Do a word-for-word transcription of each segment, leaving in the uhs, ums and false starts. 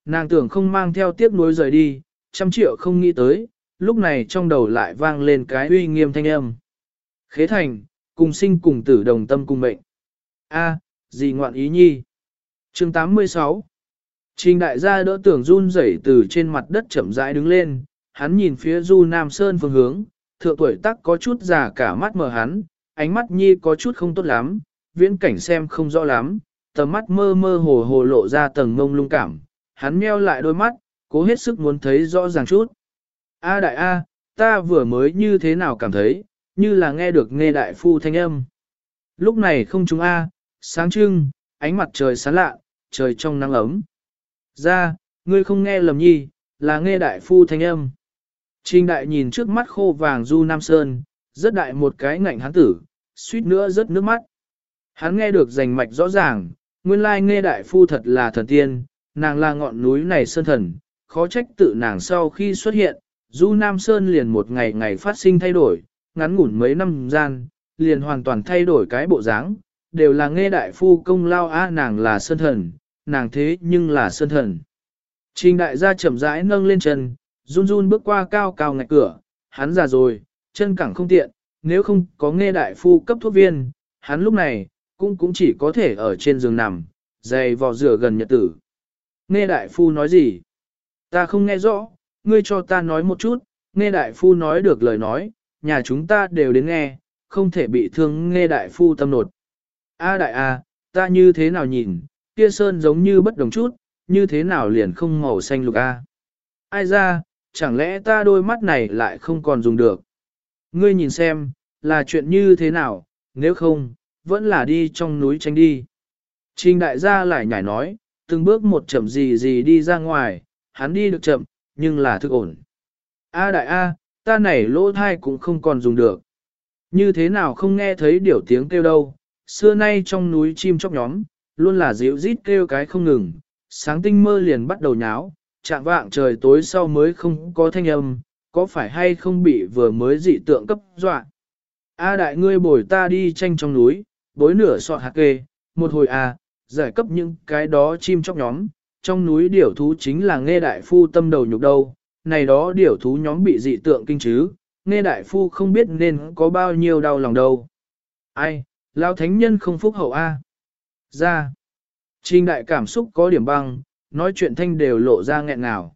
Nàng tưởng không mang theo tiếc nuối rời đi, trăm triệu không nghĩ tới, lúc này trong đầu lại vang lên cái uy nghiêm thanh âm. Khế thành, cùng sinh cùng tử đồng tâm cùng mệnh. A, gì ngoạn ý nhi? Chương tám mươi sáu. Trình đại gia đỡ tưởng run rẩy từ trên mặt đất chậm rãi đứng lên, hắn nhìn phía Du Nam Sơn phương hướng, thượng tuổi tác có chút già cả mắt mờ hắn, ánh mắt nhi có chút không tốt lắm, viễn cảnh xem không rõ lắm, tầm mắt mơ mơ hồ hồ lộ ra tầng mông lung cảm, hắn meo lại đôi mắt, cố hết sức muốn thấy rõ ràng chút. A đại A, ta vừa mới như thế nào cảm thấy, như là nghe được nghe đại phu thanh âm. Lúc này không chúng A, sáng trưng, ánh mặt trời sáng lạ, trời trong nắng ấm. Ra, ngươi không nghe lầm nhi, là nghe đại phu thanh âm. Trình đại nhìn trước mắt khô vàng Du Nam Sơn, rất đại một cái ngạnh hắn tử, suýt nữa rớt nước mắt. Hắn nghe được rành mạch rõ ràng, nguyên lai nghe đại phu thật là thần tiên, nàng là ngọn núi này sơn thần, khó trách tự nàng sau khi xuất hiện, Du Nam Sơn liền một ngày ngày phát sinh thay đổi, ngắn ngủn mấy năm gian, liền hoàn toàn thay đổi cái bộ dáng, đều là nghe đại phu công lao á nàng là sơn thần, nàng thế nhưng là sơn thần. Trình đại gia chậm rãi nâng lên chân, run run bước qua cao cao ngạch cửa, hắn già rồi, chân cẳng không tiện, nếu không có nghe đại phu cấp thuốc viên, hắn lúc này, cũng cũng chỉ có thể ở trên giường nằm, dày vò rửa gần nhật tử. Nghe đại phu nói gì? Ta không nghe rõ, ngươi cho ta nói một chút, nghe đại phu nói được lời nói, nhà chúng ta đều đến nghe, không thể bị thương nghe đại phu tâm nột. A đại a, ta như thế nào nhìn, kia sơn giống như bất đồng chút, như thế nào liền không màu xanh lục a? Ai ra, chẳng lẽ ta đôi mắt này lại không còn dùng được? Ngươi nhìn xem, là chuyện như thế nào, nếu không, vẫn là đi trong núi tranh đi. Trình đại gia lại nhảy nói, từng bước một chậm gì gì đi ra ngoài, hắn đi được chậm, nhưng là thức ổn. A đại A, ta này lỗ thai cũng không còn dùng được. Như thế nào không nghe thấy điểu tiếng kêu đâu, xưa nay trong núi chim chóc nhóm, luôn là dịu rít kêu cái không ngừng, sáng tinh mơ liền bắt đầu nháo, chạng vạng trời tối sau mới không có thanh âm, có phải hay không bị vừa mới dị tượng cấp dọa. A đại ngươi bồi ta đi tranh trong núi, bối nửa sọt hạt kê, một hồi A, giải cấp những cái đó chim chóc nhóm, trong núi điểu thú chính là nghe đại phu tâm đầu nhục đâu, này đó điểu thú nhóm bị dị tượng kinh chứ, nghe đại phu không biết nên có bao nhiêu đau lòng đâu. Ai, lao thánh nhân không phúc hậu A. Ra, trình đại cảm xúc có điểm băng, nói chuyện thanh đều lộ ra nghẹn ngào.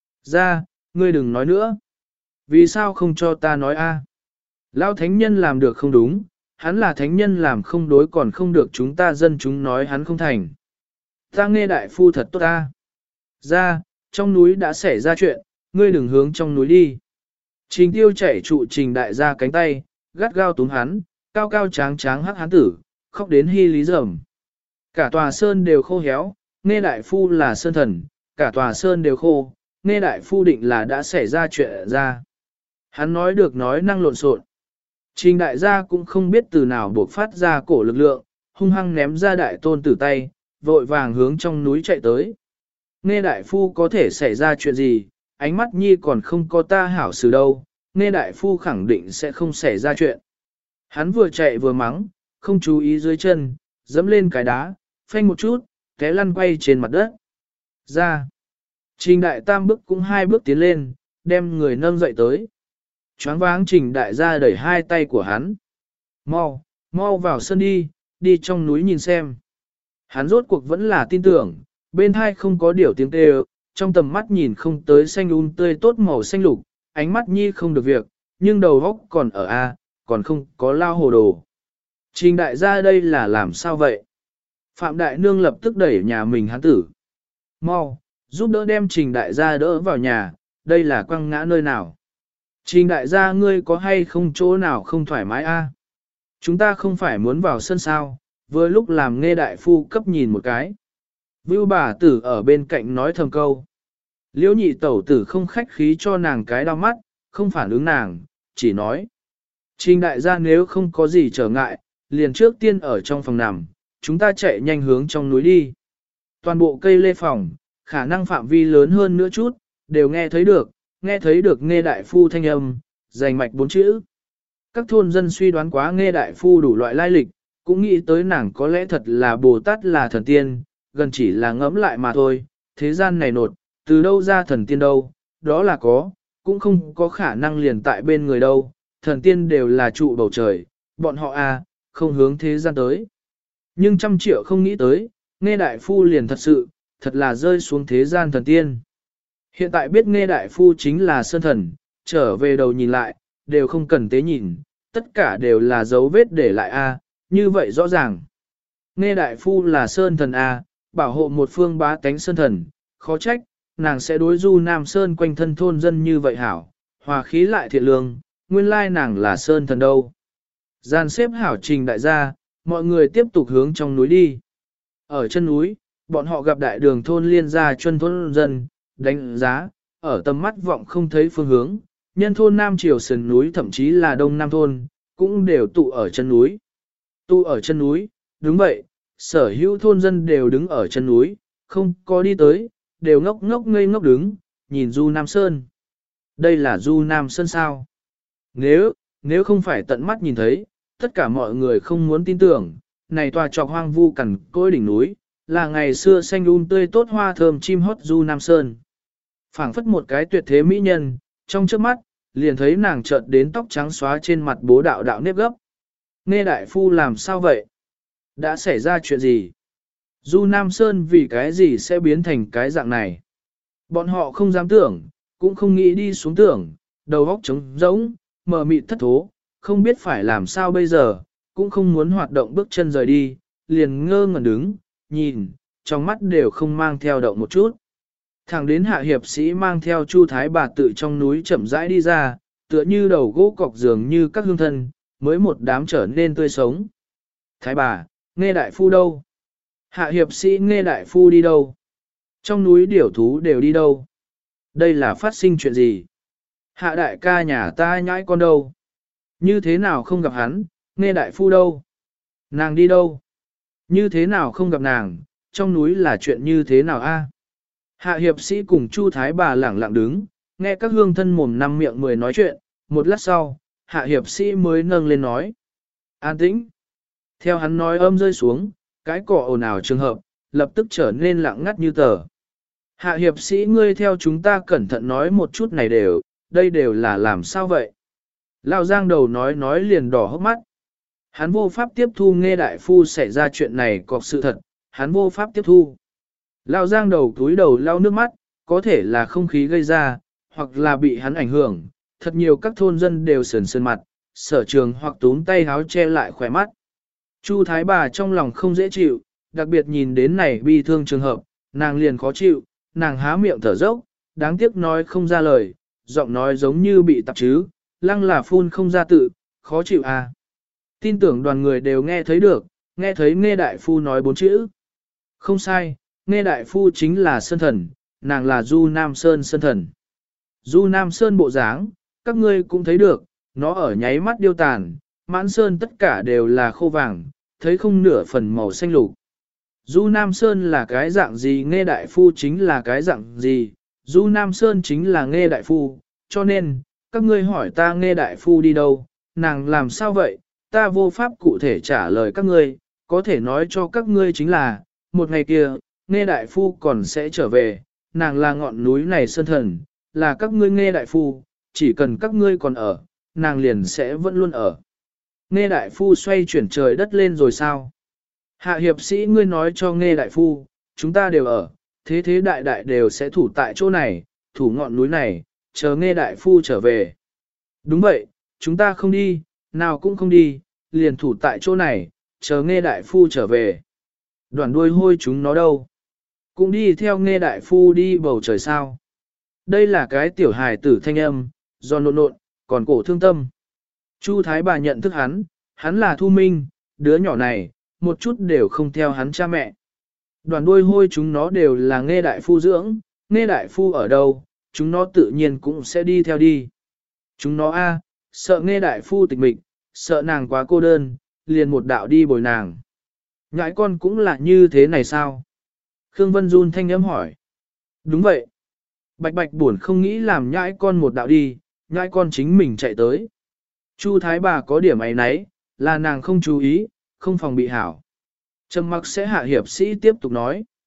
Ra, ngươi đừng nói nữa. Vì sao không cho ta nói A? Lao thánh nhân làm được không đúng, hắn là thánh nhân làm không đối còn không được chúng ta dân chúng nói hắn không thành. Ta nghe đại phu thật tốt ta. Ra, trong núi đã xảy ra chuyện, ngươi đừng hướng trong núi đi. Trình tiêu chảy trụ trình đại ra cánh tay, gắt gao túm hắn, cao cao tráng tráng hắc hắn tử, khóc đến hy lý rầm. Cả tòa sơn đều khô héo, nghe đại phu là sơn thần, cả tòa sơn đều khô, nghe đại phu định là đã xảy ra chuyện ra. Hắn nói được nói năng lộn xộn. Trình đại gia cũng không biết từ nào buộc phát ra cổ lực lượng, hung hăng ném ra đại tôn tử tay, vội vàng hướng trong núi chạy tới. Nghe đại phu có thể xảy ra chuyện gì, ánh mắt nhi còn không có ta hảo xử đâu, nghe đại phu khẳng định sẽ không xảy ra chuyện. Hắn vừa chạy vừa mắng, không chú ý dưới chân, dẫm lên cái đá, phanh một chút, té lăn quay trên mặt đất. Ra. Trình đại tam bước cũng hai bước tiến lên, đem người nâng dậy tới. Choáng váng trình đại gia đẩy hai tay của hắn. Mau, mau vào sân đi, đi trong núi nhìn xem. Hắn rốt cuộc vẫn là tin tưởng, bên hai không có điều tiếng kêu, trong tầm mắt nhìn không tới xanh um tươi tốt màu xanh lục, ánh mắt nhi không được việc, nhưng đầu óc còn ở A, còn không có lao hồ đồ. Trình đại gia đây là làm sao vậy? Phạm đại nương lập tức đẩy nhà mình hắn tử. Mau, giúp đỡ đem trình đại gia đỡ vào nhà, đây là quăng ngã nơi nào? Trình đại gia ngươi có hay không chỗ nào không thoải mái a? Chúng ta không phải muốn vào sân sao, vừa lúc làm nghe đại phu cấp nhìn một cái. Vưu bà tử ở bên cạnh nói thầm câu. Liễu nhị tẩu tử không khách khí cho nàng cái đau mắt, không phản ứng nàng, chỉ nói. Trình đại gia nếu không có gì trở ngại, liền trước tiên ở trong phòng nằm, chúng ta chạy nhanh hướng trong núi đi. Toàn bộ cây lê phòng, khả năng phạm vi lớn hơn nữa chút, đều nghe thấy được, nghe thấy được nghe đại phu thanh âm, dành mạch bốn chữ. Các thôn dân suy đoán quá nghe đại phu đủ loại lai lịch, cũng nghĩ tới nàng có lẽ thật là Bồ Tát là thần tiên, gần chỉ là ngẫm lại mà thôi, thế gian này nột, từ đâu ra thần tiên đâu, đó là có, cũng không có khả năng liền tại bên người đâu, thần tiên đều là trụ bầu trời, bọn họ à, không hướng thế gian tới. Nhưng trăm triệu không nghĩ tới, nghe đại phu liền thật sự, thật là rơi xuống thế gian thần tiên. Hiện tại biết nghe đại phu chính là sơn thần, trở về đầu nhìn lại, đều không cần tế nhìn, tất cả đều là dấu vết để lại a, như vậy rõ ràng. Nghe đại phu là sơn thần a, bảo hộ một phương bá tánh sơn thần, khó trách, nàng sẽ đối du Nam Sơn quanh thân thôn dân như vậy hảo, hòa khí lại thiện lương, nguyên lai nàng là sơn thần đâu. Gian xếp hảo trình đại gia, mọi người tiếp tục hướng trong núi đi. Ở chân núi, bọn họ gặp đại đường thôn liên gia chuân thôn dân, đánh giá, ở tầm mắt vọng không thấy phương hướng, nhân thôn Nam Triều sườn núi thậm chí là Đông Nam thôn, cũng đều tụ ở chân núi. Tụ ở chân núi, đúng vậy, sở hữu thôn dân đều đứng ở chân núi, không có đi tới, đều ngốc ngốc ngây ngốc đứng, nhìn Du Nam Sơn. Đây là Du Nam Sơn sao? Nếu, nếu không phải tận mắt nhìn thấy, tất cả mọi người không muốn tin tưởng, này tòa trọc hoang vu cằn cỗi đỉnh núi, là ngày xưa xanh um tươi tốt hoa thơm chim hót Du Nam Sơn. Phảng phất một cái tuyệt thế mỹ nhân, trong trước mắt, liền thấy nàng chợt đến tóc trắng xóa trên mặt bố đạo đạo nếp gấp. Nghe đại phu làm sao vậy? Đã xảy ra chuyện gì? Du Nam Sơn vì cái gì sẽ biến thành cái dạng này? Bọn họ không dám tưởng, cũng không nghĩ đi xuống tưởng, đầu óc trống rỗng, mờ mịt thất thố, không biết phải làm sao bây giờ, cũng không muốn hoạt động bước chân rời đi, liền ngơ ngẩn đứng, nhìn, trong mắt đều không mang theo động một chút. Thẳng đến hạ hiệp sĩ mang theo Chu Thái bà tự trong núi chậm rãi đi ra, tựa như đầu gỗ cọc dường như các hương thân, mới một đám trở nên tươi sống. Thái bà, nghe đại phu đâu? Hạ hiệp sĩ nghe đại phu đi đâu? Trong núi điểu thú đều đi đâu? Đây là phát sinh chuyện gì? Hạ đại ca nhà ta nhãi con đâu? Như thế nào không gặp hắn, nghe đại phu đâu? Nàng đi đâu? Như thế nào không gặp nàng, trong núi là chuyện như thế nào a? Hạ hiệp sĩ cùng Chu Thái bà lẳng lặng đứng, nghe các hương thân mồm năm miệng mười nói chuyện, một lát sau, hạ hiệp sĩ mới nâng lên nói. An tĩnh. Theo hắn nói âm rơi xuống, cái cỏ ồn ào trường hợp, lập tức trở nên lặng ngắt như tờ. Hạ hiệp sĩ ngươi theo chúng ta cẩn thận nói một chút này đều, đây đều là làm sao vậy? Lão Giang đầu nói nói liền đỏ hốc mắt. Hắn vô pháp tiếp thu nghe đại phu xảy ra chuyện này có sự thật, hắn vô pháp tiếp thu. Lão Giang đầu túi đầu lau nước mắt, có thể là không khí gây ra, hoặc là bị hắn ảnh hưởng, thật nhiều các thôn dân đều sườn sườn mặt, sở trường hoặc túm tay háo che lại khỏe mắt. Chu Thái bà trong lòng không dễ chịu, đặc biệt nhìn đến này bi thương trường hợp, nàng liền khó chịu, nàng há miệng thở dốc, đáng tiếc nói không ra lời, giọng nói giống như bị tạp chứ, lăng là phun không ra tự, khó chịu à. Tin tưởng đoàn người đều nghe thấy được, nghe thấy nghe đại phu nói bốn chữ. Không sai, nghe đại phu chính là Sơn Thần, nàng là Du Nam Sơn Sơn Thần. Du Nam Sơn bộ dáng, các ngươi cũng thấy được, nó ở nháy mắt điêu tàn, mãn sơn tất cả đều là khô vàng, thấy không nửa phần màu xanh lục. Du Nam Sơn là cái dạng gì nghe đại phu chính là cái dạng gì, Du Nam Sơn chính là nghe đại phu, cho nên, các ngươi hỏi ta nghe đại phu đi đâu, nàng làm sao vậy, ta vô pháp cụ thể trả lời các ngươi, có thể nói cho các ngươi chính là, một ngày kia, nghe đại phu còn sẽ trở về, nàng là ngọn núi này sơn thần, là các ngươi nghe đại phu, chỉ cần các ngươi còn ở, nàng liền sẽ vẫn luôn ở. Nghe đại phu xoay chuyển trời đất lên rồi sao? Hạ hiệp sĩ ngươi nói cho nghe đại phu, chúng ta đều ở, thế thế đại đại đều sẽ thủ tại chỗ này, thủ ngọn núi này, chờ nghe đại phu trở về. Đúng vậy, chúng ta không đi, nào cũng không đi, liền thủ tại chỗ này, chờ nghe đại phu trở về. Đoàn đuôi hôi chúng nó đâu? Cũng đi theo nghe đại phu đi bầu trời sao? Đây là cái tiểu hài tử thanh âm, do nộn nộn, còn cổ thương tâm. Chu Thái bà nhận thức hắn, hắn là Thu Minh, đứa nhỏ này, một chút đều không theo hắn cha mẹ. Đoàn đuôi hôi chúng nó đều là nghe đại phu dưỡng, nghe đại phu ở đâu, chúng nó tự nhiên cũng sẽ đi theo đi. Chúng nó a, sợ nghe đại phu tịch mịch, sợ nàng quá cô đơn, liền một đạo đi bồi nàng. Nhãi con cũng là như thế này sao? Khương Vân Dun thanh âm hỏi. Đúng vậy. Bạch bạch buồn không nghĩ làm nhãi con một đạo đi, nhãi con chính mình chạy tới. Chu Thái bà có điểm ấy nấy, là nàng không chú ý, không phòng bị hảo. Trầm mặc sẽ hạ hiệp sĩ tiếp tục nói.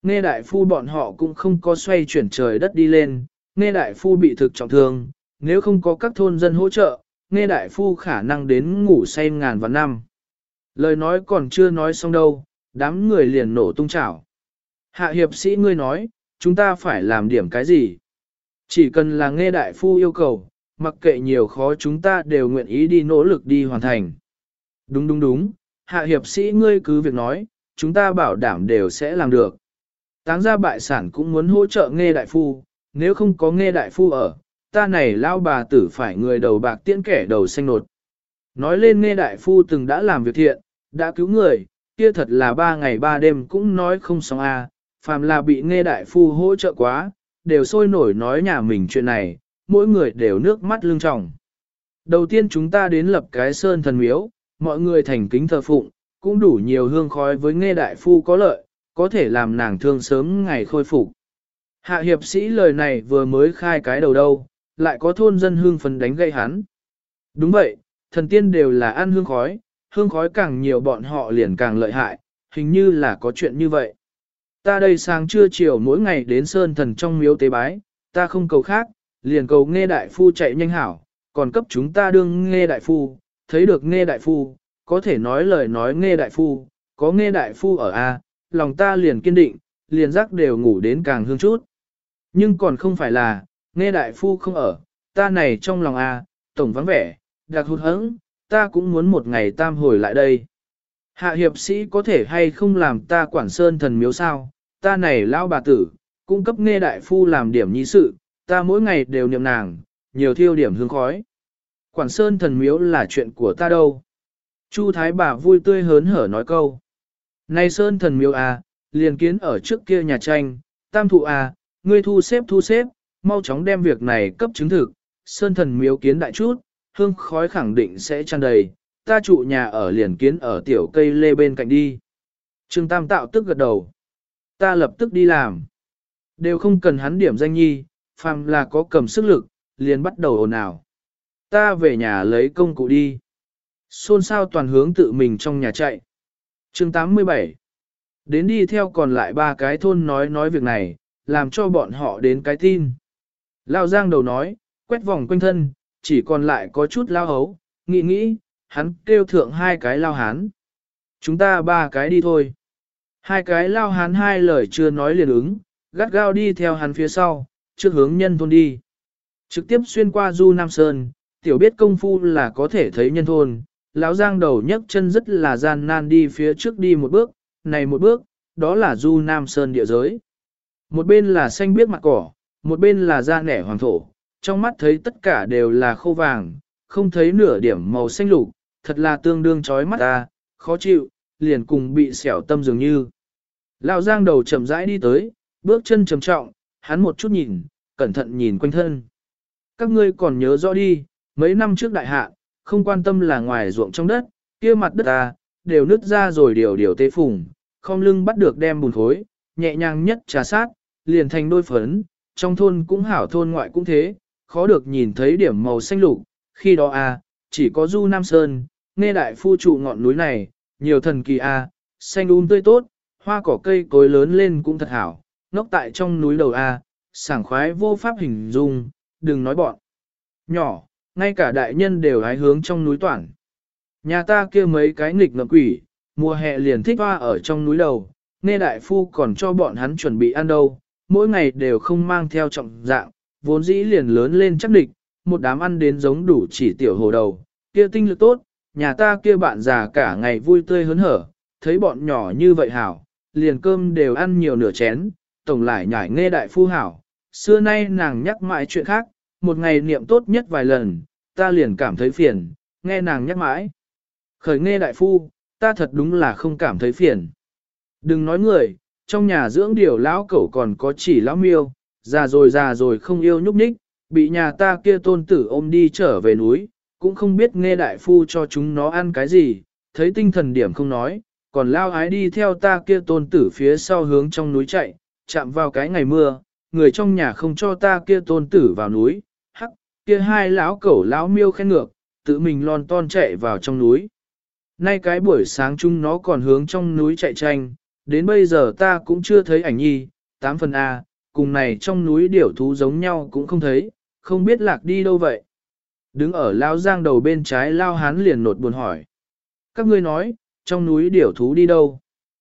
Nghe đại phu bọn họ cũng không có xoay chuyển trời đất đi lên, nghe đại phu bị thực trọng thương, nếu không có các thôn dân hỗ trợ, nghe đại phu khả năng đến ngủ say ngàn vạn năm. Lời nói còn chưa nói xong đâu, đám người liền nổ tung chảo. Hạ hiệp sĩ ngươi nói, chúng ta phải làm điểm cái gì? Chỉ cần là nghe đại phu yêu cầu, mặc kệ nhiều khó chúng ta đều nguyện ý đi nỗ lực đi hoàn thành. Đúng đúng đúng, hạ hiệp sĩ ngươi cứ việc nói, chúng ta bảo đảm đều sẽ làm được. Táng gia bại sản cũng muốn hỗ trợ nghe đại phu, nếu không có nghe đại phu ở, ta này lao bà tử phải người đầu bạc tiễn kẻ đầu xanh nột. Nói lên nghe đại phu từng đã làm việc thiện, đã cứu người, kia thật là ba ngày ba đêm cũng nói không xong a. À, phàm là bị nghe đại phu hỗ trợ quá, đều sôi nổi nói nhà mình chuyện này, mỗi người đều nước mắt lưng tròng. Đầu tiên chúng ta đến lập cái sơn thần miếu, mọi người thành kính thờ phụng, cũng đủ nhiều hương khói với nghe đại phu có lợi, có thể làm nàng thương sớm ngày khôi phục. Hạ hiệp sĩ lời này vừa mới khai cái đầu đâu, lại có thôn dân hương phấn đánh gây hắn. Đúng vậy, thần tiên đều là ăn hương khói, hương khói càng nhiều bọn họ liền càng lợi hại, hình như là có chuyện như vậy. Ta đây sáng trưa chiều mỗi ngày đến sơn thần trong miếu tế bái, ta không cầu khác, liền cầu nghe đại phu chạy nhanh hảo, còn cấp chúng ta đương nghe đại phu, thấy được nghe đại phu, có thể nói lời nói nghe đại phu, có nghe đại phu ở A, lòng ta liền kiên định, liền giác đều ngủ đến càng hương chút. Nhưng còn không phải là, nghe đại phu không ở, ta này trong lòng A, tổng vắng vẻ, đặc hụt hẫng, ta cũng muốn một ngày tam hồi lại đây. Hạ hiệp sĩ có thể hay không làm ta quản sơn thần miếu sao, ta này lão bà tử, cung cấp nghe đại phu làm điểm nhi sự, ta mỗi ngày đều niệm nàng, nhiều thiêu điểm hương khói. Quản sơn thần miếu là chuyện của ta đâu. Chu thái bà vui tươi hớn hở nói câu. Này sơn thần miếu à, liền kiến ở trước kia nhà tranh, tam thụ à, ngươi thu xếp thu xếp, mau chóng đem việc này cấp chứng thực, sơn thần miếu kiến đại chút, hương khói khẳng định sẽ tràn đầy, ta trụ nhà ở liền kiến ở tiểu cây lê bên cạnh đi. Trương Tam Tạo tức gật đầu. Ta lập tức đi làm. Đều không cần hắn điểm danh nhi, phàm là có cầm sức lực, liền bắt đầu ồn ào. Ta về nhà lấy công cụ đi. Xôn xao toàn hướng tự mình trong nhà chạy. Chương tám mươi bảy. Đến đi theo còn lại ba cái thôn nói nói việc này, làm cho bọn họ đến cái tin. Lao Giang đầu nói, quét vòng quanh thân, chỉ còn lại có chút lao hấu, nghĩ nghĩ, hắn kêu thượng hai cái lao hán. Chúng ta ba cái đi thôi. Hai cái lao hán hai lời chưa nói liền ứng, gắt gao đi theo hắn phía sau, trước hướng nhân thôn đi. Trực tiếp xuyên qua Du Nam Sơn, tiểu biết công phu là có thể thấy nhân thôn. Lão Giang đầu nhấc chân rất là gian nan đi phía trước đi một bước, này một bước, đó là Du Nam Sơn địa giới. Một bên là xanh biếc mặt cỏ, một bên là da nẻ hoàng thổ, trong mắt thấy tất cả đều là khô vàng, không thấy nửa điểm màu xanh lục, thật là tương đương chói mắt ta, khó chịu, liền cùng bị xẻo tâm dường như. Lão Giang đầu chậm rãi đi tới, bước chân trầm trọng, hắn một chút nhìn, cẩn thận nhìn quanh thân. Các ngươi còn nhớ rõ đi, mấy năm trước đại hạ, không quan tâm là ngoài ruộng trong đất, kia mặt đất ta, đều nứt ra rồi điều điều tế phùng, không lưng bắt được đem bùn khối, nhẹ nhàng nhất trà sát, liền thành đôi phấn, trong thôn cũng hảo thôn ngoại cũng thế, khó được nhìn thấy điểm màu xanh lục, khi đó a chỉ có Du Nam Sơn, nghe đại phu trụ ngọn núi này, nhiều thần kỳ a xanh um tươi tốt, hoa cỏ cây cối lớn lên cũng thật hảo, ngốc tại trong núi đầu a sảng khoái vô pháp hình dung, đừng nói bọn nhỏ, ngay cả đại nhân đều hái hướng trong núi toàn. Nhà ta kia mấy cái nghịch ngợm quỷ, mùa hè liền thích hoa ở trong núi đầu, nghe đại phu còn cho bọn hắn chuẩn bị ăn đâu, mỗi ngày đều không mang theo trọng dạng, vốn dĩ liền lớn lên chắc địch, một đám ăn đến giống đủ chỉ tiểu hồ đầu, kia tinh lực tốt, nhà ta kia bạn già cả ngày vui tươi hớn hở, thấy bọn nhỏ như vậy hảo, liền cơm đều ăn nhiều nửa chén, tổng lại nhảy nghe đại phu hảo, xưa nay nàng nhắc mãi chuyện khác, một ngày niệm tốt nhất vài lần, ta liền cảm thấy phiền, nghe nàng nhắc mãi. Khởi nghe đại phu, ta thật đúng là không cảm thấy phiền. Đừng nói người, trong nhà dưỡng điều lão cẩu còn có chỉ lão miêu, già rồi già rồi không yêu nhúc nhích, bị nhà ta kia tôn tử ôm đi trở về núi, cũng không biết nghe đại phu cho chúng nó ăn cái gì, thấy tinh thần điểm không nói, còn lao ái đi theo ta kia tôn tử phía sau hướng trong núi chạy, chạm vào cái ngày mưa, người trong nhà không cho ta kia tôn tử vào núi, hắc, kia hai lão cẩu lão miêu khen ngược, tự mình lon ton chạy vào trong núi. Nay cái buổi sáng chúng nó còn hướng trong núi chạy tranh, đến bây giờ ta cũng chưa thấy ảnh nhi, tám phần A, cùng này trong núi điểu thú giống nhau cũng không thấy, không biết lạc đi đâu vậy. Đứng ở lao giang đầu bên trái lao hán liền nột buồn hỏi. Các ngươi nói, trong núi điểu thú đi đâu?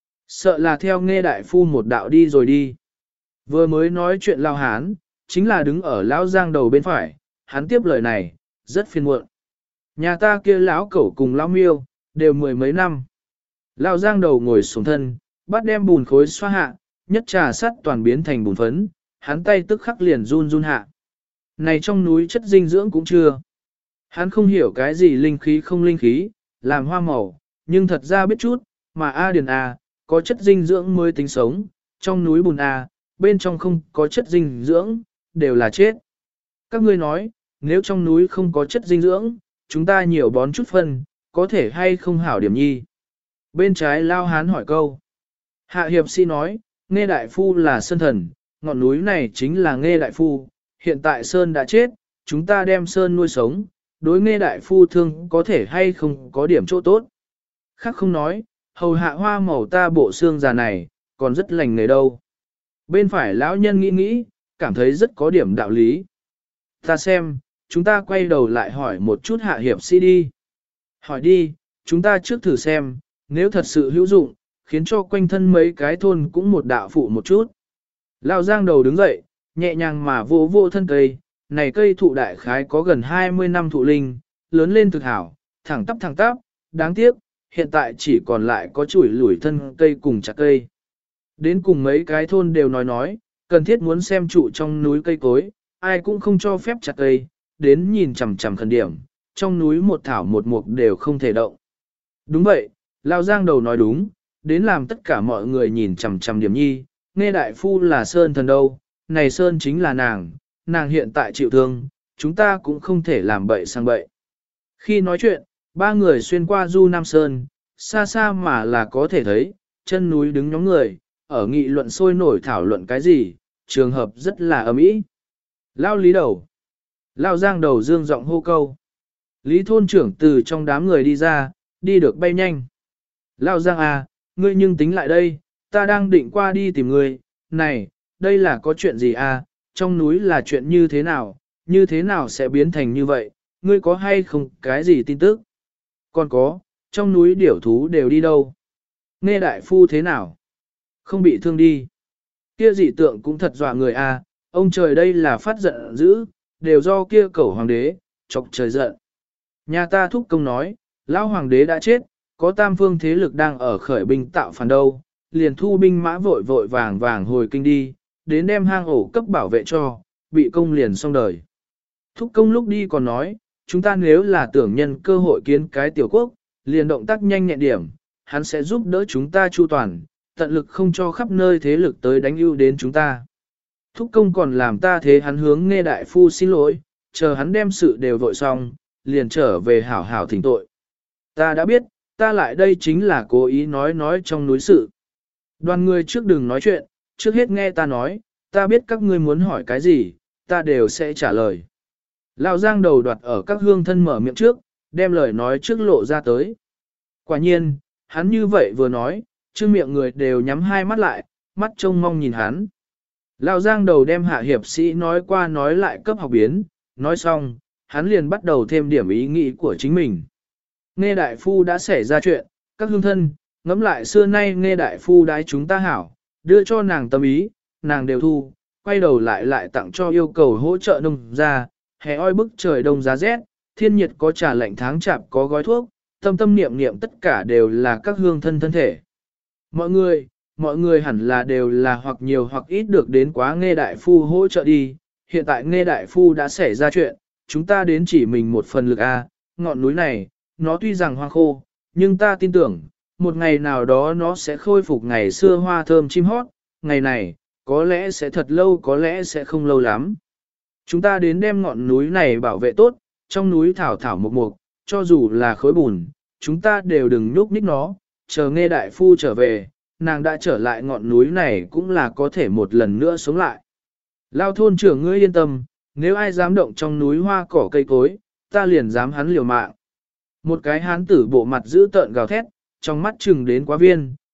Sợ là theo nghe đại phu một đạo đi rồi đi. Vừa mới nói chuyện lao hán, chính là đứng ở lão giang đầu bên phải, hắn tiếp lời này, rất phiền muộn. Nhà ta kia lão cẩu cùng lão miêu, đều mười mấy năm. Lão giang đầu ngồi xuống thân, bắt đem bùn khối xoa hạ, nhất trà sắt toàn biến thành bùn phấn, hắn tay tức khắc liền run run hạ. Này trong núi chất dinh dưỡng cũng chưa. Hắn không hiểu cái gì linh khí không linh khí, làm hoa màu, nhưng thật ra biết chút, mà A Điền A, có chất dinh dưỡng mới tính sống, trong núi bùn A, bên trong không có chất dinh dưỡng, đều là chết. Các ngươi nói, nếu trong núi không có chất dinh dưỡng, chúng ta nhiều bón chút phân, có thể hay không hảo điểm nhi. Bên trái lao hán hỏi câu. Hạ hiệp sĩ nói, nghe đại phu là sơn thần, ngọn núi này chính là nghe đại phu, hiện tại sơn đã chết, chúng ta đem sơn nuôi sống, đối nghe đại phu thương có thể hay không có điểm chỗ tốt. Khác không nói, hầu hạ hoa màu ta bộ xương già này, còn rất lành nghề đâu. Bên phải lão nhân nghĩ nghĩ, cảm thấy rất có điểm đạo lý. Ta xem, chúng ta quay đầu lại hỏi một chút hạ hiệp sĩ đi. Hỏi đi, chúng ta trước thử xem, nếu thật sự hữu dụng, khiến cho quanh thân mấy cái thôn cũng một đạo phụ một chút. Lão giang đầu đứng dậy, nhẹ nhàng mà vô vô thân cây, này cây thụ đại khái có gần hai mươi năm thụ linh, lớn lên thực hảo, thẳng tắp thẳng tắp, đáng tiếc, hiện tại chỉ còn lại có chuỗi lủi thân cây cùng chặt cây. Đến cùng mấy cái thôn đều nói nói, cần thiết muốn xem trụ trong núi cây cối, ai cũng không cho phép chặt cây, đến nhìn chằm chằm khẩn điểm, trong núi một thảo một mục đều không thể động. Đúng vậy, Lao Giang đầu nói đúng, đến làm tất cả mọi người nhìn chằm chằm điểm nhi, nghe đại phu là Sơn thần đâu, này Sơn chính là nàng, nàng hiện tại chịu thương, chúng ta cũng không thể làm bậy sang bậy. Khi nói chuyện, ba người xuyên qua Du Nam Sơn, xa xa mà là có thể thấy, chân núi đứng nhóm người, ở nghị luận sôi nổi thảo luận cái gì, trường hợp rất là ấm ý. Lao Lý đầu. Lao Giang đầu dương giọng hô câu. Lý thôn trưởng từ trong đám người đi ra, đi được bay nhanh. Lao Giang à, ngươi nhưng tính lại đây, ta đang định qua đi tìm ngươi, này, đây là có chuyện gì à, trong núi là chuyện như thế nào, như thế nào sẽ biến thành như vậy, ngươi có hay không cái gì tin tức? Còn có, trong núi điểu thú đều đi đâu? Nghe đại phu thế nào? Không bị thương đi. Kia dị tượng cũng thật dọa người à, ông trời đây là phát giận dữ, đều do kia cẩu hoàng đế, chọc trời giận. Nhà ta thúc công nói, lão hoàng đế đã chết, có tam phương thế lực đang ở khởi binh tạo phản đâu, liền thu binh mã vội vội vàng vàng hồi kinh đi, đến đem hang ổ cấp bảo vệ cho, bị công liền xong đời. Thúc công lúc đi còn nói, chúng ta nếu là tưởng nhân cơ hội kiến cái tiểu quốc, liền động tác nhanh nhẹn điểm, hắn sẽ giúp đỡ chúng ta chu toàn, tận lực không cho khắp nơi thế lực tới đánh ưu đến chúng ta. Thúc công còn làm ta thế hắn hướng nghe đại phu xin lỗi, chờ hắn đem sự đều vội xong, liền trở về hảo hảo thỉnh tội. Ta đã biết, ta lại đây chính là cố ý nói nói trong núi sự. Đoàn người trước đừng nói chuyện, trước hết nghe ta nói, ta biết các ngươi muốn hỏi cái gì, ta đều sẽ trả lời. Lão Giang đầu đoạt ở các hương thân mở miệng trước, đem lời nói trước lộ ra tới. Quả nhiên, hắn như vậy vừa nói, trước miệng người đều nhắm hai mắt lại, mắt trông mong nhìn hắn. Lão Giang đầu đem hạ hiệp sĩ nói qua nói lại cấp học biến, nói xong, hắn liền bắt đầu thêm điểm ý nghĩ của chính mình. Nghe đại phu đã xảy ra chuyện, các hương thân, ngẫm lại xưa nay nghe đại phu đái chúng ta hảo, đưa cho nàng tâm ý, nàng đều thu, quay đầu lại lại tặng cho yêu cầu hỗ trợ nông gia, hè oi bức trời đông giá rét, thiên nhiệt có trà lạnh tháng chạp có gói thuốc, tâm tâm niệm niệm tất cả đều là các hương thân thân thể. Mọi người, mọi người hẳn là đều là hoặc nhiều hoặc ít được đến quá nghe đại phu hỗ trợ đi, hiện tại nghe đại phu đã xảy ra chuyện, chúng ta đến chỉ mình một phần lực A, ngọn núi này, nó tuy rằng hoang khô, nhưng ta tin tưởng, một ngày nào đó nó sẽ khôi phục ngày xưa hoa thơm chim hót, ngày này, có lẽ sẽ thật lâu có lẽ sẽ không lâu lắm. Chúng ta đến đem ngọn núi này bảo vệ tốt, trong núi thảo thảo mộc mục, cho dù là khối bùn, chúng ta đều đừng nhúc nhích nó, chờ nghe đại phu trở về, nàng đã trở lại ngọn núi này cũng là có thể một lần nữa sống lại. Lao thôn trưởng ngươi yên tâm, nếu ai dám động trong núi hoa cỏ cây cối, ta liền dám hắn liều mạng. Một cái hán tử bộ mặt giữ tợn gào thét, trong mắt chừng đến quá viên,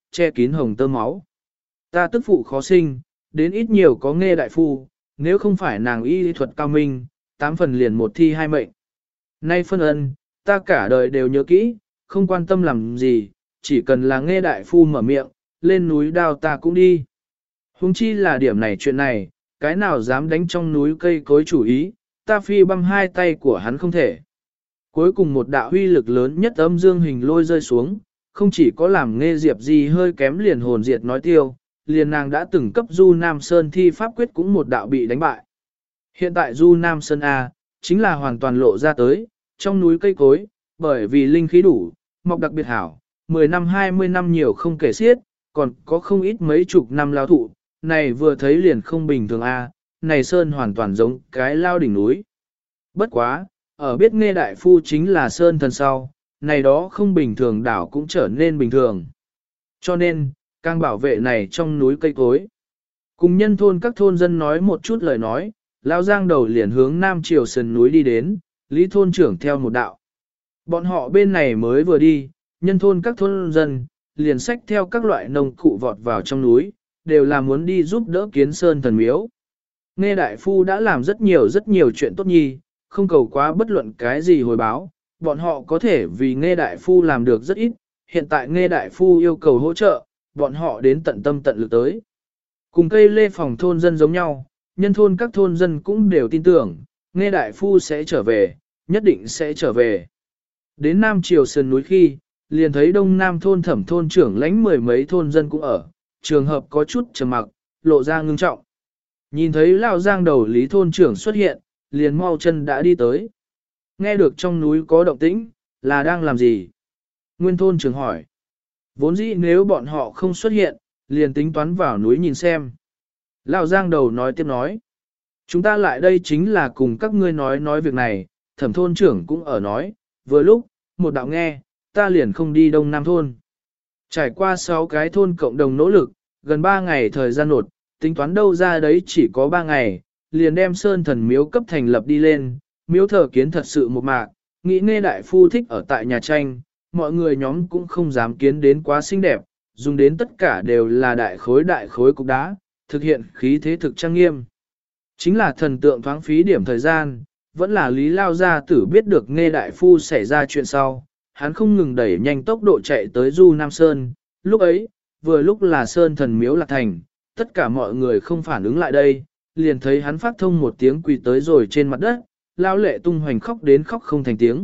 che kín hồng tơ máu. Ta tức phụ khó sinh, đến ít nhiều có nghe đại phu, nếu không phải nàng y lý thuật cao minh, tám phần liền một thi hai mệnh. Nay phân ân, ta cả đời đều nhớ kỹ, không quan tâm làm gì, chỉ cần là nghe đại phu mở miệng, lên núi đao ta cũng đi. Hùng chi là điểm này chuyện này, cái nào dám đánh trong núi cây cối chủ ý, ta phi băm hai tay của hắn không thể. Cuối cùng một đạo huy lực lớn nhất âm dương hình lôi rơi xuống, không chỉ có làm nghe Diệp Di hơi kém liền hồn diệt nói tiêu, liền nàng đã từng cấp Du Nam Sơn thi pháp quyết cũng một đạo bị đánh bại. Hiện tại Du Nam Sơn A, chính là hoàn toàn lộ ra tới, trong núi cây cối, bởi vì linh khí đủ, mọc đặc biệt hảo, mười năm hai mươi năm nhiều không kể xiết, còn có không ít mấy chục năm lao thụ, này vừa thấy liền không bình thường A, này Sơn hoàn toàn giống cái lao đỉnh núi. Bất quá, ở biết nghe đại phu chính là Sơn thần sau, này đó không bình thường đảo cũng trở nên bình thường. Cho nên, càng bảo vệ này trong núi cây cối. Cùng nhân thôn các thôn dân nói một chút lời nói, Lao Giang đầu liền hướng Nam Triều sườn núi đi đến, Lý thôn trưởng theo một đạo. Bọn họ bên này mới vừa đi, nhân thôn các thôn dân, liền xách theo các loại nông cụ vọt vào trong núi, đều là muốn đi giúp đỡ kiến sơn thần miếu. Nghe đại phu đã làm rất nhiều rất nhiều chuyện tốt nhi, không cầu quá bất luận cái gì hồi báo, bọn họ có thể vì nghe đại phu làm được rất ít, hiện tại nghe đại phu yêu cầu hỗ trợ, bọn họ đến tận tâm tận lực tới. Cùng cây lê phòng thôn dân giống nhau, nhân thôn các thôn dân cũng đều tin tưởng, nghe đại phu sẽ trở về, nhất định sẽ trở về. Đến Nam Triều sườn núi khi, liền thấy đông nam thôn thẩm thôn trưởng lãnh mười mấy thôn dân cũng ở, trường hợp có chút trầm mặc, lộ ra ngưng trọng. Nhìn thấy Lão Giang đầu Lý thôn trưởng xuất hiện, liền mau chân đã đi tới. Nghe được trong núi có động tĩnh, là đang làm gì? Nguyên thôn trưởng hỏi. Vốn dĩ nếu bọn họ không xuất hiện, liền tính toán vào núi nhìn xem. Lão Giang đầu nói tiếp nói. Chúng ta lại đây chính là cùng các ngươi nói nói việc này, thẩm thôn trưởng cũng ở nói, vừa lúc, một đạo nghe, ta liền không đi đông nam thôn. Trải qua sáu cái thôn cộng đồng nỗ lực, gần ba ngày thời gian nột, tính toán đâu ra đấy chỉ có ba ngày, liền đem sơn thần miếu cấp thành lập đi lên, miếu thờ kiến thật sự một mạc, nghĩ nghe đại phu thích ở tại nhà tranh, mọi người nhóm cũng không dám kiến đến quá xinh đẹp, dùng đến tất cả đều là đại khối đại khối cục đá, thực hiện khí thế thực trang nghiêm. Chính là thần tượng thoáng phí điểm thời gian, vẫn là Lý Lao Gia Tử biết được nghe đại phu xảy ra chuyện sau, hắn không ngừng đẩy nhanh tốc độ chạy tới Du Nam Sơn, lúc ấy, vừa lúc là Sơn thần miếu lạc thành, tất cả mọi người không phản ứng lại đây, liền thấy hắn phát thông một tiếng quỳ tới rồi trên mặt đất, lao lệ tung hoành khóc đến khóc không thành tiếng.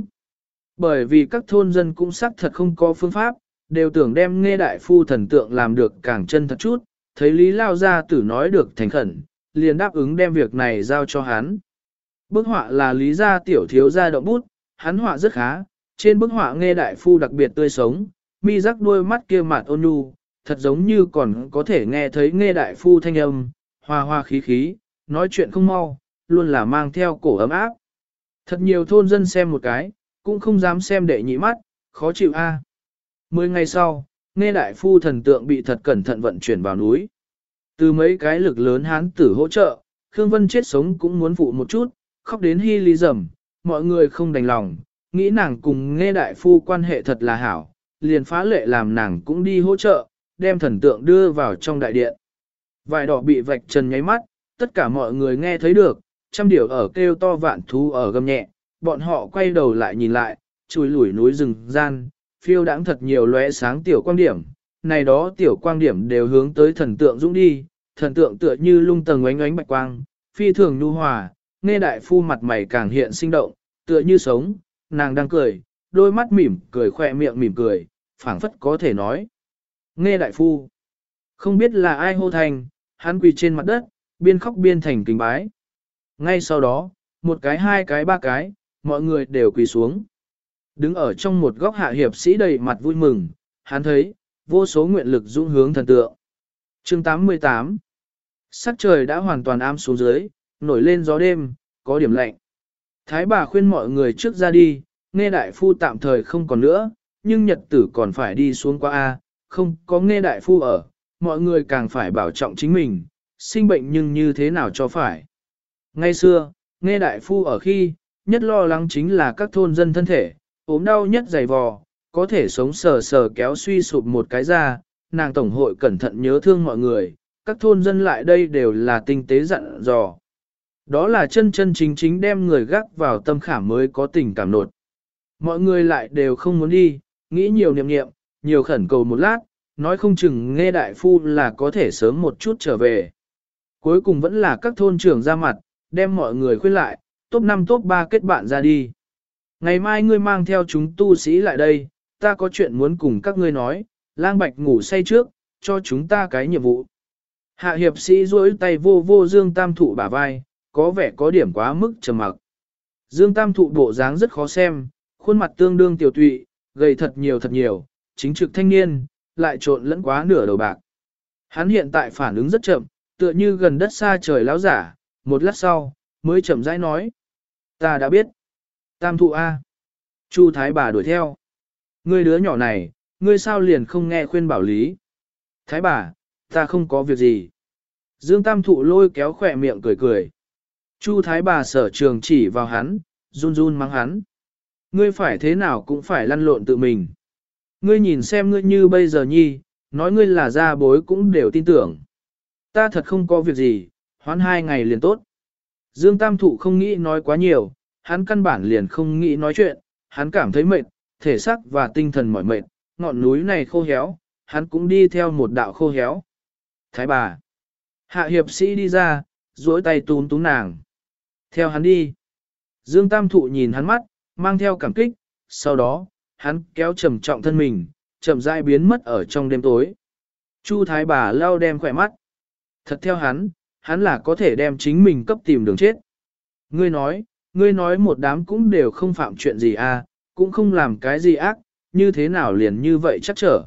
Bởi vì các thôn dân cũng xác thật không có phương pháp, đều tưởng đem nghe đại phu thần tượng làm được càng chân thật chút, thấy Lý Lao Gia Tử nói được thành khẩn, liền đáp ứng đem việc này giao cho hắn. Bức họa là Lý gia tiểu thiếu gia động bút, hắn họa rất khá, trên bức họa nghe đại phu đặc biệt tươi sống, mi rắc đôi mắt kia mạt ôn nhu, thật giống như còn có thể nghe thấy nghe đại phu thanh âm, hoa hoa khí khí, nói chuyện không mau, luôn là mang theo cổ ấm áp. Thật nhiều thôn dân xem một cái, cũng không dám xem đệ nhị mắt, khó chịu a. Mười ngày sau, nghe đại phu thần tượng bị thật cẩn thận vận chuyển vào núi. Từ mấy cái lực lớn hán tử hỗ trợ, Khương Vân chết sống cũng muốn phụ một chút, khóc đến hy lý rầm, mọi người không đành lòng, nghĩ nàng cùng nghe đại phu quan hệ thật là hảo, liền phá lệ làm nàng cũng đi hỗ trợ, đem thần tượng đưa vào trong đại điện. Vải đỏ bị vạch trần nháy mắt, tất cả mọi người nghe thấy được, trăm điểu ở kêu to vạn thú ở gầm nhẹ, bọn họ quay đầu lại nhìn lại, chùi lủi núi rừng gian, phiêu đãng thật nhiều lóe sáng tiểu quang điểm, này đó tiểu quang điểm đều hướng tới thần tượng dũng đi, thần tượng tựa như lung tầng ánh ánh bạch quang, phi thường nhu hòa, nghe đại phu mặt mày càng hiện sinh động, tựa như sống, nàng đang cười, đôi mắt mỉm cười khoe miệng mỉm cười, phảng phất có thể nói. Nghe đại phu, không biết là ai hô thành, hắn quỳ trên mặt đất, biên khóc biên thành kính bái. Ngay sau đó, một cái hai cái ba cái, mọi người đều quỳ xuống. Đứng ở trong một góc hạ hiệp sĩ đầy mặt vui mừng, hắn thấy, vô số nguyện lực dũng hướng thần tượng. Chương tám mươi tám. Sắc trời đã hoàn toàn ám xuống dưới, nổi lên gió đêm, có điểm lạnh. Thái bà khuyên mọi người trước ra đi, nghe đại phu tạm thời không còn nữa, nhưng nhật tử còn phải đi xuống qua A, không có nghe đại phu ở, mọi người càng phải bảo trọng chính mình, sinh bệnh nhưng như thế nào cho phải. Ngay xưa, nghe đại phu ở khi, nhất lo lắng chính là các thôn dân thân thể, ốm đau nhất dày vò, có thể sống sờ sờ kéo suy sụp một cái ra, nàng tổng hội cẩn thận nhớ thương mọi người, các thôn dân lại đây đều là tinh tế dặn dò. Đó là chân chân chính chính đem người gác vào tâm khảm mới có tình cảm nột. Mọi người lại đều không muốn đi, nghĩ nhiều niệm niệm, nhiều khẩn cầu một lát, nói không chừng nghe đại phu là có thể sớm một chút trở về. Cuối cùng vẫn là các thôn trưởng ra mặt, đem mọi người khuyên lại, top năm top ba kết bạn ra đi. Ngày mai ngươi mang theo chúng tu sĩ lại đây, ta có chuyện muốn cùng các ngươi nói, Lang Bạch ngủ say trước, cho chúng ta cái nhiệm vụ. Hạ hiệp sĩ duỗi tay vô vô Dương Tam Thụ bả vai, có vẻ có điểm quá mức trầm mặc. Dương Tam Thụ bộ dáng rất khó xem, khuôn mặt tương đương tiểu tụy, gầy thật nhiều thật nhiều, chính trực thanh niên, lại trộn lẫn quá nửa đầu bạc. Hắn hiện tại phản ứng rất chậm, tựa như gần đất xa trời láo giả, một lát sau, mới chậm rãi nói. Ta đã biết. Tam Thụ A. Chu Thái bà đuổi theo. Ngươi đứa nhỏ này, ngươi sao liền không nghe khuyên bảo lý. Thái bà, ta không có việc gì. Dương Tam Thụ lôi kéo khỏe miệng cười cười. Chu Thái bà sở trường chỉ vào hắn, run run mắng hắn. Ngươi phải thế nào cũng phải lăn lộn tự mình. Ngươi nhìn xem ngươi như bây giờ nhi, nói ngươi là gia bối cũng đều tin tưởng. Ta thật không có việc gì, hoãn hai ngày liền tốt. Dương Tam Thụ không nghĩ nói quá nhiều, hắn căn bản liền không nghĩ nói chuyện, hắn cảm thấy mệt, thể xác và tinh thần mỏi mệt, ngọn núi này khô héo, hắn cũng đi theo một đạo khô héo. Thái bà. Hạ hiệp sĩ đi ra, duỗi tay túm túm nàng. Theo hắn đi. Dương Tam Thụ nhìn hắn mắt, mang theo cảm kích, sau đó, hắn kéo trầm trọng thân mình, chậm rãi biến mất ở trong đêm tối. Chu Thái bà lau đem khỏe mắt. Thật theo hắn, hắn là có thể đem chính mình cấp tìm đường chết. Ngươi nói, ngươi nói một đám cũng đều không phạm chuyện gì à, cũng không làm cái gì ác, như thế nào liền như vậy chắc trở.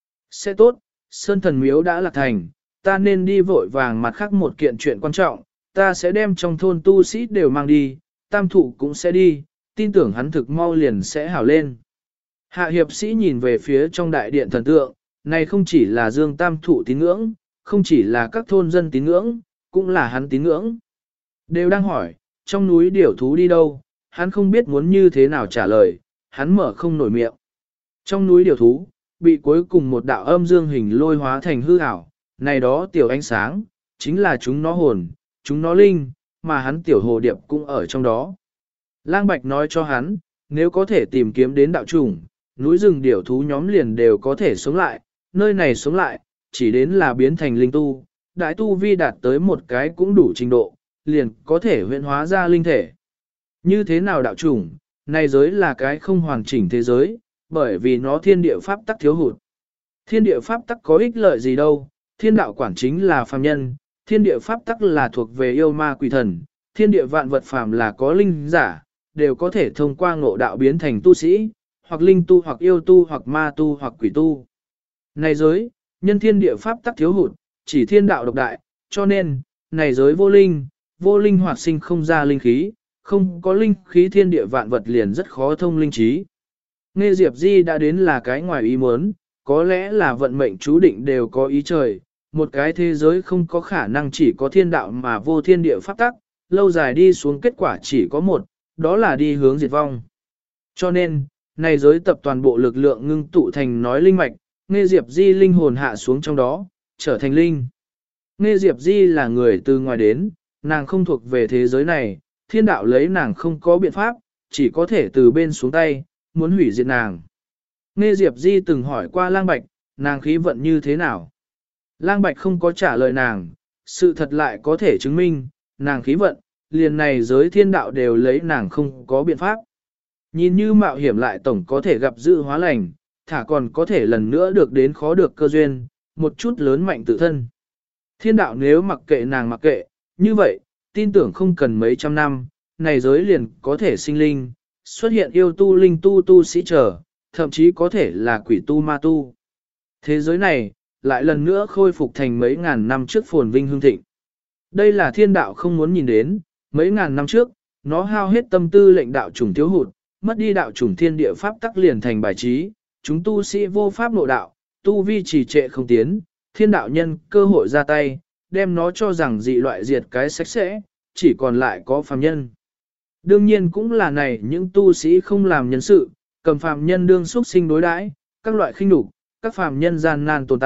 Sẽ tốt, Sơn Thần Miếu đã lạc thành, ta nên đi vội vàng mặt khác một kiện chuyện quan trọng, ta sẽ đem trong thôn tu sĩ đều mang đi, Tam Thụ cũng sẽ đi, tin tưởng hắn thực mau liền sẽ hảo lên. Hạ hiệp sĩ nhìn về phía trong đại điện thần tượng, này không chỉ là Dương Tam Thụ tín ngưỡng, không chỉ là các thôn dân tín ngưỡng, cũng là hắn tín ngưỡng. Đều đang hỏi, trong núi điểu thú đi đâu, hắn không biết muốn như thế nào trả lời, hắn mở không nổi miệng. Trong núi điểu thú, bị cuối cùng một đạo âm dương hình lôi hóa thành hư ảo, này đó tiểu ánh sáng, chính là chúng nó hồn, chúng nó linh, mà hắn tiểu hồ điệp cũng ở trong đó. Lang Bạch nói cho hắn, nếu có thể tìm kiếm đến đạo trùng, núi rừng điểu thú nhóm liền đều có thể sống lại, nơi này sống lại, chỉ đến là biến thành linh tu, đại tu vi đạt tới một cái cũng đủ trình độ, liền có thể huyễn hóa ra linh thể. Như thế nào đạo trùng, này giới là cái không hoàn chỉnh thế giới, bởi vì nó thiên địa pháp tắc thiếu hụt. Thiên địa pháp tắc có ích lợi gì đâu, thiên đạo quản chính là phàm nhân, thiên địa pháp tắc là thuộc về yêu ma quỷ thần, thiên địa vạn vật phàm là có linh giả, đều có thể thông qua ngộ đạo biến thành tu sĩ, hoặc linh tu hoặc yêu tu hoặc ma tu hoặc quỷ tu. Này giới, nhân thiên địa pháp tắc thiếu hụt, chỉ thiên đạo độc đại, cho nên, này giới vô linh, vô linh hoạt sinh không ra linh khí, không có linh khí thiên địa vạn vật liền rất khó thông linh trí. Nghe Diệp Di đã đến là cái ngoài ý muốn, có lẽ là vận mệnh chú định đều có ý trời, một cái thế giới không có khả năng chỉ có thiên đạo mà vô thiên địa pháp tắc, lâu dài đi xuống kết quả chỉ có một, đó là đi hướng diệt vong. Cho nên, này giới tập toàn bộ lực lượng ngưng tụ thành nói linh mạch, Nghe Diệp Di linh hồn hạ xuống trong đó, trở thành linh. Nghe Diệp Di là người từ ngoài đến, nàng không thuộc về thế giới này, thiên đạo lấy nàng không có biện pháp, chỉ có thể từ bên xuống tay, muốn hủy diệt nàng. Nghe Diệp Di từng hỏi qua Lang Bạch, nàng khí vận như thế nào? Lang Bạch không có trả lời nàng, sự thật lại có thể chứng minh, nàng khí vận, liền này giới thiên đạo đều lấy nàng không có biện pháp. Nhìn như mạo hiểm lại tổng có thể gặp dự hóa lành, thả còn có thể lần nữa được đến khó được cơ duyên, một chút lớn mạnh tự thân. Thiên đạo nếu mặc kệ nàng mặc kệ, như vậy, tin tưởng không cần mấy trăm năm, này giới liền có thể sinh linh, xuất hiện yêu tu linh tu tu sĩ trở, thậm chí có thể là quỷ tu ma tu. Thế giới này, lại lần nữa khôi phục thành mấy ngàn năm trước phồn vinh hương thịnh. Đây là thiên đạo không muốn nhìn đến, mấy ngàn năm trước, nó hao hết tâm tư lệnh đạo chủng thiếu hụt, mất đi đạo chủng thiên địa pháp tắc liền thành bài trí, chúng tu sĩ vô pháp nội đạo, tu vi trì trệ không tiến, thiên đạo nhân cơ hội ra tay, đem nó cho rằng dị loại diệt cái sạch sẽ, chỉ còn lại có phàm nhân. Đương nhiên cũng là này những tu sĩ không làm nhân sự, cầm phàm nhân đương xuất sinh đối đãi, các loại khinh nhục, các phàm nhân gian nan tồn tại,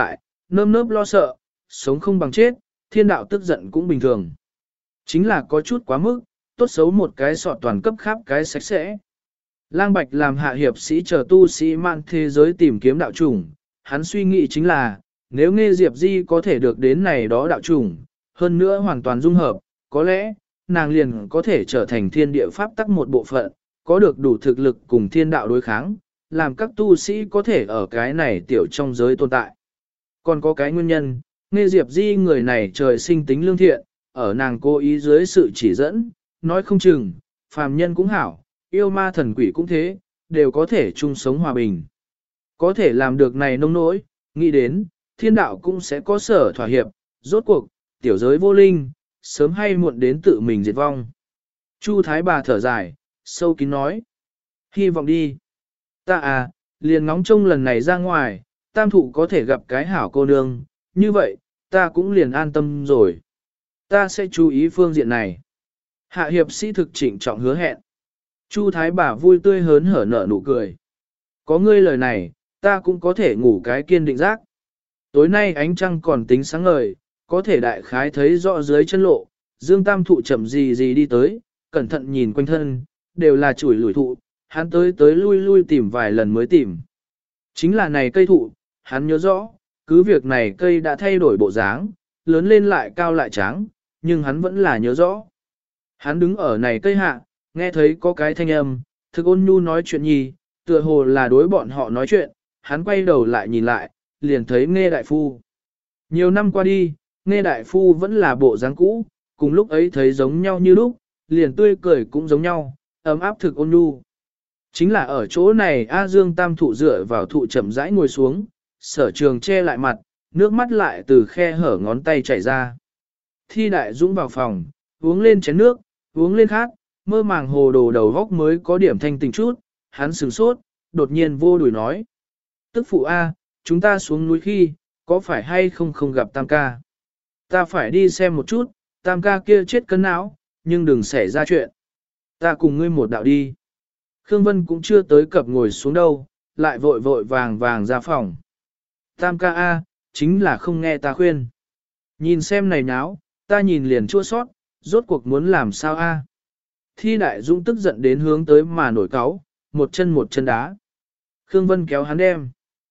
nơm nớp lo sợ, sống không bằng chết, thiên đạo tức giận cũng bình thường. Chính là có chút quá mức, tốt xấu một cái sọ toàn cấp khắp cái sạch sẽ. Lang Bạch làm hạ hiệp sĩ chờ tu sĩ mạn thế giới tìm kiếm đạo chủng, hắn suy nghĩ chính là, nếu Nghê Diệp Di có thể được đến này đó đạo chủng, hơn nữa hoàn toàn dung hợp, có lẽ, nàng liền có thể trở thành thiên địa pháp tắc một bộ phận, có được đủ thực lực cùng thiên đạo đối kháng, làm các tu sĩ có thể ở cái này tiểu trong giới tồn tại. Còn có cái nguyên nhân, Nghê Diệp Di người này trời sinh tính lương thiện, ở nàng cố ý dưới sự chỉ dẫn, nói không chừng, phàm nhân cũng hảo, yêu ma thần quỷ cũng thế, đều có thể chung sống hòa bình. Có thể làm được này nông nỗi, nghĩ đến, thiên đạo cũng sẽ có sở thỏa hiệp, rốt cuộc, tiểu giới vô linh, sớm hay muộn đến tự mình diệt vong. Chu Thái Bà thở dài, sâu kín nói, hy vọng đi. Ta à, liền ngóng trông lần này ra ngoài, tam thụ có thể gặp cái hảo cô nương, như vậy, ta cũng liền an tâm rồi. Ta sẽ chú ý phương diện này. Hạ hiệp sĩ thực chỉnh trọng hứa hẹn. Chu Thái Bà vui tươi hớn hở nở nụ cười. Có ngươi lời này, ta cũng có thể ngủ cái kiên định giác. Tối nay ánh trăng còn tính sáng ngời, có thể đại khái thấy rõ dưới chân lộ, Dương Tam thụ chậm gì gì đi tới, cẩn thận nhìn quanh thân, đều là chuỗi lủi thụ, hắn tới tới lui lui tìm vài lần mới tìm. Chính là này cây thụ, hắn nhớ rõ, cứ việc này cây đã thay đổi bộ dáng, lớn lên lại cao lại trắng, nhưng hắn vẫn là nhớ rõ. Hắn đứng ở này cây hạ, nghe thấy có cái thanh âm, thực ôn nhu nói chuyện nhì, tựa hồ là đối bọn họ nói chuyện, hắn quay đầu lại nhìn lại, liền thấy Nghê Đại Phu. Nhiều năm qua đi, Nghê Đại Phu vẫn là bộ dáng cũ, cùng lúc ấy thấy giống nhau như lúc, liền tươi cười cũng giống nhau, ấm áp thực ôn nhu. Chính là ở chỗ này A Dương Tam thụ dựa vào thụ chậm rãi ngồi xuống, Sở Trường che lại mặt, nước mắt lại từ khe hở ngón tay chảy ra. Thi Đại Dũng vào phòng, uống lên chén nước, uống lên khát, mơ màng hồ đồ đầu góc mới có điểm thanh tình chút, hắn sửng sốt, đột nhiên vô đuổi nói. Tức phụ A, chúng ta xuống núi khi, có phải hay không không gặp Tam ca? Ta phải đi xem một chút, Tam ca kia chết cân não, nhưng đừng xảy ra chuyện. Ta cùng ngươi một đạo đi. Khương Vân cũng chưa tới cập ngồi xuống đâu, lại vội vội vàng vàng ra phòng. Tam ca A, chính là không nghe ta khuyên. Nhìn xem này náo, ta nhìn liền chua sót, rốt cuộc muốn làm sao A. Thi Đại Dũng tức giận đến hướng tới mà nổi cáu, một chân một chân đá. Khương Vân kéo hắn đem.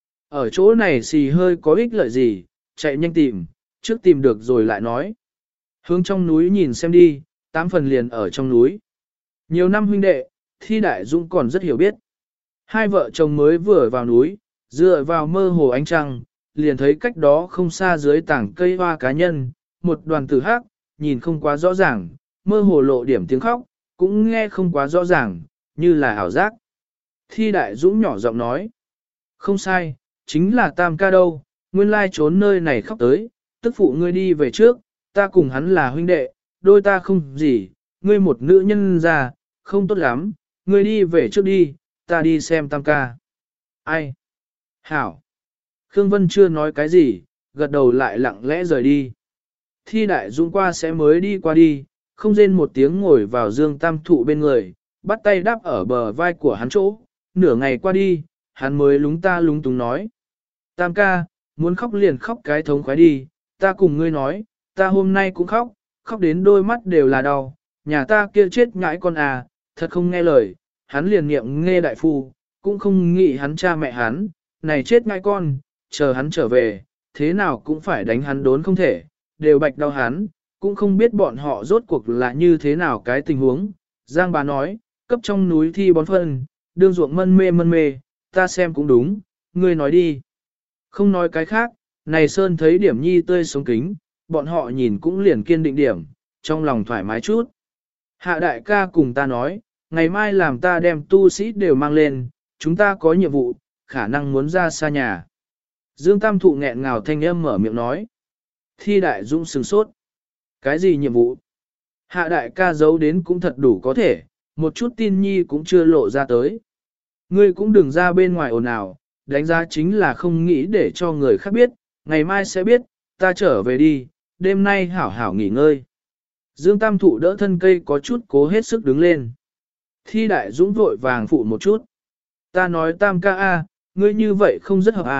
Ở chỗ này xì hơi có ích lợi gì, chạy nhanh tìm, trước tìm được rồi lại nói. Hướng trong núi nhìn xem đi, tám phần liền ở trong núi. Nhiều năm huynh đệ, Thi Đại Dũng còn rất hiểu biết. Hai vợ chồng mới vừa vào núi, dựa vào mơ hồ ánh trăng, liền thấy cách đó không xa dưới tảng cây hoa cá nhân, một đoàn tử hắc, nhìn không quá rõ ràng, mơ hồ lộ điểm tiếng khóc, cũng nghe không quá rõ ràng, như là ảo giác. Thi Đại Dũng nhỏ giọng nói, không sai, chính là Tam ca đâu, nguyên lai trốn nơi này khóc tới, tức phụ ngươi đi về trước, ta cùng hắn là huynh đệ, đôi ta không gì, ngươi một nữ nhân già, không tốt lắm, ngươi đi về trước đi, ta đi xem Tam ca. Ai? Hảo. Khương Vân chưa nói cái gì, gật đầu lại lặng lẽ rời đi. Thi Đại Dũng qua sẽ mới đi qua đi, không rên một tiếng ngồi vào Dương Tam thụ bên người, bắt tay đáp ở bờ vai của hắn chỗ, nửa ngày qua đi, hắn mới lúng ta lúng túng nói. Tam ca, muốn khóc liền khóc cái thống khoái đi, ta cùng ngươi nói, ta hôm nay cũng khóc, khóc đến đôi mắt đều là đau, nhà ta kia chết ngãi con à, thật không nghe lời, hắn liền niệm Nghê Đại Phu, cũng không nghĩ hắn cha mẹ hắn, này chết ngãi con, chờ hắn trở về, thế nào cũng phải đánh hắn đốn không thể, đều bạch đau hắn, cũng không biết bọn họ rốt cuộc là như thế nào cái tình huống. Giang bà nói, cấp trong núi thi bón phân, đương ruộng mân mê mân mê, ta xem cũng đúng, ngươi nói đi. Không nói cái khác, này Sơn thấy điểm nhi tươi sống kính, bọn họ nhìn cũng liền kiên định điểm, trong lòng thoải mái chút. Hạ đại ca cùng ta nói, ngày mai làm ta đem tu sĩ đều mang lên, chúng ta có nhiệm vụ, khả năng muốn ra xa nhà. Dương Tam thụ nghẹn ngào thanh âm mở miệng nói. Thi Đại Dũng sừng sốt. Cái gì nhiệm vụ? Hạ đại ca giấu đến cũng thật đủ có thể, một chút tin nhi cũng chưa lộ ra tới. Ngươi cũng đừng ra bên ngoài ồn ào, đánh giá chính là không nghĩ để cho người khác biết, ngày mai sẽ biết, ta trở về đi, đêm nay hảo hảo nghỉ ngơi. Dương Tam thụ đỡ thân cây có chút cố hết sức đứng lên. Thi Đại Dũng vội vàng phụ một chút. Ta nói Tam ca a, ngươi như vậy không rất hợp a,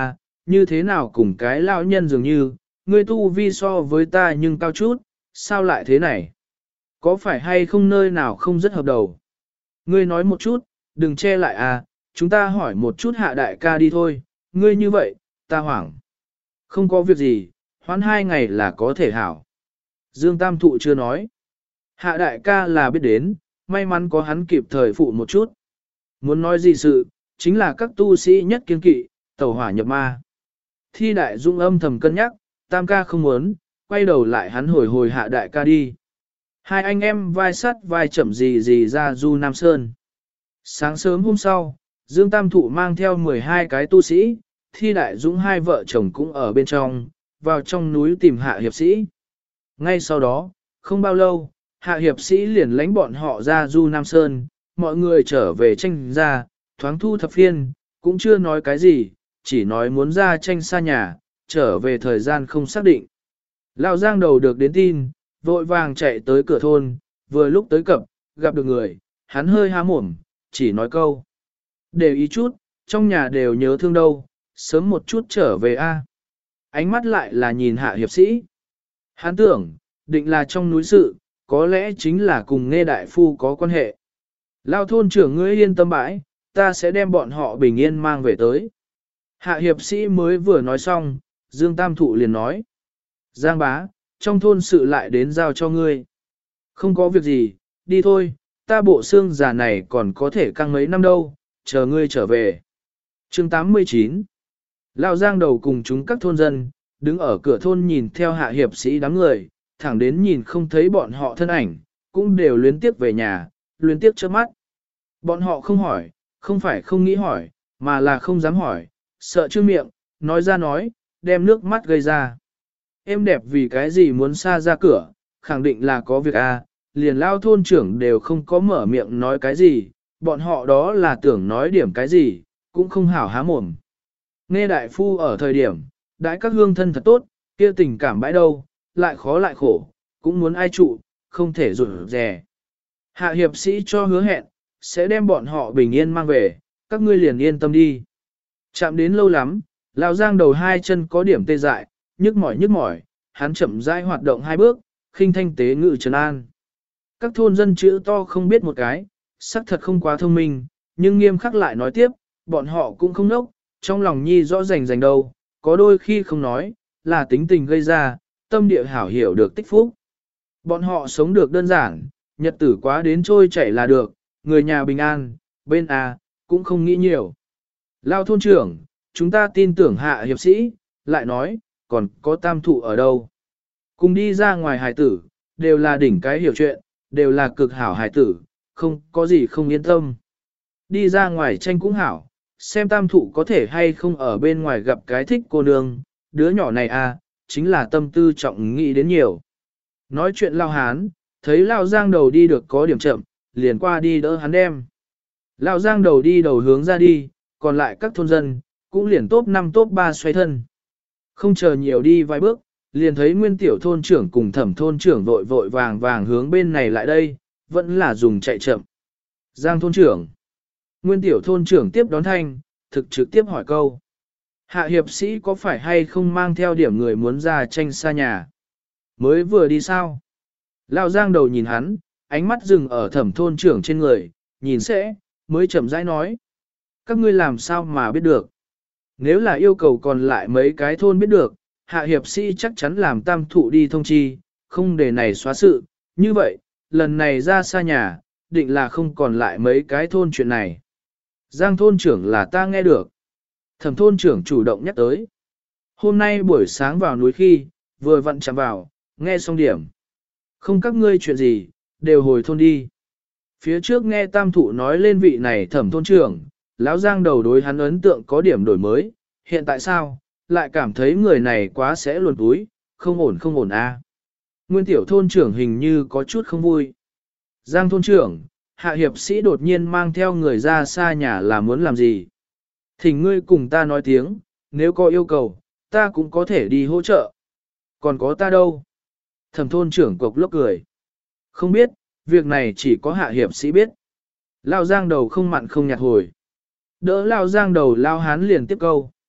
như thế nào cùng cái lão nhân dường như, ngươi tu vi so với ta nhưng cao chút, sao lại thế này? Có phải hay không nơi nào không rất hợp đầu? Ngươi nói một chút, đừng che lại à, chúng ta hỏi một chút hạ đại ca đi thôi, ngươi như vậy, ta hoảng. Không có việc gì, hoãn hai ngày là có thể hảo. Dương Tam Thụ chưa nói. Hạ đại ca là biết đến, may mắn có hắn kịp thời phụ một chút. Muốn nói gì sự, chính là các tu sĩ nhất kiên kỵ, tẩu hỏa nhập ma. Thi đại dung âm thầm cân nhắc, Tam ca không muốn, quay đầu lại hắn hồi hồi hạ đại ca đi. Hai anh em vai sắt vai chậm gì gì ra du Nam Sơn. Sáng sớm hôm sau, Dương Tam Thụ mang theo mười hai cái tu sĩ, Thi Đại Dũng hai vợ chồng cũng ở bên trong, vào trong núi tìm hạ hiệp sĩ. Ngay sau đó, không bao lâu, hạ hiệp sĩ liền lãnh bọn họ ra du Nam Sơn, mọi người trở về tranh ra, thoáng thu thập phiên, cũng chưa nói cái gì, chỉ nói muốn ra tranh xa nhà, trở về thời gian không xác định. Lão Giang đầu được đến tin, vội vàng chạy tới cửa thôn, vừa lúc tới cập, gặp được người, hắn hơi há mồm, chỉ nói câu. Để ý chút, trong nhà đều nhớ thương đâu, sớm một chút trở về a. Ánh mắt lại là nhìn hạ hiệp sĩ. Hắn tưởng, định là trong núi sự, có lẽ chính là cùng nghe đại phu có quan hệ. Lao thôn trưởng ngươi yên tâm bãi, ta sẽ đem bọn họ bình yên mang về tới. Hạ hiệp sĩ mới vừa nói xong, Dương Tam Thụ liền nói. Giang bá, trong thôn sự lại đến giao cho ngươi. Không có việc gì, đi thôi, ta bộ xương già này còn có thể căng mấy năm đâu, chờ ngươi trở về. chương tám mươi chín. Lao Giang đầu cùng chúng các thôn dân, đứng ở cửa thôn nhìn theo hạ hiệp sĩ đám người, thẳng đến nhìn không thấy bọn họ thân ảnh, cũng đều luyến tiếc về nhà, luyến tiếc trước mắt. Bọn họ không hỏi, không phải không nghĩ hỏi, mà là không dám hỏi, sợ chư miệng, nói ra nói, đem nước mắt gây ra. Em đẹp vì cái gì muốn xa ra cửa, khẳng định là có việc a, liền lao thôn trưởng đều không có mở miệng nói cái gì, bọn họ đó là tưởng nói điểm cái gì, cũng không hảo há mồm. Nghe đại phu ở thời điểm, đãi các hương thân thật tốt, kia tình cảm bãi đâu, lại khó lại khổ, cũng muốn ai trụ, không thể rủi rè. Hạ hiệp sĩ cho hứa hẹn, sẽ đem bọn họ bình yên mang về, các ngươi liền yên tâm đi. Chạm đến lâu lắm, Lão Giang đầu hai chân có điểm tê dại, nhức mỏi nhức mỏi, hắn chậm rãi hoạt động hai bước, khinh thanh tế ngự trấn an. Các thôn dân chữ to không biết một cái, sắc thật không quá thông minh, nhưng nghiêm khắc lại nói tiếp, bọn họ cũng không nốc, trong lòng nhi rõ rành rành đâu, có đôi khi không nói, là tính tình gây ra, tâm địa hảo hiểu được tích phúc. Bọn họ sống được đơn giản, nhật tử quá đến trôi chảy là được, người nhà bình an, bên à, cũng không nghĩ nhiều. Lao thôn trưởng, chúng ta tin tưởng hạ hiệp sĩ, lại nói, còn có tam thụ ở đâu. Cùng đi ra ngoài hài tử, đều là đỉnh cái hiểu chuyện, đều là cực hảo hài tử, không có gì không yên tâm. Đi ra ngoài tranh cũng hảo, xem tam thụ có thể hay không ở bên ngoài gặp cái thích cô nương, đứa nhỏ này à, chính là tâm tư trọng nghĩ đến nhiều. Nói chuyện lao hán, thấy lao giang đầu đi được có điểm chậm, liền qua đi đỡ hắn đem. Lao giang đầu đi đầu hướng ra đi, còn lại các thôn dân, cũng liền top năm top ba xoay thân. Không chờ nhiều đi vài bước, liền thấy nguyên tiểu thôn trưởng cùng thẩm thôn trưởng vội vội vàng vàng hướng bên này lại đây, vẫn là dùng chạy chậm. Giang thôn trưởng. Nguyên tiểu thôn trưởng tiếp đón thanh, thực trực tiếp hỏi câu. Hạ hiệp sĩ có phải hay không mang theo điểm người muốn ra tranh xa nhà? Mới vừa đi sao? Lão Giang đầu nhìn hắn, ánh mắt dừng ở thẩm thôn trưởng trên người, nhìn sẽ, mới chậm rãi nói. Các ngươi làm sao mà biết được? Nếu là yêu cầu còn lại mấy cái thôn biết được, hạ hiệp sĩ chắc chắn làm tam thụ đi thông chi, không để này xóa sự. Như vậy, lần này ra xa nhà, định là không còn lại mấy cái thôn chuyện này. Giang thôn trưởng là ta nghe được. Thẩm thôn trưởng chủ động nhắc tới. Hôm nay buổi sáng vào núi khi, vừa vặn chạm vào, nghe xong điểm. Không các ngươi chuyện gì, đều hồi thôn đi. Phía trước nghe tam thụ nói lên vị này thẩm thôn trưởng, lão Giang đầu đối hắn ấn tượng có điểm đổi mới, hiện tại sao, lại cảm thấy người này quá sẽ luồn túi, không ổn không ổn a. À. Nguyên tiểu thôn trưởng hình như có chút không vui. Giang thôn trưởng, hạ hiệp sĩ đột nhiên mang theo người ra xa nhà là muốn làm gì? Thỉnh ngươi cùng ta nói tiếng, nếu có yêu cầu, ta cũng có thể đi hỗ trợ. Còn có ta đâu? Thẩm thôn trưởng cộc lốc cười. Không biết, việc này chỉ có hạ hiệp sĩ biết. Lao Giang đầu không mặn không nhạt hồi. Đỡ Lao Giang đầu Lao hán liền tiếp câu.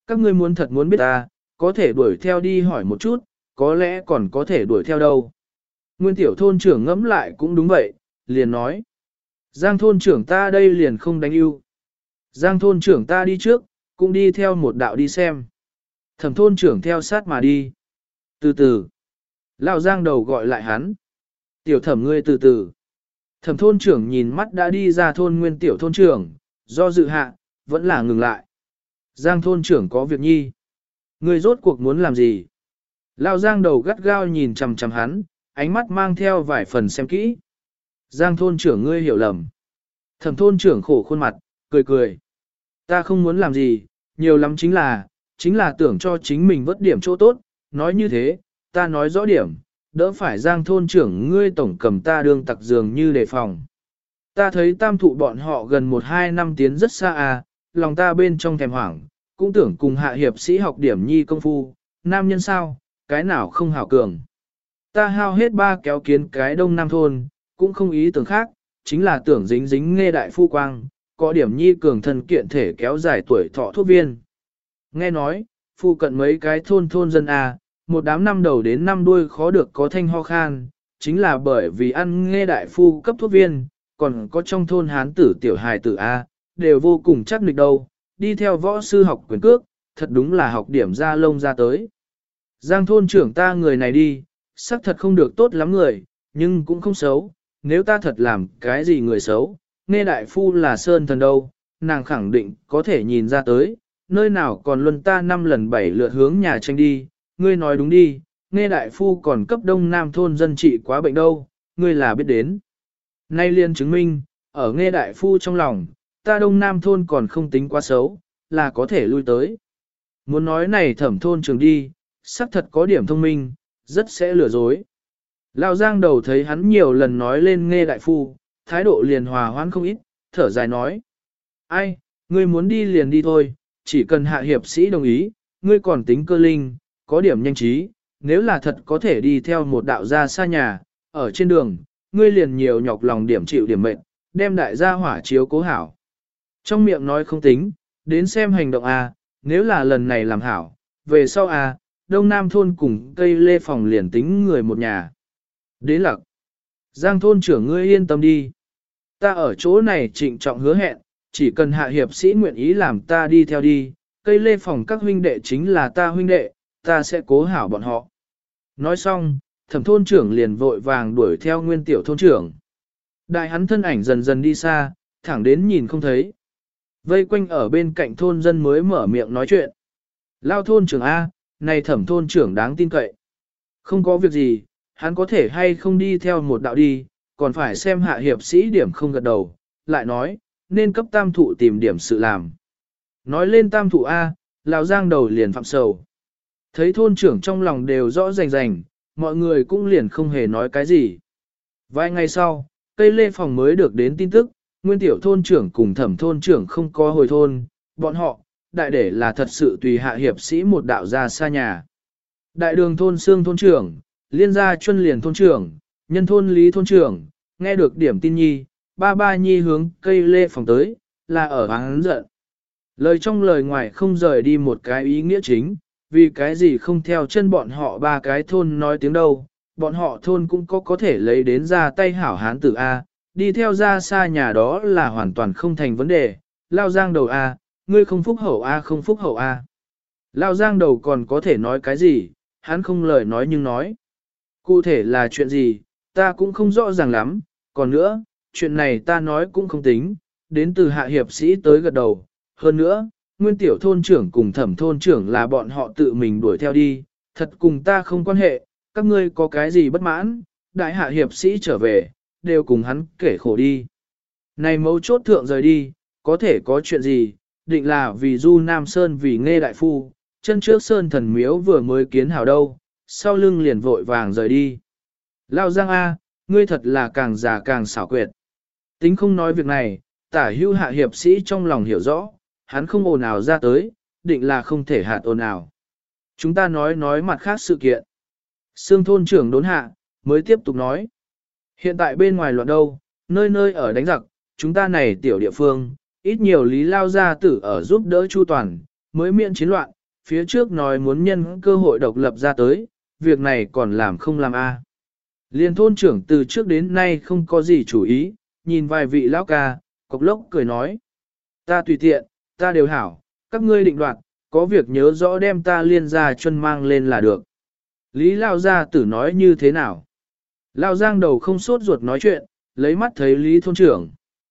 Các ngươi muốn thật muốn biết ta, có thể đuổi theo đi hỏi một chút, có lẽ còn có thể đuổi theo đâu. Nguyên tiểu thôn trưởng ngẫm lại cũng đúng vậy, liền nói. Giang thôn trưởng ta đây liền không đánh ưu. Giang thôn trưởng ta đi trước, cũng đi theo một đạo đi xem. Thẩm thôn trưởng theo sát mà đi. Từ từ. Lão Giang đầu gọi lại hắn. Tiểu thẩm ngươi từ từ. Thẩm thôn trưởng nhìn mắt đã đi ra thôn nguyên tiểu thôn trưởng, do dự hạ, vẫn là ngừng lại. Giang thôn trưởng có việc nhi. Ngươi rốt cuộc muốn làm gì? Lão Giang đầu gắt gao nhìn chằm chằm hắn, ánh mắt mang theo vài phần xem kỹ. Giang thôn trưởng ngươi hiểu lầm. Thẩm thôn trưởng khổ khuôn mặt, cười cười. Ta không muốn làm gì, nhiều lắm chính là, chính là tưởng cho chính mình vớt điểm chỗ tốt, nói như thế, ta nói rõ điểm, đỡ phải Giang thôn trưởng ngươi tổng cầm ta đương tặc dường như đề phòng. Ta thấy tam thụ bọn họ gần một hai năm tiến rất xa à, lòng ta bên trong thèm hoảng, cũng tưởng cùng hạ hiệp sĩ học điểm nhi công phu, nam nhân sao, cái nào không hảo cường. Ta hao hết ba kéo kiến cái đông nam thôn, cũng không ý tưởng khác, chính là tưởng dính dính nghe đại phu quang, có điểm nhi cường thân kiện thể kéo dài tuổi thọ thuốc viên. Nghe nói, phu cận mấy cái thôn thôn dân à, một đám năm đầu đến năm đuôi khó được có thanh ho khan, chính là bởi vì ăn nghe đại phu cấp thuốc viên, còn có trong thôn hán tử tiểu hài tử A, đều vô cùng chắc nịch đâu, đi theo võ sư học quyền cước, thật đúng là học điểm ra lông ra tới. Giang thôn trưởng ta người này đi, sắc thật không được tốt lắm người, nhưng cũng không xấu, nếu ta thật làm cái gì người xấu, nghe đại phu là sơn thần đâu, nàng khẳng định có thể nhìn ra tới, nơi nào còn luân ta năm lần bảy lượt hướng nhà tranh đi, ngươi nói đúng đi, nghe đại phu còn cấp đông nam thôn dân trị quá bệnh đâu, ngươi là biết đến. Nay liên chứng minh, ở nghe đại phu trong lòng, ta đông nam thôn còn không tính quá xấu, là có thể lui tới. Muốn nói này thẩm thôn trường đi, xác thật có điểm thông minh, rất sẽ lừa dối. Lão Giang đầu thấy hắn nhiều lần nói lên nghe đại phu, thái độ liền hòa hoãn không ít, thở dài nói. Ai, ngươi muốn đi liền đi thôi, chỉ cần hạ hiệp sĩ đồng ý, ngươi còn tính cơ linh, có điểm nhanh trí, nếu là thật có thể đi theo một đạo gia xa nhà, ở trên đường, ngươi liền nhiều nhọc lòng điểm chịu điểm mệnh, đem đại gia hỏa chiếu cố hảo. Trong miệng nói không tính, đến xem hành động A, nếu là lần này làm hảo, về sau A, đông nam thôn cùng cây lê phòng liền tính người một nhà. Đến lặc, Giang thôn trưởng ngươi yên tâm đi. Ta ở chỗ này trịnh trọng hứa hẹn, chỉ cần hạ hiệp sĩ nguyện ý làm ta đi theo đi, cây lê phòng các huynh đệ chính là ta huynh đệ, ta sẽ cố hảo bọn họ. Nói xong, thẩm thôn trưởng liền vội vàng đuổi theo nguyên tiểu thôn trưởng. Đại hắn thân ảnh dần dần đi xa, thẳng đến nhìn không thấy. Vây quanh ở bên cạnh thôn dân mới mở miệng nói chuyện. Lao thôn trưởng A, này thẩm thôn trưởng đáng tin cậy. Không có việc gì, hắn có thể hay không đi theo một đạo đi, còn phải xem hạ hiệp sĩ điểm không gật đầu, lại nói, nên cấp tam thụ tìm điểm sự làm. Nói lên tam thụ A, Lão Giang đầu liền phạm sầu. Thấy thôn trưởng trong lòng đều rõ rành rành, mọi người cũng liền không hề nói cái gì. Vài ngày sau, cây lê phòng mới được đến tin tức, nguyên tiểu thôn trưởng cùng thẩm thôn trưởng không có hồi thôn, bọn họ, đại để là thật sự tùy hạ hiệp sĩ một đạo ra xa nhà. Đại đường thôn xương thôn trưởng, liên gia chuân liền thôn trưởng, nhân thôn lý thôn trưởng, nghe được điểm tin nhi, ba ba nhi hướng cây lê phòng tới, là ở hắn giận. Lời trong lời ngoài không rời đi một cái ý nghĩa chính, vì cái gì không theo chân bọn họ ba cái thôn nói tiếng đâu, bọn họ thôn cũng có có thể lấy đến ra tay hảo hán tử A, đi theo ra xa nhà đó là hoàn toàn không thành vấn đề, Lao Giang đầu A, ngươi không phúc hậu A không phúc hậu A. Lao Giang đầu còn có thể nói cái gì, hắn không lời nói nhưng nói. Cụ thể là chuyện gì, ta cũng không rõ ràng lắm, còn nữa, chuyện này ta nói cũng không tính, đến từ hạ hiệp sĩ tới gật đầu, hơn nữa, nguyên tiểu thôn trưởng cùng thẩm thôn trưởng là bọn họ tự mình đuổi theo đi, thật cùng ta không quan hệ, các ngươi có cái gì bất mãn, đại hạ hiệp sĩ trở về, đều cùng hắn kể khổ đi. Này mấu chốt thượng rời đi, có thể có chuyện gì, định là vì Du Nam Sơn vì nghe đại phu, chân trước Sơn thần miếu vừa mới kiến hảo đâu, sau lưng liền vội vàng rời đi. Lao Giang A, ngươi thật là càng già càng xảo quyệt. Tính không nói việc này, tả hưu hạ hiệp sĩ trong lòng hiểu rõ, hắn không ồn ào ra tới, định là không thể hạt ồn ào. Chúng ta nói nói mặt khác sự kiện. Sương thôn trưởng đốn hạ, mới tiếp tục nói. Hiện tại bên ngoài loạn đâu, nơi nơi ở đánh giặc, chúng ta này tiểu địa phương, ít nhiều lý lao gia tử ở giúp đỡ chu toàn, mới miễn chiến loạn, phía trước nói muốn nhân cơ hội độc lập ra tới, việc này còn làm không làm a. Liên thôn trưởng từ trước đến nay không có gì chủ ý, nhìn vài vị lão ca, cộc lốc cười nói. Ta tùy tiện, ta đều hảo, các ngươi định đoạt, có việc nhớ rõ đem ta liên gia chân mang lên là được. Lý Lao Gia tử nói như thế nào? Lao Giang đầu không sốt ruột nói chuyện, lấy mắt thấy Lý thôn trưởng.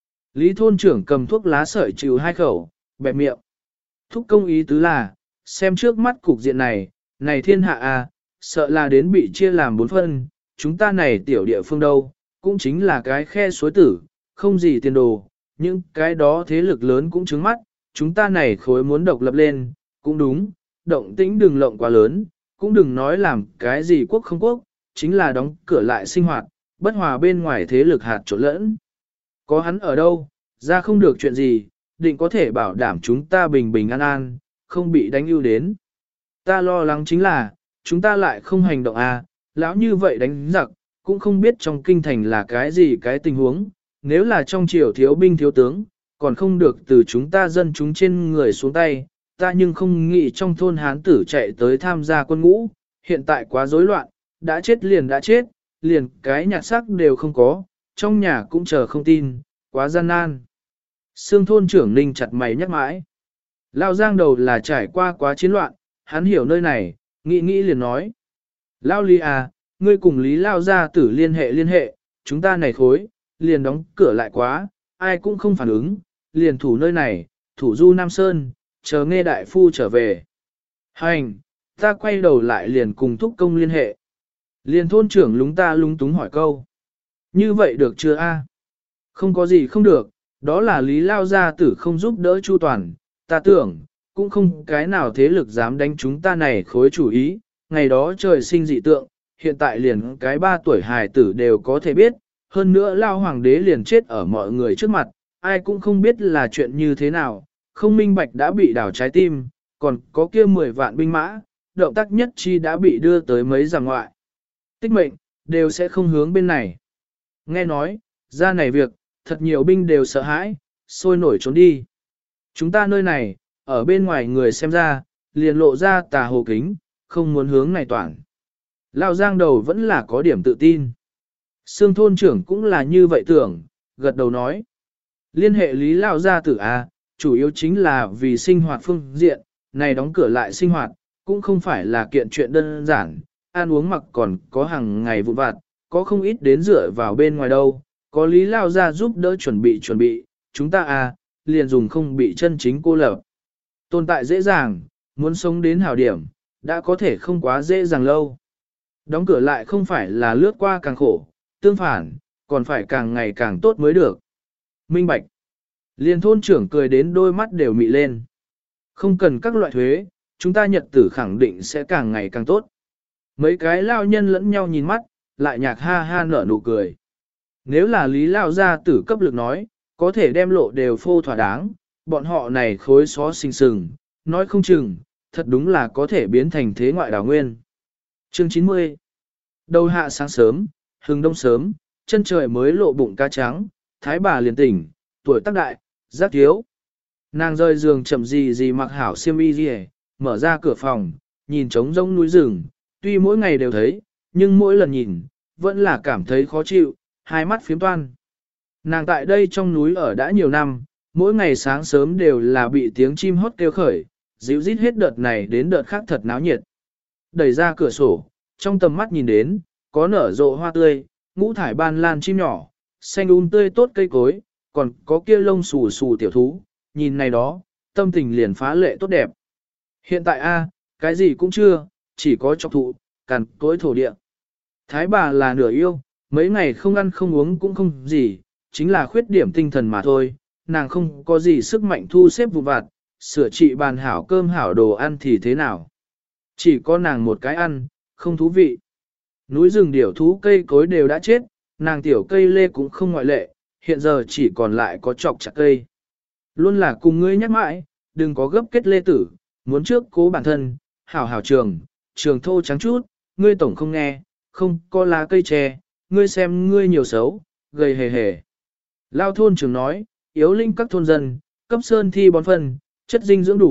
Lý thôn trưởng cầm thuốc lá sợi chịu hai khẩu, bẹp miệng. Thúc công ý tứ là, xem trước mắt cục diện này, này thiên hạ à, sợ là đến bị chia làm bốn phân, chúng ta này tiểu địa phương đâu, cũng chính là cái khe suối tử, không gì tiền đồ, nhưng cái đó thế lực lớn cũng trứng mắt, chúng ta này khối muốn độc lập lên, cũng đúng, động tĩnh đừng lộng quá lớn, cũng đừng nói làm cái gì quốc không quốc, chính là đóng cửa lại sinh hoạt, bất hòa bên ngoài thế lực hạt trộn lẫn. Có hắn ở đâu, ra không được chuyện gì, định có thể bảo đảm chúng ta bình bình an an, không bị đánh ưu đến. Ta lo lắng chính là, chúng ta lại không hành động à, lão như vậy đánh giặc, cũng không biết trong kinh thành là cái gì cái tình huống, nếu là trong triều thiếu binh thiếu tướng, còn không được từ chúng ta dân chúng trên người xuống tay, ta nhưng không nghĩ trong thôn hán tử chạy tới tham gia quân ngũ, hiện tại quá rối loạn, đã chết liền đã chết, liền cái nhặt xác đều không có, trong nhà cũng chờ không tin, quá gian nan. Sương thôn trưởng Ninh chặt mày nhắc mãi. Lao Giang đầu là trải qua quá chiến loạn, hắn hiểu nơi này, nghĩ nghĩ liền nói. Lao Lý à, ngươi cùng Lý Lao gia tử liên hệ liên hệ, chúng ta này khối, liền đóng cửa lại quá, ai cũng không phản ứng, liền thủ nơi này, thủ du Nam Sơn, chờ nghe đại phu trở về. Hành, ta quay đầu lại liền cùng thúc công liên hệ. Liền thôn trưởng lúng ta lúng túng hỏi câu. Như vậy được chưa a? Không có gì không được, đó là Lý Lao gia tử không giúp đỡ chu toàn, ta tưởng, cũng không cái nào thế lực dám đánh chúng ta này khối chủ ý, ngày đó trời sinh dị tượng, hiện tại liền cái ba tuổi hài tử đều có thể biết, hơn nữa Lao Hoàng đế liền chết ở mọi người trước mặt, ai cũng không biết là chuyện như thế nào, không minh bạch đã bị đảo trái tim, còn có kia mười vạn binh mã, động tác nhất chi đã bị đưa tới mấy giảng ngoại. Tích mệnh, đều sẽ không hướng bên này. Nghe nói, ra này việc, thật nhiều binh đều sợ hãi, sôi nổi trốn đi. Chúng ta nơi này, ở bên ngoài người xem ra, liền lộ ra tà hồ kính, không muốn hướng này toàn. Lao Giang đầu vẫn là có điểm tự tin. Sương thôn trưởng cũng là như vậy tưởng, gật đầu nói. Liên hệ Lý Lao gia tử A, chủ yếu chính là vì sinh hoạt phương diện, này đóng cửa lại sinh hoạt, cũng không phải là kiện chuyện đơn giản, ăn uống mặc còn có hàng ngày vụn vặt, có không ít đến dựa vào bên ngoài đâu, có Lý Lao gia giúp đỡ chuẩn bị chuẩn bị, chúng ta A, liền dùng không bị chân chính cô lập. Tồn tại dễ dàng, muốn sống đến hảo điểm, đã có thể không quá dễ dàng lâu. Đóng cửa lại không phải là lướt qua càng khổ, tương phản, còn phải càng ngày càng tốt mới được. Minh bạch. Liên thôn trưởng cười đến đôi mắt đều mị lên. Không cần các loại thuế, chúng ta nhật tử khẳng định sẽ càng ngày càng tốt. Mấy cái lao nhân lẫn nhau nhìn mắt, lại nhạc ha ha nở nụ cười. Nếu là Lý Lao gia tử cấp lực nói, có thể đem lộ đều phô thỏa đáng, bọn họ này khối xó xinh sừng, nói không chừng, thật đúng là có thể biến thành thế ngoại đảo nguyên. Chương chín mươi. Đầu hạ sáng sớm, hừng đông sớm, chân trời mới lộ bụng cá trắng, thái bà liền tỉnh, tuổi tác đại, giác thiếu. Nàng rơi giường chậm gì gì mặc hảo xiêm y gì, mở ra cửa phòng, nhìn trống rỗng núi rừng, tuy mỗi ngày đều thấy, nhưng mỗi lần nhìn, vẫn là cảm thấy khó chịu, hai mắt phiếm toan. Nàng tại đây trong núi ở đã nhiều năm, mỗi ngày sáng sớm đều là bị tiếng chim hót kêu khởi, dịu rít hết đợt này đến đợt khác thật náo nhiệt. Đẩy ra cửa sổ, trong tầm mắt nhìn đến, có nở rộ hoa tươi, ngũ thải ban lan chim nhỏ, xanh um tươi tốt cây cối, còn có kia lông xù xù tiểu thú, nhìn này đó, tâm tình liền phá lệ tốt đẹp. Hiện tại a, cái gì cũng chưa, chỉ có chọc thụ, cằn cối thổ địa. Thái bà là nửa yêu, mấy ngày không ăn không uống cũng không gì, chính là khuyết điểm tinh thần mà thôi, nàng không có gì sức mạnh thu xếp vụ vặt, sửa trị bàn hảo cơm hảo đồ ăn thì thế nào. Chỉ có nàng một cái ăn, không thú vị. Núi rừng điểu thú cây cối đều đã chết, nàng tiểu cây lê cũng không ngoại lệ, hiện giờ chỉ còn lại có chọc chặt cây. Luôn là cùng ngươi nhắc mãi, đừng có gấp kết lê tử, muốn trước cố bản thân, hảo hảo trường, trường thô trắng chút, ngươi tổng không nghe, không có lá cây tre, ngươi xem ngươi nhiều xấu, gầy hề hề. Lao thôn trường nói, yếu linh các thôn dân, cấp sơn thi bón phân, chất dinh dưỡng đủ,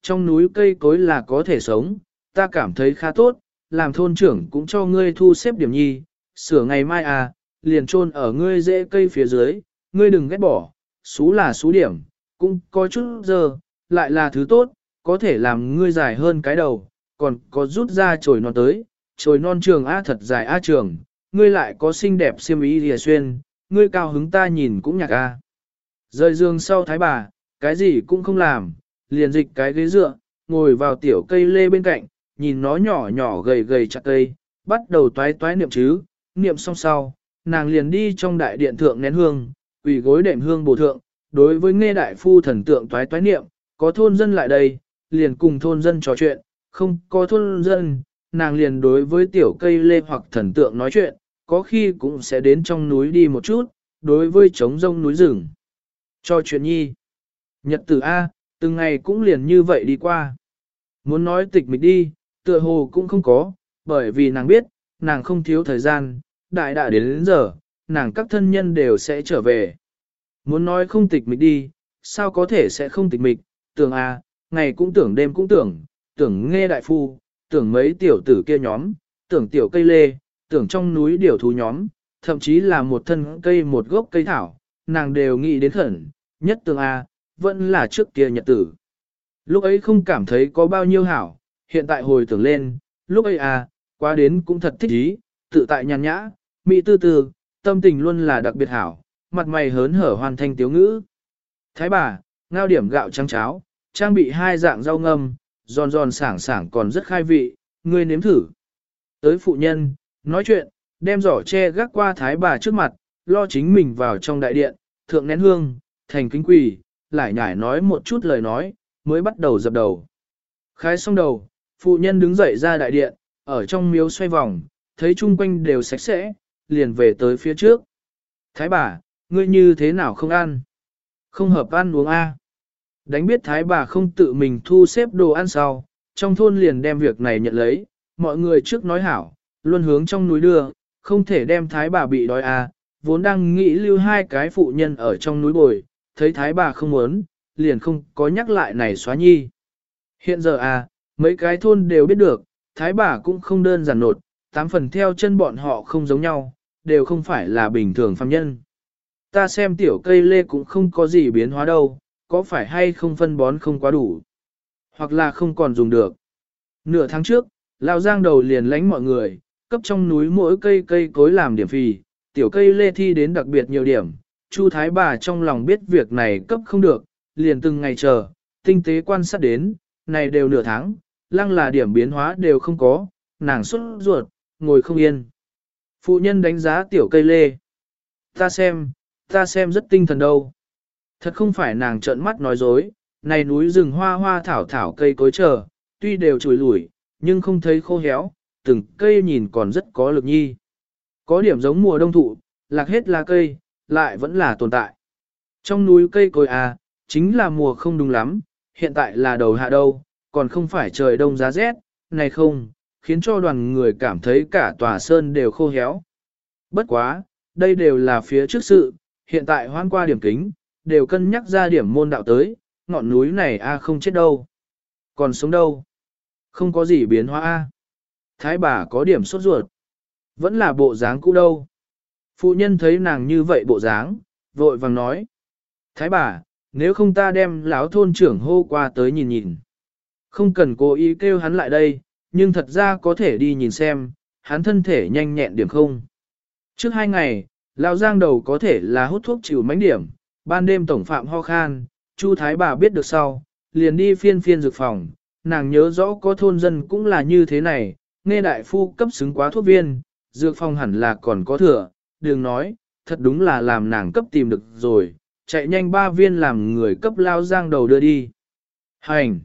trong núi cây cối là có thể sống, ta cảm thấy khá tốt, làm thôn trưởng cũng cho ngươi thu xếp điểm nhi, sửa ngày mai à, liền chôn ở ngươi rễ cây phía dưới, ngươi đừng ghét bỏ, xú là xú điểm, cũng có chút giờ, lại là thứ tốt, có thể làm ngươi dài hơn cái đầu, còn có rút ra chồi non tới, chồi non trường A thật dài A trường, ngươi lại có xinh đẹp xiêm y lìa xuyên, ngươi cao hứng ta nhìn cũng nhạc A. Rời giường sau thái bà, cái gì cũng không làm, liền dịch cái ghế dựa, ngồi vào tiểu cây lê bên cạnh, nhìn nó nhỏ nhỏ gầy gầy chặt cây, bắt đầu toái toái niệm chứ, niệm xong sau, nàng liền đi trong đại điện thượng nén hương, quỳ gối đệm hương bổ thượng, đối với nghe đại phu thần tượng toái toái niệm, có thôn dân lại đây, liền cùng thôn dân trò chuyện, không có thôn dân, nàng liền đối với tiểu cây lê hoặc thần tượng nói chuyện, có khi cũng sẽ đến trong núi đi một chút, đối với trống rông núi rừng. Cho chuyện nhi. Nhật tử A, từng ngày cũng liền như vậy đi qua. Muốn nói tịch mịch đi, tựa hồ cũng không có, bởi vì nàng biết, nàng không thiếu thời gian, đại đã đến, đến giờ, nàng các thân nhân đều sẽ trở về. Muốn nói không tịch mịch đi, sao có thể sẽ không tịch mịch, tưởng A, ngày cũng tưởng đêm cũng tưởng, tưởng nghe đại phu, tưởng mấy tiểu tử kia nhóm, tưởng tiểu cây lê, tưởng trong núi điểu thú nhóm, thậm chí là một thân cây một gốc cây thảo, nàng đều nghĩ đến khẩn, nhất tưởng A, vẫn là trước kia nhật tử. Lúc ấy không cảm thấy có bao nhiêu hảo, hiện tại hồi tưởng lên, lúc ấy à, quá đến cũng thật thích ý, tự tại nhàn nhã, mỹ tư tư, tâm tình luôn là đặc biệt hảo, mặt mày hớn hở hoàn thành tiếu ngữ. Thái bà, ngao điểm gạo trắng cháo, trang bị hai dạng rau ngâm, giòn giòn sảng sảng còn rất khai vị, ngươi nếm thử. Tới phụ nhân, nói chuyện, đem giỏ tre gác qua thái bà trước mặt, lo chính mình vào trong đại điện, thượng nén hương, thành kính quỳ, lại nhải nói một chút lời nói, mới bắt đầu dập đầu. Khái xong đầu, phụ nhân đứng dậy ra đại điện, ở trong miếu xoay vòng, thấy chung quanh đều sạch sẽ, liền về tới phía trước. Thái bà, ngươi như thế nào không ăn? Không hợp ăn uống a. Đánh biết thái bà không tự mình thu xếp đồ ăn sau, trong thôn liền đem việc này nhận lấy, mọi người trước nói hảo, luôn hướng trong núi đưa, không thể đem thái bà bị đói a. Vốn đang nghĩ lưu hai cái phụ nhân ở trong núi bồi, thấy thái bà không muốn, liền không có nhắc lại này xóa nhi. Hiện giờ à, mấy cái thôn đều biết được, thái bà cũng không đơn giản nột, tám phần theo chân bọn họ không giống nhau, đều không phải là bình thường phàm nhân. Ta xem tiểu cây lê cũng không có gì biến hóa đâu, có phải hay không phân bón không quá đủ, hoặc là không còn dùng được. Nửa tháng trước, Lão Giang đầu liền lánh mọi người, cấp trong núi mỗi cây cây cối làm điểm phì, tiểu cây lê thi đến đặc biệt nhiều điểm, Chu thái bà trong lòng biết việc này cấp không được, liền từng ngày chờ, tinh tế quan sát đến, này đều nửa tháng, lăng là điểm biến hóa đều không có, nàng xuất ruột, ngồi không yên. Phụ nhân đánh giá tiểu cây lê. Ta xem, ta xem rất tinh thần đâu. Thật không phải nàng trợn mắt nói dối, này núi rừng hoa hoa thảo thảo cây cối chờ, tuy đều chùi lủi, nhưng không thấy khô héo, từng cây nhìn còn rất có lực nhi. Có điểm giống mùa đông thụ, lạc hết lá cây, lại vẫn là tồn tại. Trong núi cây cối à, chính là mùa không đúng lắm, hiện tại là đầu hạ đâu, còn không phải trời đông giá rét, này không, khiến cho đoàn người cảm thấy cả tòa sơn đều khô héo. Bất quá, đây đều là phía trước sự, hiện tại hoan qua điểm kính, đều cân nhắc ra điểm môn đạo tới, ngọn núi này a không chết đâu. Còn sống đâu? Không có gì biến hóa a. Thái bà có điểm sốt ruột. Vẫn là bộ dáng cũ đâu. Phụ nhân thấy nàng như vậy bộ dáng, vội vàng nói. Thái bà, nếu không ta đem lão thôn trưởng hô qua tới nhìn nhìn. Không cần cố ý kêu hắn lại đây, nhưng thật ra có thể đi nhìn xem, hắn thân thể nhanh nhẹn điểm không. Trước hai ngày, lão Giang đầu có thể là hút thuốc chịu mánh điểm, ban đêm tổng phạm ho khan, Chu thái bà biết được sau, liền đi phiên phiên dược phòng, nàng nhớ rõ có thôn dân cũng là như thế này, nghe đại phu cấp xứng quá thuốc viên, dược phòng hẳn là còn có thừa, đừng nói, thật đúng là làm nàng cấp tìm được rồi, chạy nhanh ba viên làm người cấp lao Giang đầu đưa đi. Hành!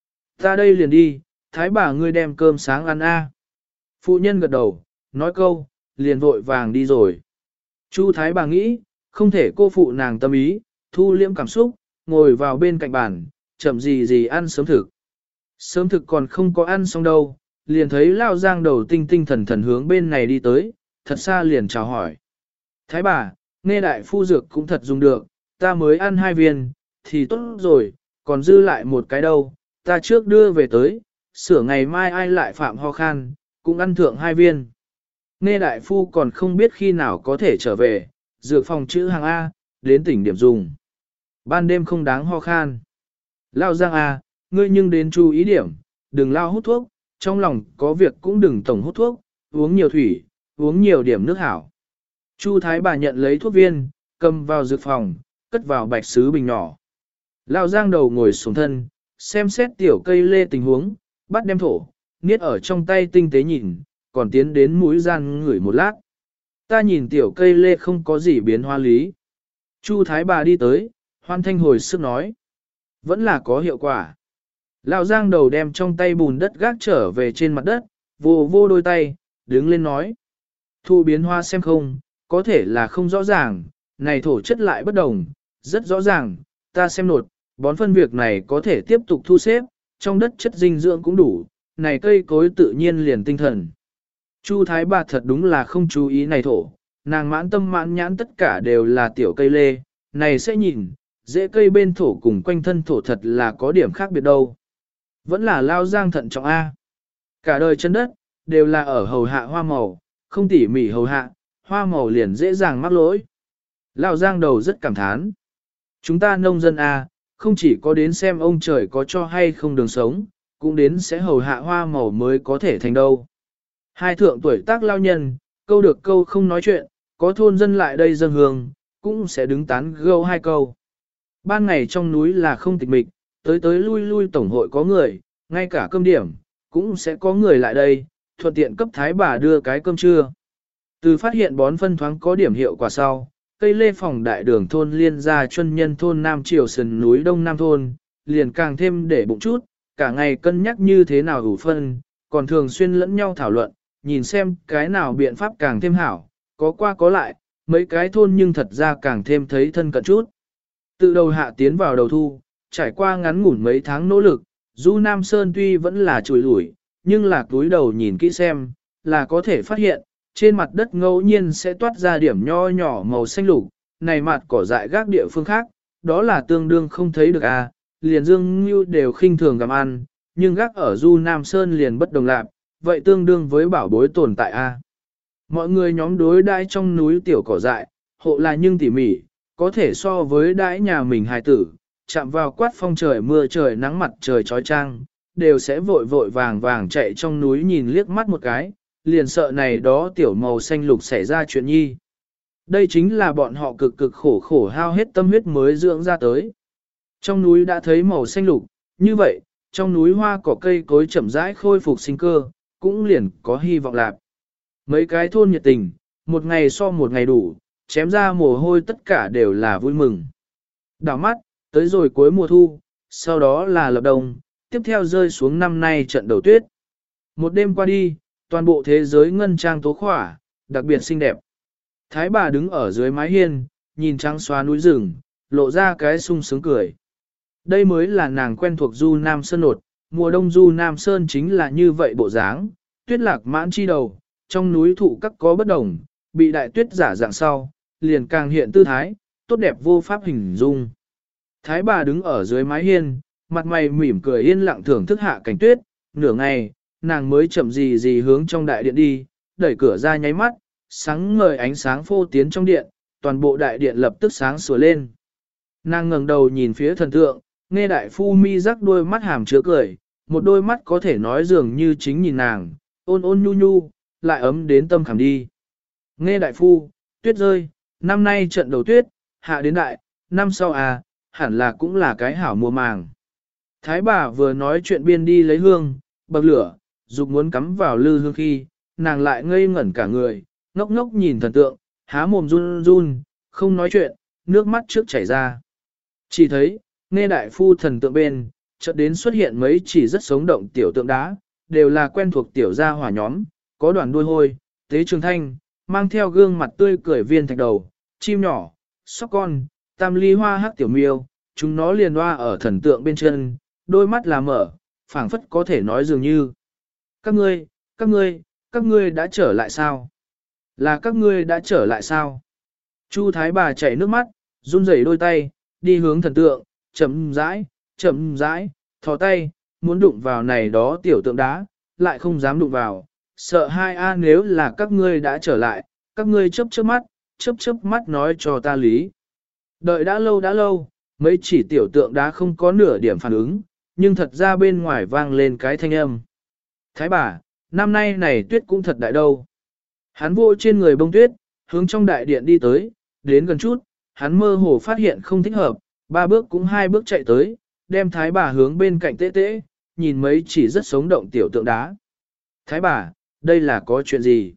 Ta đây liền đi, thái bà ngươi đem cơm sáng ăn a. Phụ nhân gật đầu, nói câu, liền vội vàng đi rồi. Chu thái bà nghĩ, không thể cô phụ nàng tâm ý, thu liễm cảm xúc, ngồi vào bên cạnh bàn, chậm gì gì ăn sớm thực. Sớm thực còn không có ăn xong đâu, liền thấy lao Giang đầu tinh tinh thần thần hướng bên này đi tới, thật xa liền chào hỏi. Thái bà, nghe đại phu dược cũng thật dùng được, ta mới ăn hai viên, thì tốt rồi, còn dư lại một cái đâu, ta trước đưa về tới, sửa ngày mai ai lại phạm ho khan, cũng ăn thượng hai viên. Nghe đại phu còn không biết khi nào có thể trở về, dược phòng chữ hàng A, đến tỉnh điểm dùng. Ban đêm không đáng ho khan. Lao Giang A, ngươi nhưng đến chú ý điểm, đừng lao hút thuốc, trong lòng có việc cũng đừng tổng hút thuốc, uống nhiều thủy, uống nhiều điểm nước hảo. Chu Thái bà nhận lấy thuốc viên, cầm vào dược phòng, cất vào bạch sứ bình nhỏ. Lao Giang đầu ngồi xuống thân, xem xét tiểu cây lê tình huống, bắt đem thổ, niết ở trong tay tinh tế nhìn, còn tiến đến mũi gian ngửi một lát. Ta nhìn tiểu cây lê không có gì biến hóa lý. Chu Thái bà đi tới, hoan thanh hồi sức nói. Vẫn là có hiệu quả. Lão Giang đầu đem trong tay bùn đất gác trở về trên mặt đất, vô vô đôi tay, đứng lên nói. Thu biến hoa xem không, có thể là không rõ ràng, này thổ chất lại bất đồng, rất rõ ràng, ta xem nột, bón phân việc này có thể tiếp tục thu xếp, trong đất chất dinh dưỡng cũng đủ, này cây cối tự nhiên liền tinh thần. Chu Thái bà thật đúng là không chú ý này thổ, nàng mãn tâm mãn nhãn tất cả đều là tiểu cây lê, này sẽ nhìn, dễ cây bên thổ cùng quanh thân thổ thật là có điểm khác biệt đâu. Vẫn là Lao Giang thận trọng A. Cả đời chân đất, đều là ở hầu hạ hoa màu, không tỉ mỉ hầu hạ, hoa màu liền dễ dàng mắc lỗi. Lao Giang đầu rất cảm thán. Chúng ta nông dân A, không chỉ có đến xem ông trời có cho hay không đường sống, cũng đến sẽ hầu hạ hoa màu mới có thể thành đâu. Hai thượng tuổi tác lao nhân, câu được câu không nói chuyện, có thôn dân lại đây dâng hương, cũng sẽ đứng tán gâu hai câu. Ban ngày trong núi là không tịch mịch, tới tới lui lui tổng hội có người, ngay cả cơm điểm, cũng sẽ có người lại đây, thuận tiện cấp thái bà đưa cái cơm trưa. Từ phát hiện bón phân thoáng có điểm hiệu quả sau, cây lê phòng đại đường thôn liên gia chuân nhân thôn Nam Triều sườn núi Đông Nam thôn, liền càng thêm để bụng chút, cả ngày cân nhắc như thế nào ủ phân, còn thường xuyên lẫn nhau thảo luận, nhìn xem cái nào biện pháp càng thêm hảo, có qua có lại, mấy cái thôn nhưng thật ra càng thêm thấy thân cận chút. Từ đầu hạ tiến vào đầu thu, trải qua ngắn ngủn mấy tháng nỗ lực, Du Nam Sơn tuy vẫn là chùi lủi, nhưng là túi đầu nhìn kỹ xem, là có thể phát hiện, trên mặt đất ngẫu nhiên sẽ toát ra điểm nho nhỏ màu xanh lục, này mặt cỏ dại gác địa phương khác, đó là tương đương không thấy được à, liền dương như đều khinh thường gặm ăn, nhưng gác ở Du Nam Sơn liền bất đồng lạc, vậy tương đương với bảo bối tồn tại a. À. Mọi người nhóm đối đãi trong núi tiểu cỏ dại, hộ là nhưng tỉ mỉ, có thể so với đãi nhà mình hài tử, chạm vào quát phong trời mưa trời nắng mặt trời trói trang, đều sẽ vội vội vàng vàng chạy trong núi nhìn liếc mắt một cái, liền sợ này đó tiểu màu xanh lục xảy ra chuyện nhi. Đây chính là bọn họ cực cực khổ khổ hao hết tâm huyết mới dưỡng ra tới. Trong núi đã thấy màu xanh lục, như vậy, trong núi hoa cỏ cây cối chậm rãi khôi phục sinh cơ, cũng liền có hy vọng lạc. Mấy cái thôn nhiệt tình, một ngày so một ngày đủ, chém ra mồ hôi tất cả đều là vui mừng. Đảo mắt, tới rồi cuối mùa thu, sau đó là lập đông, tiếp theo rơi xuống năm nay trận đầu tuyết. Một đêm qua đi, toàn bộ thế giới ngân trang tố khỏa, đặc biệt xinh đẹp. Thái bà đứng ở dưới mái hiên, nhìn trắng xóa núi rừng, lộ ra cái sung sướng cười. Đây mới là nàng quen thuộc Du Nam Sơn nột, mùa đông Du Nam Sơn chính là như vậy bộ dáng, tuyết lạc mãn chi đầu, trong núi thụ các có bất đồng, bị đại tuyết giả dạng sau, liền càng hiện tư thái, tốt đẹp vô pháp hình dung. Thái bà đứng ở dưới mái hiên, mặt mày mỉm cười yên lặng thưởng thức hạ cảnh tuyết, nửa ngày, nàng mới chậm gì gì hướng trong đại điện đi, đẩy cửa ra nháy mắt, sáng ngời ánh sáng phô tiến trong điện, toàn bộ đại điện lập tức sáng sủa lên. Nàng ngẩng đầu nhìn phía thần tượng, nghe đại phu mi rắc đôi mắt hàm chứa cười, một đôi mắt có thể nói dường như chính nhìn nàng, ôn ôn nhu nhu, lại ấm đến tâm khảm đi. Nghe đại phu, tuyết rơi, năm nay trận đầu tuyết, hạ đến đại, năm sau à, hẳn là cũng là cái hảo mùa màng. Thái bà vừa nói chuyện biên đi lấy hương, bậc lửa, dục muốn cắm vào lư hương khi, nàng lại ngây ngẩn cả người, ngốc ngốc nhìn thần tượng, há mồm run run, không nói chuyện, nước mắt trước chảy ra. Chỉ thấy, nghe đại phu thần tượng bên, chợt đến xuất hiện mấy chỉ rất sống động tiểu tượng đá, đều là quen thuộc tiểu gia hỏa nhóm, có đoàn đuôi hôi, tế trường thanh, mang theo gương mặt tươi cười viên thạch đầu, chim nhỏ, sóc con, tam ly hoa hắc tiểu miêu, chúng nó liền hoa ở thần tượng bên chân, đôi mắt là mở, phảng phất có thể nói dường như. Các ngươi, các ngươi, các ngươi đã trở lại sao? Là các ngươi đã trở lại sao? Chu thái bà chảy nước mắt, run rẩy đôi tay, đi hướng thần tượng, chậm rãi, chậm rãi, thò tay, muốn đụng vào này đó tiểu tượng đá, lại không dám đụng vào, sợ hai a nếu là các ngươi đã trở lại, các ngươi chớp chớp mắt, chớp chớp mắt nói cho ta lý. Đợi đã lâu đã lâu, mấy chỉ tiểu tượng đá không có nửa điểm phản ứng, nhưng thật ra bên ngoài vang lên cái thanh âm. Thái bà, năm nay này tuyết cũng thật đại đâu. Hắn vô trên người bông tuyết, hướng trong đại điện đi tới, đến gần chút, hắn mơ hồ phát hiện không thích hợp, ba bước cũng hai bước chạy tới, đem thái bà hướng bên cạnh tễ tễ, nhìn mấy chỉ rất sống động tiểu tượng đá. Thái bà, đây là có chuyện gì?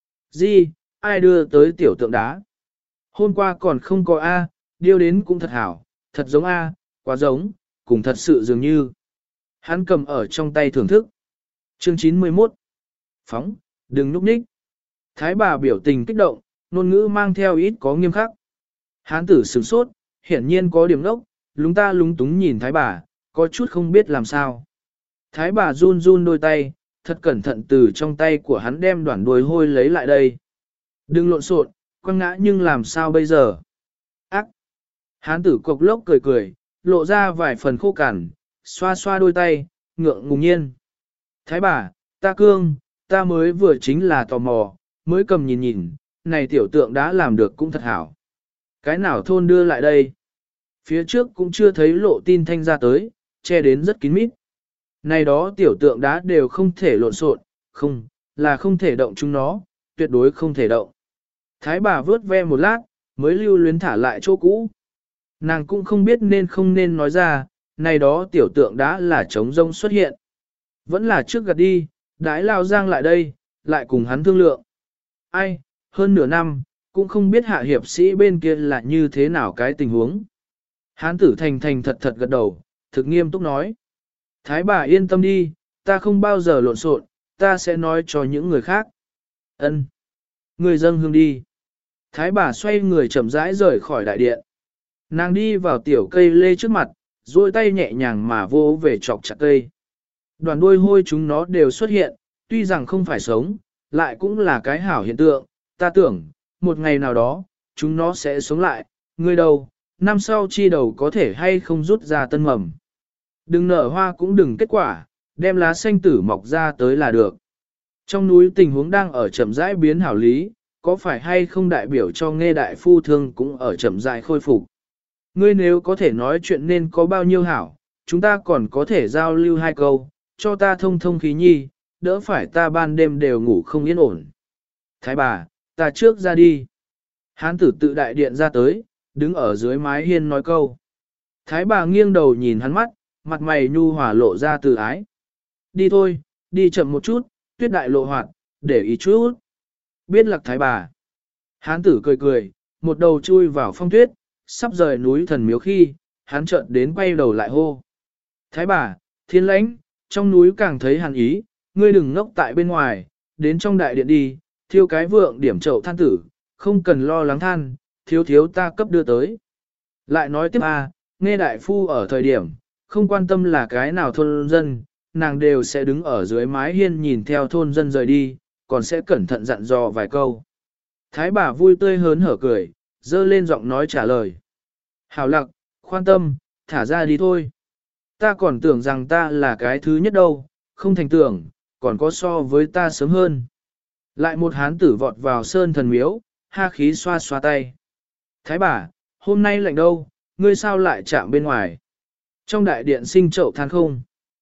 Gì, ai đưa tới tiểu tượng đá? Hôm qua còn không có A, điêu đến cũng thật hảo, thật giống A, quá giống, cùng thật sự dường như. Hắn cầm ở trong tay thưởng thức. Chương chín mươi mốt. Phóng, đừng núp ních. Thái bà biểu tình kích động, ngôn ngữ mang theo ít có nghiêm khắc. Hán tử sửng sốt, hiển nhiên có điểm ngốc, lúng ta lúng túng nhìn thái bà, có chút không biết làm sao. Thái bà run run đôi tay, thật cẩn thận từ trong tay của hắn đem đoạn đuôi hôi lấy lại đây. Đừng lộn xộn, quăng ngã nhưng làm sao bây giờ? Ác! Hán tử cộc lốc cười cười, lộ ra vài phần khô cằn, xoa xoa đôi tay, ngượng ngùng nhiên. Thái bà, ta cương, ta mới vừa chính là tò mò, mới cầm nhìn nhìn, này tiểu tượng đã làm được cũng thật hảo. Cái nào thôn đưa lại đây? Phía trước cũng chưa thấy lộ tin thanh ra tới, che đến rất kín mít. Này đó tiểu tượng đá đều không thể lộn xộn, không, là không thể động chúng nó, tuyệt đối không thể động. Thái bà vớt ve một lát, mới lưu luyến thả lại chỗ cũ. Nàng cũng không biết nên không nên nói ra, này đó tiểu tượng đá là trống rông xuất hiện. Vẫn là trước gạt đi, đãi lao giang lại đây, lại cùng hắn thương lượng. Ai, hơn nửa năm, cũng không biết hạ hiệp sĩ bên kia là như thế nào cái tình huống. Hán tử thành thành thật thật gật đầu, thực nghiêm túc nói. Thái bà yên tâm đi, ta không bao giờ lộn xộn, ta sẽ nói cho những người khác. Ân, người dâng hương đi. Thái bà xoay người chậm rãi rời khỏi đại điện. Nàng đi vào tiểu cây lê trước mặt, duỗi tay nhẹ nhàng mà vô về chọc chặt cây. Đoàn đuôi hôi chúng nó đều xuất hiện, tuy rằng không phải sống, lại cũng là cái hảo hiện tượng. Ta tưởng, một ngày nào đó, chúng nó sẽ sống lại, ngươi đâu, năm sau chi đầu có thể hay không rút ra tân mầm. Đừng nở hoa cũng đừng kết quả, đem lá xanh tử mọc ra tới là được. Trong núi tình huống đang ở chậm rãi biến hảo lý, có phải hay không đại biểu cho nghe đại phu thương cũng ở chậm rãi khôi phục. Ngươi nếu có thể nói chuyện nên có bao nhiêu hảo, chúng ta còn có thể giao lưu hai câu, cho ta thông thông khí nhi, đỡ phải ta ban đêm đều ngủ không yên ổn. Thái bà, ta trước ra đi. Hán tử tự đại điện ra tới, đứng ở dưới mái hiên nói câu. Thái bà nghiêng đầu nhìn hắn mắt, mặt mày nhu hòa lộ ra từ ái. Đi thôi, đi chậm một chút, tuyết đại lộ hoạt, để ý chút. Biết lạc thái bà. Hán tử cười cười, một đầu chui vào phong tuyết, sắp rời núi thần miếu khi, hắn chợt đến quay đầu lại hô. Thái bà, thiên lãnh, trong núi càng thấy hàn ý, ngươi đừng ngốc tại bên ngoài, đến trong đại điện đi, thiêu cái vượng điểm chậu than tử, không cần lo lắng than, thiếu thiếu ta cấp đưa tới. Lại nói tiếp à, nghe đại phu ở thời điểm, không quan tâm là cái nào thôn dân, nàng đều sẽ đứng ở dưới mái hiên nhìn theo thôn dân rời đi, còn sẽ cẩn thận dặn dò vài câu. Thái bà vui tươi hớn hở cười, dơ lên giọng nói trả lời. Hảo lặc, khoan tâm, thả ra đi thôi. Ta còn tưởng rằng ta là cái thứ nhất đâu, không thành tưởng, còn có so với ta sớm hơn. Lại một hán tử vọt vào sơn thần miếu, ha khí xoa xoa tay. Thái bà, hôm nay lạnh đâu, ngươi sao lại chạm bên ngoài? Trong đại điện sinh chậu than không?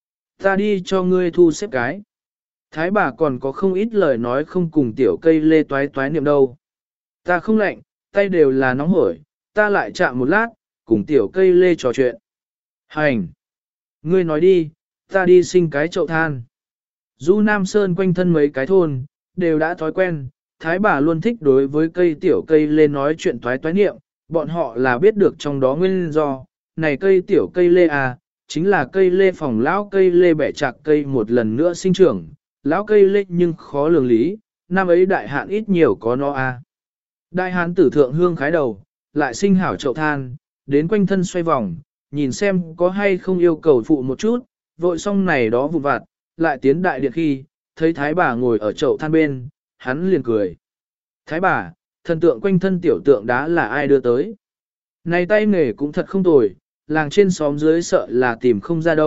Ta đi cho ngươi thu xếp cái. Thái bà còn có không ít lời nói không cùng tiểu cây lê toái toái niệm đâu. Ta không lạnh, tay đều là nóng hổi, ta lại chạm một lát, cùng tiểu cây lê trò chuyện. Hành! Ngươi nói đi, ta đi sinh cái chậu than. Du Nam Sơn quanh thân mấy cái thôn, đều đã thói quen, thái bà luôn thích đối với cây tiểu cây lê nói chuyện toái toái niệm, bọn họ là biết được trong đó nguyên do, này cây tiểu cây lê à, chính là cây lê phòng lão cây lê bẻ chạc cây một lần nữa sinh trưởng, lão cây lê nhưng khó lường lý, năm ấy đại hạn ít nhiều có nó à. Đại hán tử thượng hương khái đầu, lại sinh hảo chậu than, đến quanh thân xoay vòng, nhìn xem có hay không yêu cầu phụ một chút, vội xong này đó vụn vặt, lại tiến đại điện khi, thấy thái bà ngồi ở chậu than bên, hắn liền cười. Thái bà, thần tượng quanh thân tiểu tượng đá là ai đưa tới? Này tay nghề cũng thật không tồi, làng trên xóm dưới sợ là tìm không ra đâu,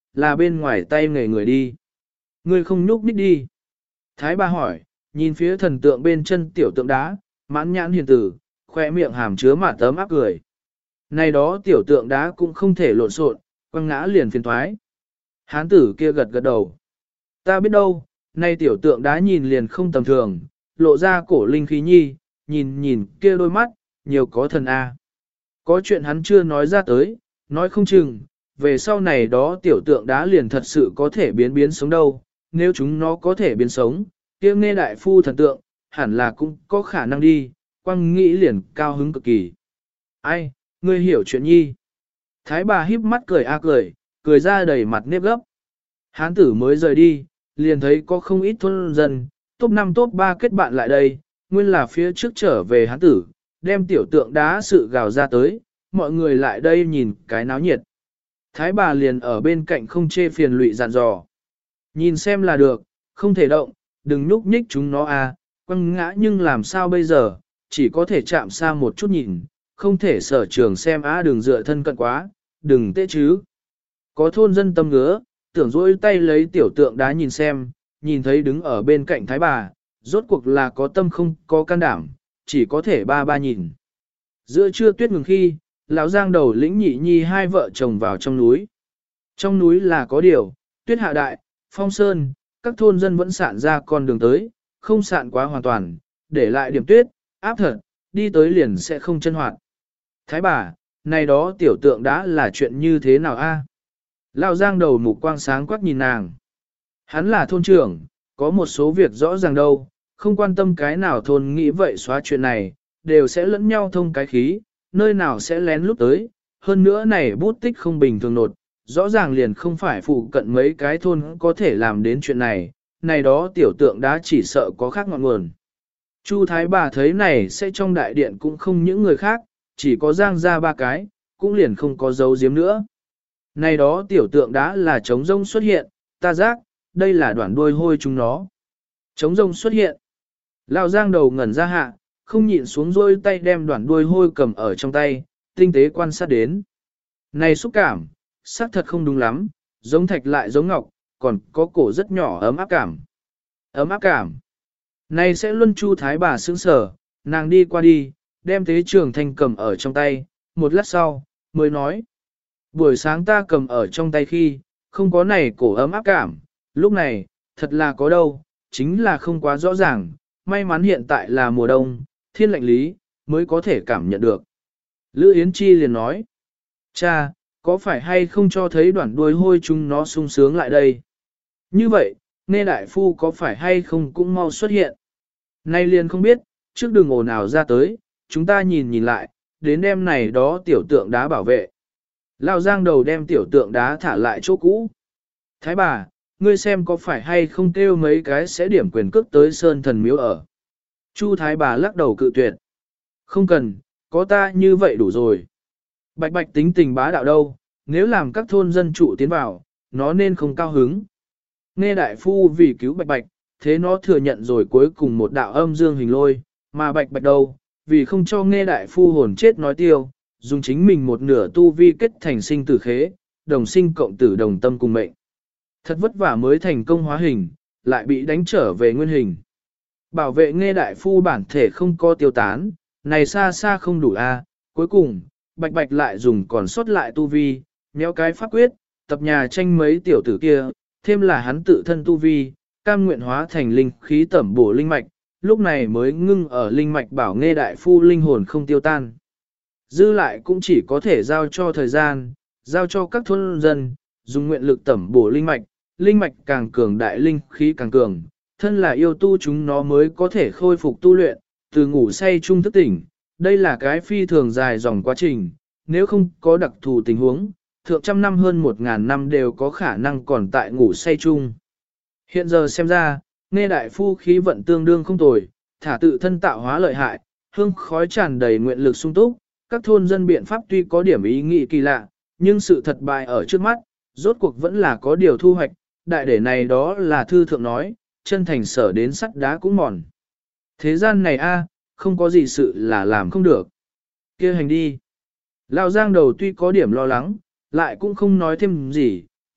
là bên ngoài tay nghề người đi. Ngươi không nhúc nhích đi. Thái bà hỏi, nhìn phía thần tượng bên chân tiểu tượng đá, mãn nhãn hiền tử, khoe miệng hàm chứa mà tấm áp cười. Này đó tiểu tượng đá cũng không thể lộn xộn, quăng ngã liền phiền thoái. Hán tử kia gật gật đầu. Ta biết đâu, nay tiểu tượng đá nhìn liền không tầm thường, lộ ra cổ linh khí nhi, nhìn nhìn kia đôi mắt, nhiều có thần A. Có chuyện hắn chưa nói ra tới, nói không chừng, về sau này đó tiểu tượng đá liền thật sự có thể biến biến sống đâu, nếu chúng nó có thể biến sống, kia nghe đại phu thần tượng, hẳn là cũng có khả năng đi, quăng nghĩ liền cao hứng cực kỳ. Ai, ngươi hiểu chuyện nhi. Thái bà híp mắt cười a cười, cười ra đầy mặt nếp gấp. Hán tử mới rời đi, liền thấy có không ít thôn dân, top năm top ba kết bạn lại đây, nguyên là phía trước trở về hán tử, đem tiểu tượng đá sự gào ra tới, mọi người lại đây nhìn cái náo nhiệt. Thái bà liền ở bên cạnh không chê phiền lụy dặn dò. Nhìn xem là được, không thể động, đừng nhúc nhích chúng nó à, quăng ngã nhưng làm sao bây giờ, chỉ có thể chạm xa một chút nhìn, không thể sở trường xem á đừng dựa thân cận quá, đừng tê chứ. Có thôn dân tâm ngứa, tưởng dỗi tay lấy tiểu tượng đá nhìn xem, nhìn thấy đứng ở bên cạnh thái bà, rốt cuộc là có tâm không có can đảm, chỉ có thể ba ba nhìn. Giữa trưa tuyết ngừng khi, lão Giang đầu lĩnh nhị nhi hai vợ chồng vào trong núi. Trong núi là có điều, tuyết hạ đại, phong sơn, các thôn dân vẫn sạn ra con đường tới, không sạn quá hoàn toàn, để lại điểm tuyết, áp thật, đi tới liền sẽ không chân hoạt. Thái bà, này đó tiểu tượng đã là chuyện như thế nào a? Lão Giang đầu mục quang sáng quắc nhìn nàng. Hắn là thôn trưởng, có một số việc rõ ràng đâu, không quan tâm cái nào thôn nghĩ vậy xóa chuyện này, đều sẽ lẫn nhau thông cái khí, nơi nào sẽ lén lút tới. Hơn nữa này bút tích không bình thường nột, rõ ràng liền không phải phụ cận mấy cái thôn có thể làm đến chuyện này, này đó tiểu tượng đã chỉ sợ có khác ngọn nguồn. Chu Thái bà thấy này sẽ trong đại điện cũng không những người khác, chỉ có Giang ra ba cái, cũng liền không có dấu giếm nữa. Này đó tiểu tượng đã là trống rông xuất hiện, ta giác, đây là đoạn đuôi hôi chúng nó. Trống rông xuất hiện. Lão Giang đầu ngẩn ra hạ, không nhịn xuống rôi tay đem đoạn đuôi hôi cầm ở trong tay, tinh tế quan sát đến. Này xúc cảm, xác thật không đúng lắm, giống thạch lại giống ngọc, còn có cổ rất nhỏ ấm áp cảm. Ấm áp cảm. Này sẽ luân Chu Thái bà sững sở, nàng đi qua đi, đem tế trường thanh cầm ở trong tay, một lát sau, mới nói. Buổi sáng ta cầm ở trong tay khi, không có này cổ ấm áp cảm, lúc này, thật là có đâu, chính là không quá rõ ràng, may mắn hiện tại là mùa đông, thiên lạnh lý, mới có thể cảm nhận được. Lữ Yến Chi liền nói, cha, có phải hay không cho thấy đoạn đuôi hôi chúng nó sung sướng lại đây? Như vậy, nghe đại phu có phải hay không cũng mau xuất hiện? Nay liền không biết, trước đừng ồn ào ra tới, chúng ta nhìn nhìn lại, đến đêm này đó tiểu tượng đá bảo vệ. Lão Giang đầu đem tiểu tượng đá thả lại chỗ cũ. Thái bà, ngươi xem có phải hay không kêu mấy cái sẽ điểm quyền cước tới sơn thần miếu ở. Chu Thái bà lắc đầu cự tuyệt. Không cần, có ta như vậy đủ rồi. Bạch bạch tính tình bá đạo đâu, nếu làm các thôn dân trụ tiến vào, nó nên không cao hứng. Nghe đại phu vì cứu bạch bạch, thế nó thừa nhận rồi cuối cùng một đạo âm dương hình lôi, mà bạch bạch đâu, vì không cho nghe đại phu hồn chết nói tiêu, dùng chính mình một nửa tu vi kết thành sinh tử khế, đồng sinh cộng tử đồng tâm cùng mệnh. Thật vất vả mới thành công hóa hình, lại bị đánh trở về nguyên hình. Bảo vệ nghe đại phu bản thể không có tiêu tán, này xa xa không đủ a. Cuối cùng, bạch bạch lại dùng còn sót lại tu vi, nhéo cái pháp quyết, tập nhà tranh mấy tiểu tử kia, thêm là hắn tự thân tu vi, cam nguyện hóa thành linh khí tẩm bổ linh mạch, lúc này mới ngưng ở linh mạch bảo nghe đại phu linh hồn không tiêu tan. Dư lại cũng chỉ có thể giao cho thời gian, giao cho các thôn dân, dùng nguyện lực tẩm bổ linh mạch, linh mạch càng cường đại linh khí càng cường, thân là yêu tu chúng nó mới có thể khôi phục tu luyện, từ ngủ say trung thức tỉnh. Đây là cái phi thường dài dòng quá trình, nếu không có đặc thù tình huống, thượng trăm năm hơn một ngàn năm đều có khả năng còn tại ngủ say chung. Hiện giờ xem ra, nghe đại phu khí vận tương đương không tồi, thả tự thân tạo hóa lợi hại, hương khói tràn đầy nguyện lực sung túc, các thôn dân biện pháp tuy có điểm ý nghĩ kỳ lạ, nhưng sự thật bại ở trước mắt, rốt cuộc vẫn là có điều thu hoạch, đại để này đó là thư thượng nói, chân thành sở đến sắt đá cũng mòn. Thế gian này a, không có gì sự là làm không được. Kia hành đi. Lão Giang đầu tuy có điểm lo lắng, lại cũng không nói thêm gì,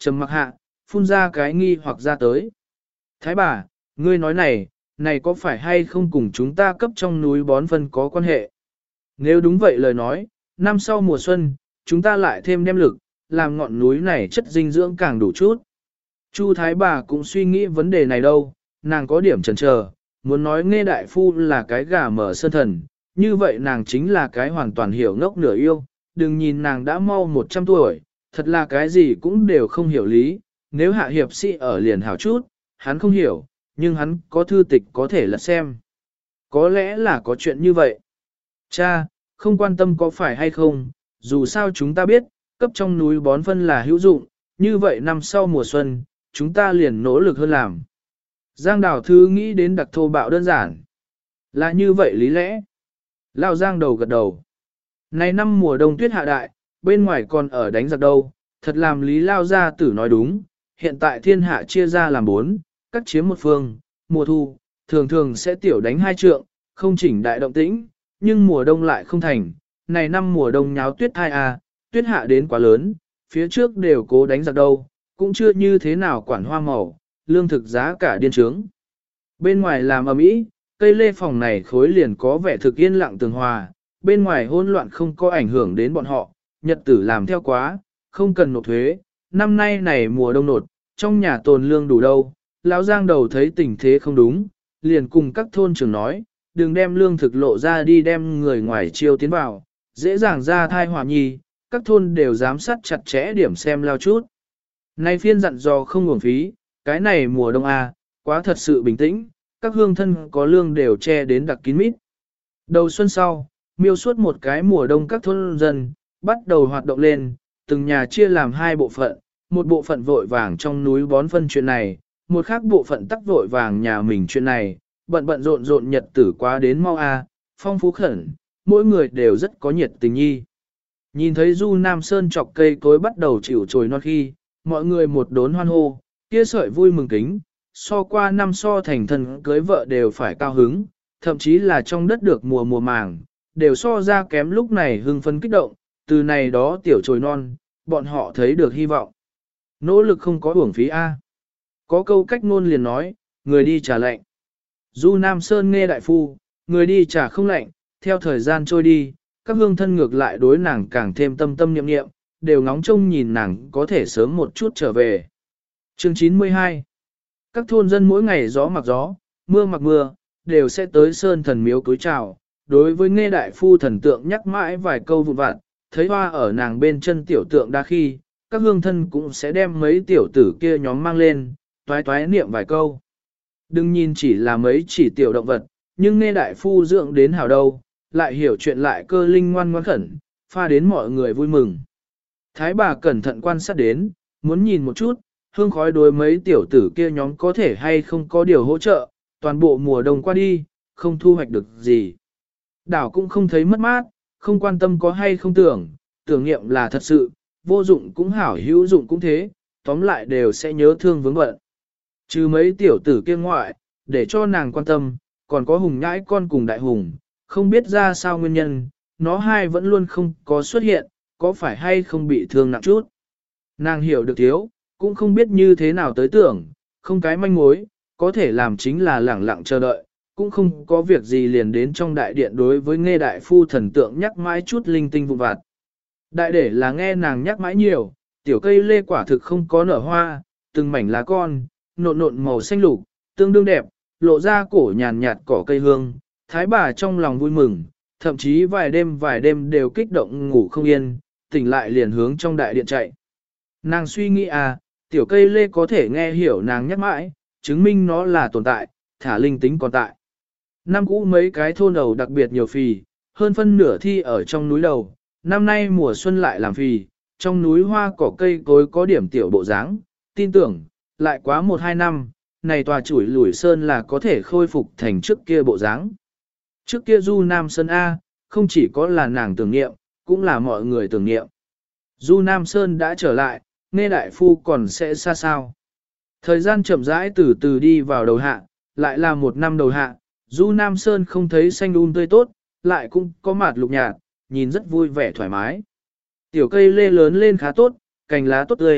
trầm mặc hạ, phun ra cái nghi hoặc ra tới. Thái bà, ngươi nói này, này có phải hay không cùng chúng ta cấp trong núi bón phân có quan hệ? Nếu đúng vậy lời nói, năm sau mùa xuân, chúng ta lại thêm đem lực, làm ngọn núi này chất dinh dưỡng càng đủ chút. Chu Thái bà cũng suy nghĩ vấn đề này đâu, nàng có điểm chần chờ, muốn nói nghe đại phu là cái gà mở sơn thần, như vậy nàng chính là cái hoàn toàn hiểu ngốc nửa yêu, đừng nhìn nàng đã mau một trăm tuổi, thật là cái gì cũng đều không hiểu lý, nếu hạ hiệp sĩ ở liền hảo chút, hắn không hiểu, nhưng hắn có thư tịch có thể lật xem. Có lẽ là có chuyện như vậy. Cha, không quan tâm có phải hay không, dù sao chúng ta biết, cấp trong núi bón phân là hữu dụng, như vậy năm sau mùa xuân, chúng ta liền nỗ lực hơn làm. Giang Đào Thư nghĩ đến đặc thô bạo đơn giản. Là như vậy lý lẽ. Lao Giang đầu gật đầu. Này năm mùa đông tuyết hạ đại, bên ngoài còn ở đánh giặc đâu, thật làm lý Lao Gia tử nói đúng, hiện tại thiên hạ chia ra làm bốn, cắt chiếm một phương, mùa thu, thường thường sẽ tiểu đánh hai trượng, không chỉnh đại động tĩnh, nhưng mùa đông lại không thành, này năm mùa đông nháo tuyết thai à, tuyết hạ đến quá lớn, phía trước đều cố đánh giặc đâu, cũng chưa như thế nào quản hoa màu, lương thực giá cả điên trướng. Bên ngoài làm ầm ĩ, cây lê phòng này khối liền có vẻ thực yên lặng tường hòa, bên ngoài hỗn loạn không có ảnh hưởng đến bọn họ, nhật tử làm theo quá, không cần nộp thuế, năm nay này mùa đông nột, trong nhà tồn lương đủ đâu. Lão Giang đầu thấy tình thế không đúng, liền cùng các thôn trưởng nói, đừng đem lương thực lộ ra đi đem người ngoài chiêu tiến vào, dễ dàng ra thai họa nhi, các thôn đều giám sát chặt chẽ điểm xem lao chút. Nay phiên dặn dò không uổng phí, cái này mùa đông à, quá thật sự bình tĩnh, các hương thân có lương đều che đến đặc kín mít. Đầu xuân sau, miêu suốt một cái mùa đông các thôn dân, bắt đầu hoạt động lên, từng nhà chia làm hai bộ phận, một bộ phận vội vàng trong núi bón phân chuyện này, một khác bộ phận tắc vội vàng nhà mình chuyện này, bận bận rộn rộn nhật tử quá đến mau a, phong phú khẩn, mỗi người đều rất có nhiệt tình nhi. Nhìn thấy Du Nam Sơn chọc cây cối bắt đầu chịu trồi non khi, mọi người một đốn hoan hô, kia sợi vui mừng kính, so qua năm so thành thân cưới vợ đều phải cao hứng, thậm chí là trong đất được mùa mùa màng, đều so ra kém lúc này hưng phấn kích động, từ này đó tiểu trồi non, bọn họ thấy được hy vọng. Nỗ lực không có uổng phí a. Có câu cách ngôn liền nói, người đi trả lạnh. Du Nam Sơn nghe đại phu, người đi trả không lạnh, theo thời gian trôi đi, các hương thân ngược lại đối nàng càng thêm tâm tâm niệm niệm, đều ngóng trông nhìn nàng có thể sớm một chút trở về. Chương chín mươi hai. Các thôn dân mỗi ngày gió mặc gió, mưa mặc mưa, đều sẽ tới Sơn thần miếu cúi chào. Đối với nghe đại phu thần tượng nhắc mãi vài câu vụn vặt, thấy hoa ở nàng bên chân tiểu tượng đa khi, các hương thân cũng sẽ đem mấy tiểu tử kia nhóm mang lên, toái toái niệm vài câu. Đừng nhìn chỉ là mấy chỉ tiểu động vật, nhưng nghe đại phu dưỡng đến hảo đâu, lại hiểu chuyện lại cơ linh ngoan ngoãn khẩn, pha đến mọi người vui mừng. Thái bà cẩn thận quan sát đến, muốn nhìn một chút, hương khói đối mấy tiểu tử kia nhóm có thể hay không có điều hỗ trợ, toàn bộ mùa đông qua đi, không thu hoạch được gì. Đảo cũng không thấy mất mát, không quan tâm có hay không tưởng, tưởng nghiệm là thật sự, vô dụng cũng hảo hữu dụng cũng thế, tóm lại đều sẽ nhớ thương vướng bận. Trừ mấy tiểu tử kia ngoại, để cho nàng quan tâm, còn có hùng nhãi con cùng đại hùng, không biết ra sao nguyên nhân, nó hai vẫn luôn không có xuất hiện, có phải hay không bị thương nặng chút. Nàng hiểu được thiếu, cũng không biết như thế nào tới tưởng, không cái manh mối, có thể làm chính là lẳng lặng chờ đợi, cũng không có việc gì liền đến trong đại điện đối với nghe đại phu thần tượng nhắc mãi chút linh tinh vụn vặt. Đại để là nghe nàng nhắc mãi nhiều, tiểu cây lê quả thực không có nở hoa, từng mảnh lá con, nộn nộn màu xanh lục, tương đương đẹp, lộ ra cổ nhàn nhạt cỏ cây hương, thái bà trong lòng vui mừng, thậm chí vài đêm vài đêm đều kích động ngủ không yên, tỉnh lại liền hướng trong đại điện chạy. Nàng suy nghĩ à, tiểu cây lê có thể nghe hiểu nàng nhắc mãi, chứng minh nó là tồn tại, thả linh tính còn tại. Năm cũ mấy cái thôn đầu đặc biệt nhiều phì, hơn phân nửa thi ở trong núi đầu, năm nay mùa xuân lại làm phì, trong núi hoa cỏ cây cối có điểm tiểu bộ dáng, tin tưởng, lại quá một hai năm, này tòa chuỗi lủi sơn là có thể khôi phục thành trước kia bộ dáng. Trước kia Du Nam Sơn A, không chỉ có là nàng tưởng niệm, cũng là mọi người tưởng niệm. Du Nam Sơn đã trở lại, nghe đại phu còn sẽ xa sao. Thời gian chậm rãi từ từ đi vào đầu hạ, lại là một năm đầu hạ, Du Nam Sơn không thấy xanh um tươi tốt, lại cũng có mạt lục nhạt, nhìn rất vui vẻ thoải mái. Tiểu cây lê lớn lên khá tốt, cành lá tốt tươi,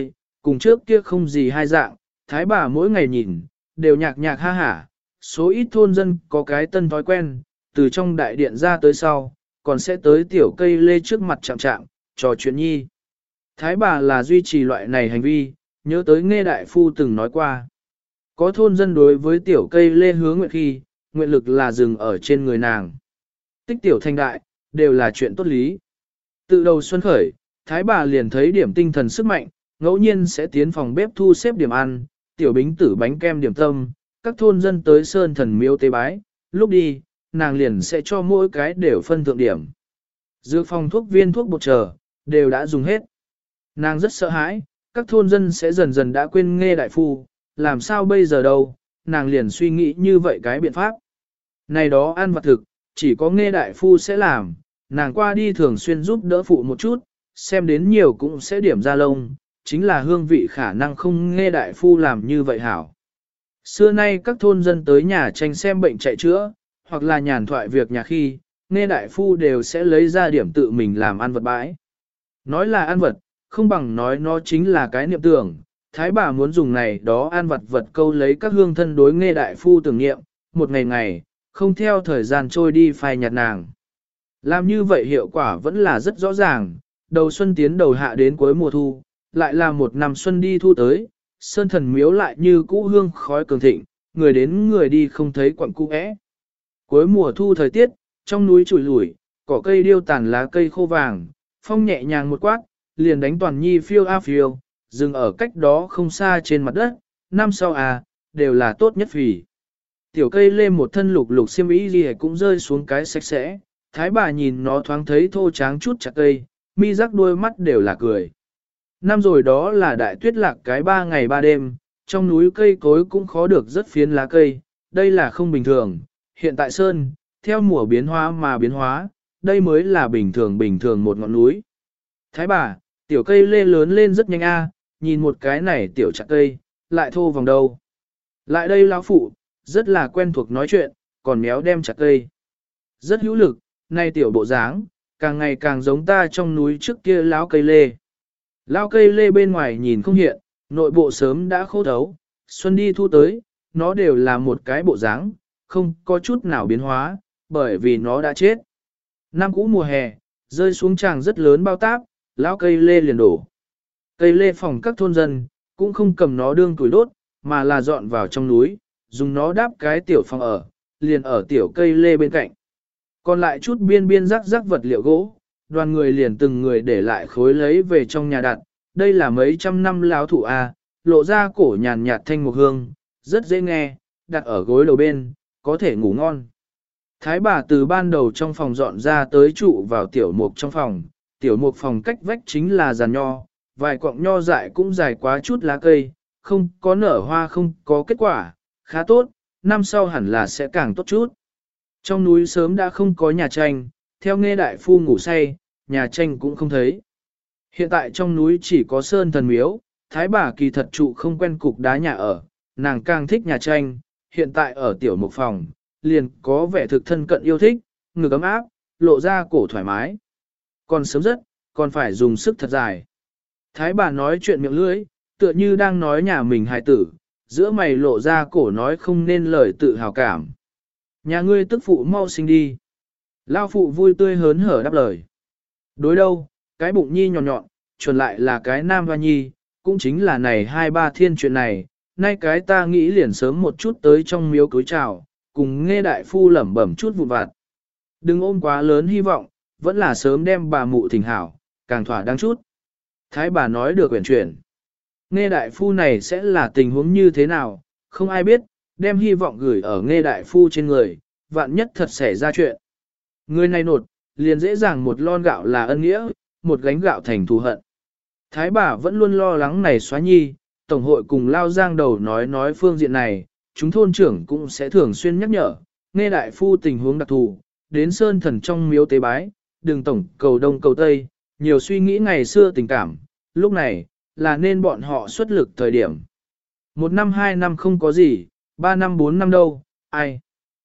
Cùng trước kia không gì hai dạng, thái bà mỗi ngày nhìn, đều nhạc nhạc ha hả, số ít thôn dân có cái tân thói quen, từ trong đại điện ra tới sau, còn sẽ tới tiểu cây lê trước mặt chạm chạm, trò chuyện nhi. Thái bà là duy trì loại này hành vi, nhớ tới nghe đại phu từng nói qua. Có thôn dân đối với tiểu cây lê hứa nguyện khi, nguyện lực là dừng ở trên người nàng. Tích tiểu thành đại, đều là chuyện tốt lý. Từ đầu xuân khởi, thái bà liền thấy điểm tinh thần sức mạnh, ngẫu nhiên sẽ tiến phòng bếp thu xếp điểm ăn, tiểu bính tử bánh kem điểm tâm, các thôn dân tới sơn thần miếu tế bái, lúc đi, nàng liền sẽ cho mỗi cái đều phân thượng điểm. Dược phòng thuốc viên thuốc bột chờ, đều đã dùng hết. Nàng rất sợ hãi, các thôn dân sẽ dần dần đã quên nghe đại phu, làm sao bây giờ đâu, nàng liền suy nghĩ như vậy cái biện pháp. Này đó ăn vặt thực, chỉ có nghe đại phu sẽ làm, nàng qua đi thường xuyên giúp đỡ phụ một chút, xem đến nhiều cũng sẽ điểm ra lông, chính là hương vị khả năng không nghe đại phu làm như vậy hảo. Xưa nay các thôn dân tới nhà tranh xem bệnh chạy chữa, hoặc là nhàn thoại việc nhà khi, nghe đại phu đều sẽ lấy ra điểm tự mình làm ăn vật bãi. Nói là ăn vật, không bằng nói nó chính là cái niệm tưởng, thái bà muốn dùng này đó ăn vật vật câu lấy các hương thân đối nghe đại phu tưởng niệm, một ngày ngày, không theo thời gian trôi đi phai nhạt nàng. Làm như vậy hiệu quả vẫn là rất rõ ràng, đầu xuân tiến đầu hạ đến cuối mùa thu, lại là một năm xuân đi thu tới, sơn thần miếu lại như cũ hương khói cường thịnh, người đến người đi không thấy quặng cung ẽ. Cuối mùa thu thời tiết, trong núi trùi lủi, cỏ cây điêu tàn lá cây khô vàng, phong nhẹ nhàng một quát, liền đánh toàn nhi phiêu a phiêu, dừng ở cách đó không xa trên mặt đất, năm sau à, đều là tốt nhất vì. Tiểu cây lê một thân lục lục xiêm y gì cũng rơi xuống cái sạch sẽ, thái bà nhìn nó thoáng thấy thô tráng chút chặt cây, mi rắc đôi mắt đều là cười. Năm rồi đó là đại tuyết lạc cái ba ngày ba đêm, trong núi cây cối cũng khó được rất phiến lá cây, đây là không bình thường, hiện tại sơn, theo mùa biến hóa mà biến hóa, đây mới là bình thường bình thường một ngọn núi. Thái bà, tiểu cây lê lớn lên rất nhanh a, nhìn một cái này tiểu chặt cây, lại thô vòng đầu. Lại đây lão phụ, rất là quen thuộc nói chuyện, còn méo đem chặt cây. Rất hữu lực, nay tiểu bộ dáng, càng ngày càng giống ta trong núi trước kia lão cây lê. Lão cây lê bên ngoài nhìn không hiện, nội bộ sớm đã khô thấu, xuân đi thu tới, nó đều là một cái bộ dáng, không có chút nào biến hóa, bởi vì nó đã chết. Năm cũ mùa hè, rơi xuống tràng rất lớn bao táp, lão cây lê liền đổ. Cây lê phòng các thôn dân, cũng không cầm nó đương tuổi đốt, mà là dọn vào trong núi, dùng nó đáp cái tiểu phòng ở, liền ở tiểu cây lê bên cạnh. Còn lại chút biên biên rắc rắc vật liệu gỗ, đoàn người liền từng người để lại khối lấy về trong nhà đặt, đây là mấy trăm năm lão thụ A, lộ ra cổ nhàn nhạt thanh mục hương, rất dễ nghe, đặt ở gối đầu bên, có thể ngủ ngon. Thái bà từ ban đầu trong phòng dọn ra tới trụ vào tiểu mục trong phòng, tiểu mục phòng cách vách chính là giàn nho, vài cọng nho dại cũng dài quá chút lá cây, không có nở hoa không có kết quả, khá tốt, năm sau hẳn là sẽ càng tốt chút. Trong núi sớm đã không có nhà tranh, theo nghe đại phu ngủ say, nhà tranh cũng không thấy. Hiện tại trong núi chỉ có sơn thần miếu, thái bà kỳ thật trụ không quen cục đá nhà ở, nàng càng thích nhà tranh, hiện tại ở tiểu mục phòng, liền có vẻ thực thân cận yêu thích, ngực ấm áp, lộ ra cổ thoải mái. Còn sớm rất, còn phải dùng sức thật dài. Thái bà nói chuyện miệng lưỡi, tựa như đang nói nhà mình hài tử, giữa mày lộ ra cổ nói không nên lời tự hào cảm. Nhà ngươi tức phụ mau sinh đi. Lao phụ vui tươi hớn hở đáp lời. Đối đâu, cái bụng nhi nhọn nhọn, chuẩn lại là cái nam hoa nhi, cũng chính là này hai ba thiên chuyện này, nay cái ta nghĩ liền sớm một chút tới trong miếu cối chào, cùng nghe đại phu lẩm bẩm chút vụn vặt. Đừng ôm quá lớn hy vọng, vẫn là sớm đem bà mụ thỉnh hảo, càng thỏa đáng chút. Thái bà nói được quyển chuyển. Nghe đại phu này sẽ là tình huống như thế nào, không ai biết, đem hy vọng gửi ở nghe đại phu trên người, vạn nhất thật xảy ra chuyện. Người này nột, liền dễ dàng một lon gạo là ân nghĩa, một gánh gạo thành thù hận. Thái bà vẫn luôn lo lắng này xóa nhi, tổng hội cùng lao giang đầu nói nói phương diện này, chúng thôn trưởng cũng sẽ thường xuyên nhắc nhở, nghe đại phu tình huống đặc thù, đến sơn thần trong miếu tế bái, đừng tổng cầu đông cầu tây, nhiều suy nghĩ ngày xưa tình cảm, lúc này, là nên bọn họ xuất lực thời điểm. Một năm hai năm không có gì, ba năm bốn năm đâu, ai?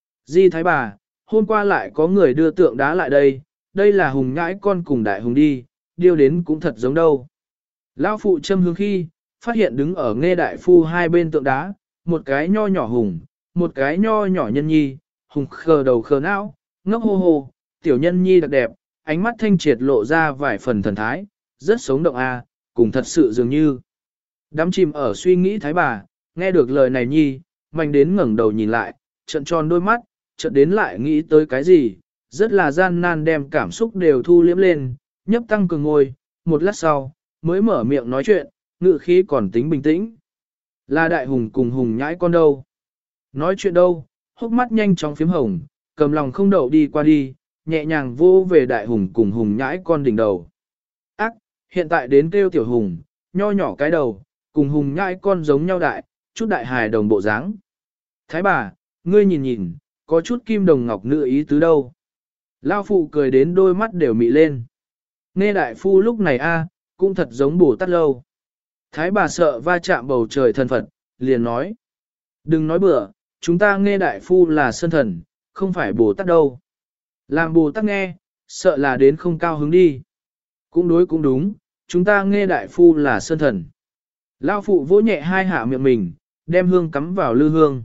Di thái bà, hôm qua lại có người đưa tượng đá lại đây, đây là hùng nhãi con cùng đại hùng đi, điêu đến cũng thật giống đâu. Lão phụ châm hướng khi, phát hiện đứng ở nghe đại phu hai bên tượng đá, một cái nho nhỏ hùng, một cái nho nhỏ nhân nhi, hùng khờ đầu khờ não, ngốc hô hô, tiểu nhân nhi đặc đẹp, ánh mắt thanh triệt lộ ra vài phần thần thái, rất sống động a, cùng thật sự dường như. Đắm chìm ở suy nghĩ thái bà, nghe được lời này nhi, mạnh đến ngẩng đầu nhìn lại, trận tròn đôi mắt, chợt đến lại nghĩ tới cái gì, rất là gian nan đem cảm xúc đều thu liễm lên, nhấp tăng cường ngồi, một lát sau, mới mở miệng nói chuyện, ngự khí còn tính bình tĩnh. Là đại hùng cùng hùng nhãi con đâu? Nói chuyện đâu, hốc mắt nhanh chóng phím hồng, cầm lòng không đậu đi qua đi, nhẹ nhàng vô về đại hùng cùng hùng nhãi con đỉnh đầu. Ác, hiện tại đến kêu tiểu hùng, nho nhỏ cái đầu, cùng hùng nhãi con giống nhau đại, chút đại hài đồng bộ dáng. Thái bà, ngươi nhìn nhìn, có chút kim đồng ngọc nữ ý tứ đâu. Lao phụ cười đến đôi mắt đều mị lên. Nghe đại phu lúc này a, cũng thật giống Bồ Tát lâu. Thái bà sợ va chạm bầu trời thần Phật, liền nói. Đừng nói bừa, chúng ta nghe đại phu là sơn thần, không phải Bồ Tát đâu. Làm Bồ Tát nghe, sợ là đến không cao hứng đi. Cũng đối cũng đúng, chúng ta nghe đại phu là sơn thần. Lao phụ vỗ nhẹ hai hạ miệng mình, đem hương cắm vào lư hương.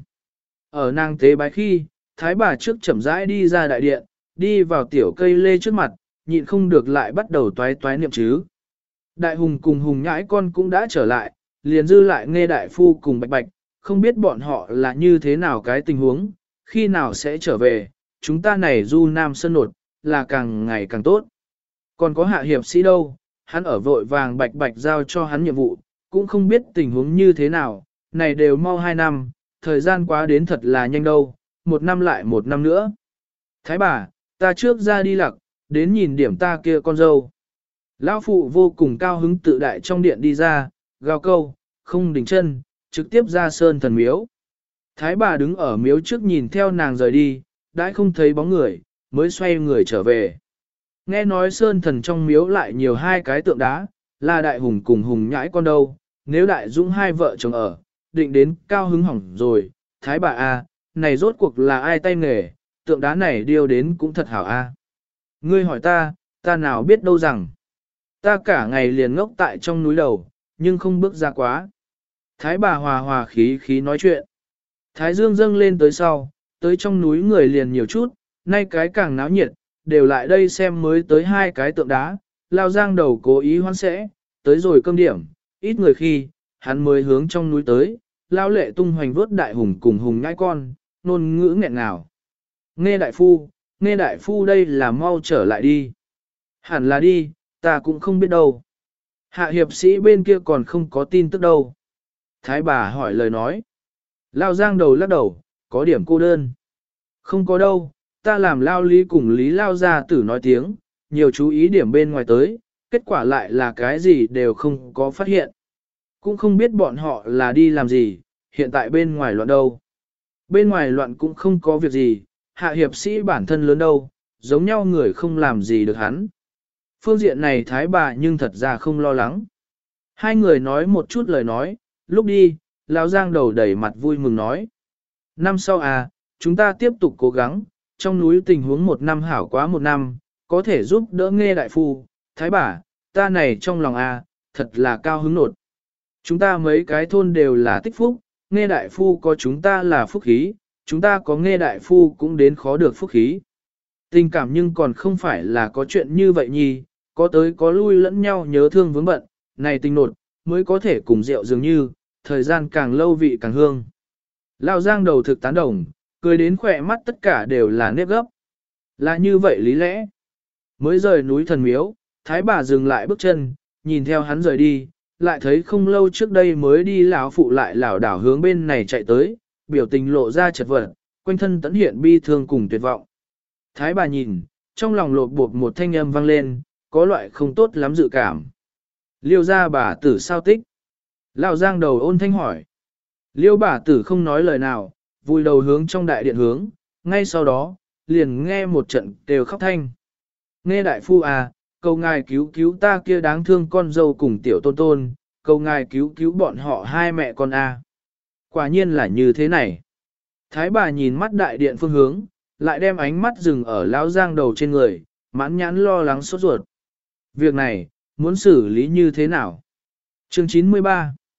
Ở nàng tế bái khi, thái bà trước chậm rãi đi ra đại điện, đi vào tiểu cây lê trước mặt, nhịn không được lại bắt đầu toái toái niệm chứ. Đại hùng cùng hùng nhãi con cũng đã trở lại, liền dư lại nghe đại phu cùng bạch bạch, không biết bọn họ là như thế nào cái tình huống, khi nào sẽ trở về, chúng ta này du nam sơn nột, là càng ngày càng tốt. Còn có hạ hiệp sĩ đâu, hắn ở vội vàng bạch bạch giao cho hắn nhiệm vụ, cũng không biết tình huống như thế nào, này đều mau hai năm, thời gian quá đến thật là nhanh đâu, một năm lại một năm nữa. Thái bà, ta trước ra đi lặc, đến nhìn điểm ta kia con dâu. Lão phụ vô cùng cao hứng tự đại trong điện đi ra, gào câu, không đỉnh chân, trực tiếp ra sơn thần miếu. Thái bà đứng ở miếu trước nhìn theo nàng rời đi, đã không thấy bóng người, mới xoay người trở về. Nghe nói sơn thần trong miếu lại nhiều hai cái tượng đá, là đại hùng cùng hùng nhãi con đâu, nếu đại dũng hai vợ chồng ở, định đến cao hứng hỏng rồi, thái bà a, này rốt cuộc là ai tay nghề, tượng đá này điêu đến cũng thật hảo a. Ngươi hỏi ta, ta nào biết đâu rằng, ta cả ngày liền ngốc tại trong núi đầu, nhưng không bước ra quá. Thái bà hòa hòa khí khí nói chuyện. Thái dương dâng lên tới sau, tới trong núi người liền nhiều chút, nay cái càng náo nhiệt, đều lại đây xem mới tới hai cái tượng đá, lao giang đầu cố ý hoan sẽ, tới rồi cơm điểm, ít người khi, hắn mới hướng trong núi tới, lao lệ tung hoành vớt đại hùng cùng hùng nhãi con, nôn ngữ nghẹn ngào. Nghe đại phu, nghe đại phu đây là mau trở lại đi. Hẳn là đi, ta cũng không biết đâu. Hạ hiệp sĩ bên kia còn không có tin tức đâu. Thái bà hỏi lời nói. Lao giang đầu lắc đầu, có điểm cô đơn. Không có đâu, ta làm lao lý cùng lý lao gia tử nói tiếng, nhiều chú ý điểm bên ngoài tới, kết quả lại là cái gì đều không có phát hiện. Cũng không biết bọn họ là đi làm gì, hiện tại bên ngoài loạn đâu. Bên ngoài loạn cũng không có việc gì, hạ hiệp sĩ bản thân lớn đâu, giống nhau người không làm gì được hắn. Phương diện này thái bà nhưng thật ra không lo lắng. Hai người nói một chút lời nói, lúc đi, lão giang đầu đầy mặt vui mừng nói. Năm sau à, chúng ta tiếp tục cố gắng, trong núi tình huống một năm hảo quá một năm, có thể giúp đỡ nghe đại phu, thái bà, ta này trong lòng à, thật là cao hứng nột. Chúng ta mấy cái thôn đều là tích phúc, nghe đại phu có chúng ta là phúc khí, chúng ta có nghe đại phu cũng đến khó được phúc khí. Tình cảm nhưng còn không phải là có chuyện như vậy nhi, có tới có lui lẫn nhau nhớ thương vướng bận, này tình nột, mới có thể cùng rượu dường như, thời gian càng lâu vị càng hương. Lao giang đầu thực tán đồng, cười đến khỏe mắt tất cả đều là nếp gấp. Là như vậy lý lẽ. Mới rời núi thần miếu, thái bà dừng lại bước chân, nhìn theo hắn rời đi, lại thấy không lâu trước đây mới đi lão phụ lại lảo đảo hướng bên này chạy tới, biểu tình lộ ra chật vật, quanh thân tẫn hiện bi thương cùng tuyệt vọng. Thái bà nhìn, trong lòng lột bột một thanh âm vang lên, có loại không tốt lắm dự cảm. Liêu ra bà tử sao tích? Lão giang đầu ôn thanh hỏi. Liêu bà tử không nói lời nào, vùi đầu hướng trong đại điện hướng, ngay sau đó, liền nghe một trận đều khóc thanh. Nghe đại phu à, cầu ngài cứu cứu ta kia đáng thương con dâu cùng tiểu tôn tôn, cầu ngài cứu cứu bọn họ hai mẹ con a. À. Quả nhiên là như thế này. Thái bà nhìn mắt đại điện phương hướng, lại đem ánh mắt dừng ở lão giang đầu trên người, mãn nhãn lo lắng sốt ruột. Việc này, muốn xử lý như thế nào? Chương chín mươi ba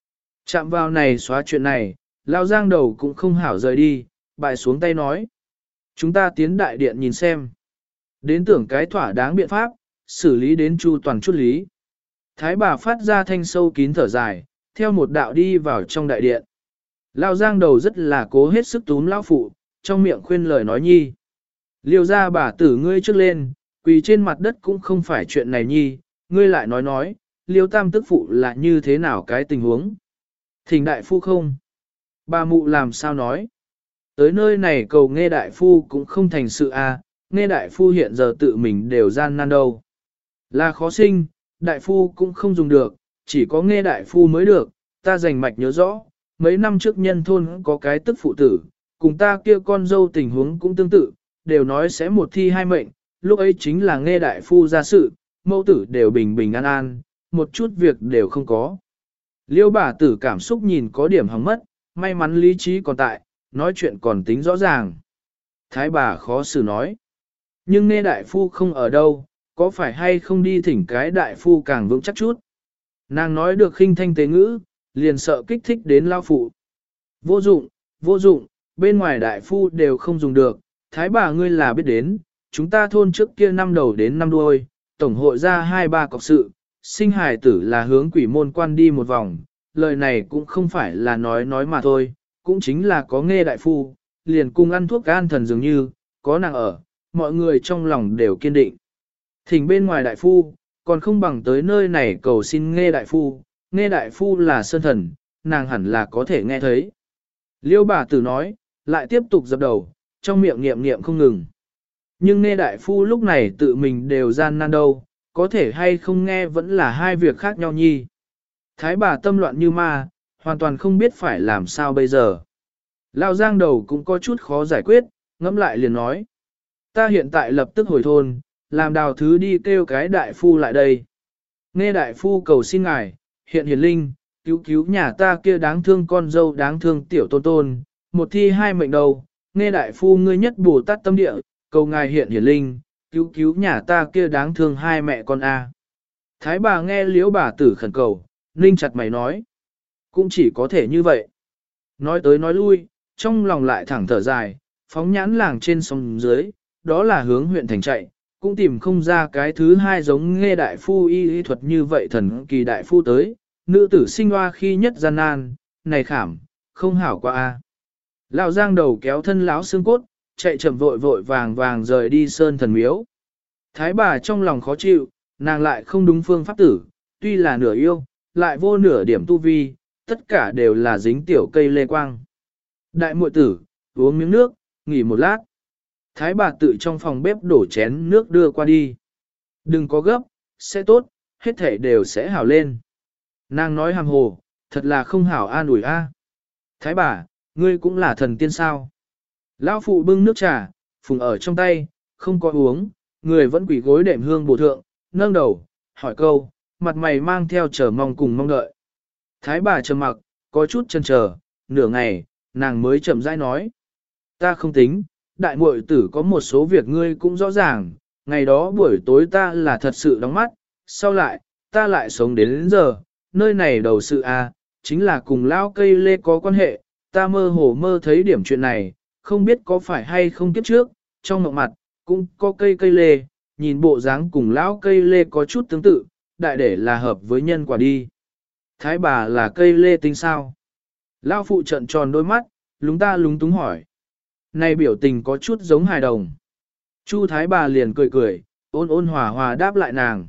Chạm vào này xóa chuyện này, Lao Giang đầu cũng không hảo rời đi, bại xuống tay nói. Chúng ta tiến đại điện nhìn xem. Đến tưởng cái thỏa đáng biện pháp, xử lý đến chu toàn chút lý. Thái bà phát ra thanh sâu kín thở dài, theo một đạo đi vào trong đại điện. Lao Giang đầu rất là cố hết sức túm lão phụ, trong miệng khuyên lời nói nhi. Liêu ra bà tử ngươi trước lên, quỳ trên mặt đất cũng không phải chuyện này nhi, ngươi lại nói nói, liêu tam tức phụ là như thế nào cái tình huống. Thỉnh đại phu không? Bà mụ làm sao nói? Tới nơi này cầu nghe đại phu cũng không thành sự a, à, nghe đại phu hiện giờ tự mình đều gian nan đâu. Là khó sinh, đại phu cũng không dùng được, chỉ có nghe đại phu mới được, ta rành mạch nhớ rõ, mấy năm trước nhân thôn có cái tức phụ tử, cùng ta kia con dâu tình huống cũng tương tự, đều nói sẽ một thi hai mệnh, lúc ấy chính là nghe đại phu ra sự, mẫu tử đều bình bình an an, một chút việc đều không có. Liêu bà tử cảm xúc nhìn có điểm hỏng mất, may mắn lý trí còn tại, nói chuyện còn tính rõ ràng. Thái bà khó xử nói, nhưng nghe đại phu không ở đâu, có phải hay không đi thỉnh cái đại phu càng vững chắc chút. Nàng nói được khinh thanh tế ngữ, liền sợ kích thích đến lao phụ. Vô dụng, vô dụng, bên ngoài đại phu đều không dùng được, thái bà ngươi là biết đến, chúng ta thôn trước kia năm đầu đến năm đuôi, tổng hội ra hai ba cọc sự, sinh hài tử là hướng quỷ môn quan đi một vòng, lời này cũng không phải là nói nói mà thôi, cũng chính là có nghe đại phu, liền cùng ăn thuốc an thần dường như, có nàng ở, mọi người trong lòng đều kiên định. Thỉnh bên ngoài đại phu, còn không bằng tới nơi này cầu xin nghe đại phu, nghe đại phu là sơn thần, nàng hẳn là có thể nghe thấy. Liêu bà tử nói, lại tiếp tục dập đầu, trong miệng niệm niệm không ngừng. Nhưng nghe đại phu lúc này tự mình đều gian nan đâu, có thể hay không nghe vẫn là hai việc khác nhau nhi. Thái bà tâm loạn như ma, hoàn toàn không biết phải làm sao bây giờ. Lao Giang đầu cũng có chút khó giải quyết, ngẫm lại liền nói. Ta hiện tại lập tức hồi thôn, làm đào thứ đi kêu cái đại phu lại đây. Nghe đại phu cầu xin ngài, hiện hiền linh, cứu cứu nhà ta kia đáng thương con dâu đáng thương tiểu tôn tôn, một thi hai mệnh đầu, nghe đại phu ngươi nhất Bồ Tát tâm địa, cầu ngài hiện hiền linh, cứu cứu nhà ta kia đáng thương hai mẹ con a. Thái bà nghe liễu bà tử khẩn cầu, ninh chặt mày nói, cũng chỉ có thể như vậy. Nói tới nói lui, trong lòng lại thẳng thở dài, phóng nhãn làng trên sông dưới, đó là hướng huyện thành chạy, cũng tìm không ra cái thứ hai giống nghe đại phu y y thuật như vậy thần kỳ đại phu tới, nữ tử sinh hoa khi nhất gian nan, này khảm, không hảo qua a. Lão Giang đầu kéo thân lão xương cốt, chạy chậm vội vội vàng vàng rời đi sơn thần miếu. Thái bà trong lòng khó chịu, nàng lại không đúng phương pháp tử, tuy là nửa yêu, lại vô nửa điểm tu vi, tất cả đều là dính tiểu cây lê quang. Đại muội tử, uống miếng nước, nghỉ một lát. Thái bà tự trong phòng bếp đổ chén nước đưa qua đi. Đừng có gấp, sẽ tốt, hết thể đều sẽ hảo lên. Nàng nói hàm hồ, thật là không hảo an ủi a. Thái bà, ngươi cũng là thần tiên sao. Lão phụ bưng nước trà, phùng ở trong tay, không có uống, người vẫn quỳ gối đệm hương bổ thượng, nâng đầu, hỏi câu, mặt mày mang theo chờ mong cùng mong đợi. Thái bà trầm mặc, có chút chần chờ, nửa ngày, nàng mới chậm rãi nói. Ta không tính, đại muội tử có một số việc ngươi cũng rõ ràng, ngày đó buổi tối ta là thật sự đóng mắt, sau lại, ta lại sống đến, đến giờ, nơi này đầu sự a, chính là cùng lao cây lê có quan hệ, ta mơ hồ mơ thấy điểm chuyện này, không biết có phải hay không kiếp trước, trong mộng mặt, cũng có cây cây lê, nhìn bộ dáng cùng lão cây lê có chút tương tự, đại để là hợp với nhân quả đi. Thái bà là cây lê tính sao? Lão phụ trận tròn đôi mắt, lúng ta lúng túng hỏi. Này biểu tình có chút giống hài đồng. Chu thái bà liền cười cười, ôn ôn hòa hòa đáp lại nàng.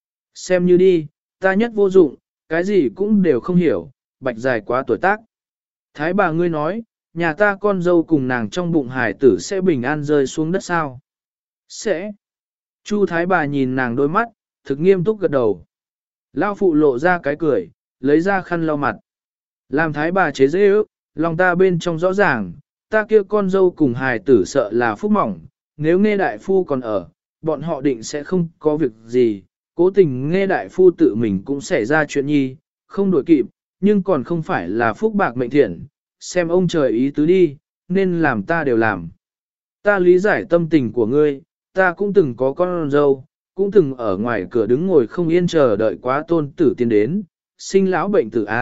Xem như đi, ta nhất vô dụng, cái gì cũng đều không hiểu, bạch dài quá tuổi tác. Thái bà ngươi nói, nhà ta con dâu cùng nàng trong bụng hải tử sẽ bình an rơi xuống đất sao? Sẽ. Chu thái bà nhìn nàng đôi mắt, thực nghiêm túc gật đầu. Lao phụ lộ ra cái cười, lấy ra khăn lau mặt. Làm thái bà chế dễ ước, lòng ta bên trong rõ ràng, ta kia con dâu cùng hài tử sợ là phúc mỏng, nếu nghe đại phu còn ở, bọn họ định sẽ không có việc gì, cố tình nghe đại phu tự mình cũng xảy ra chuyện nhi, không đổi kịp, nhưng còn không phải là phúc bạc mệnh thiện, xem ông trời ý tứ đi, nên làm ta đều làm. Ta lý giải tâm tình của ngươi, ta cũng từng có con dâu, cũng từng ở ngoài cửa đứng ngồi không yên chờ đợi quá tôn tử tiến đến, sinh lão bệnh tử A,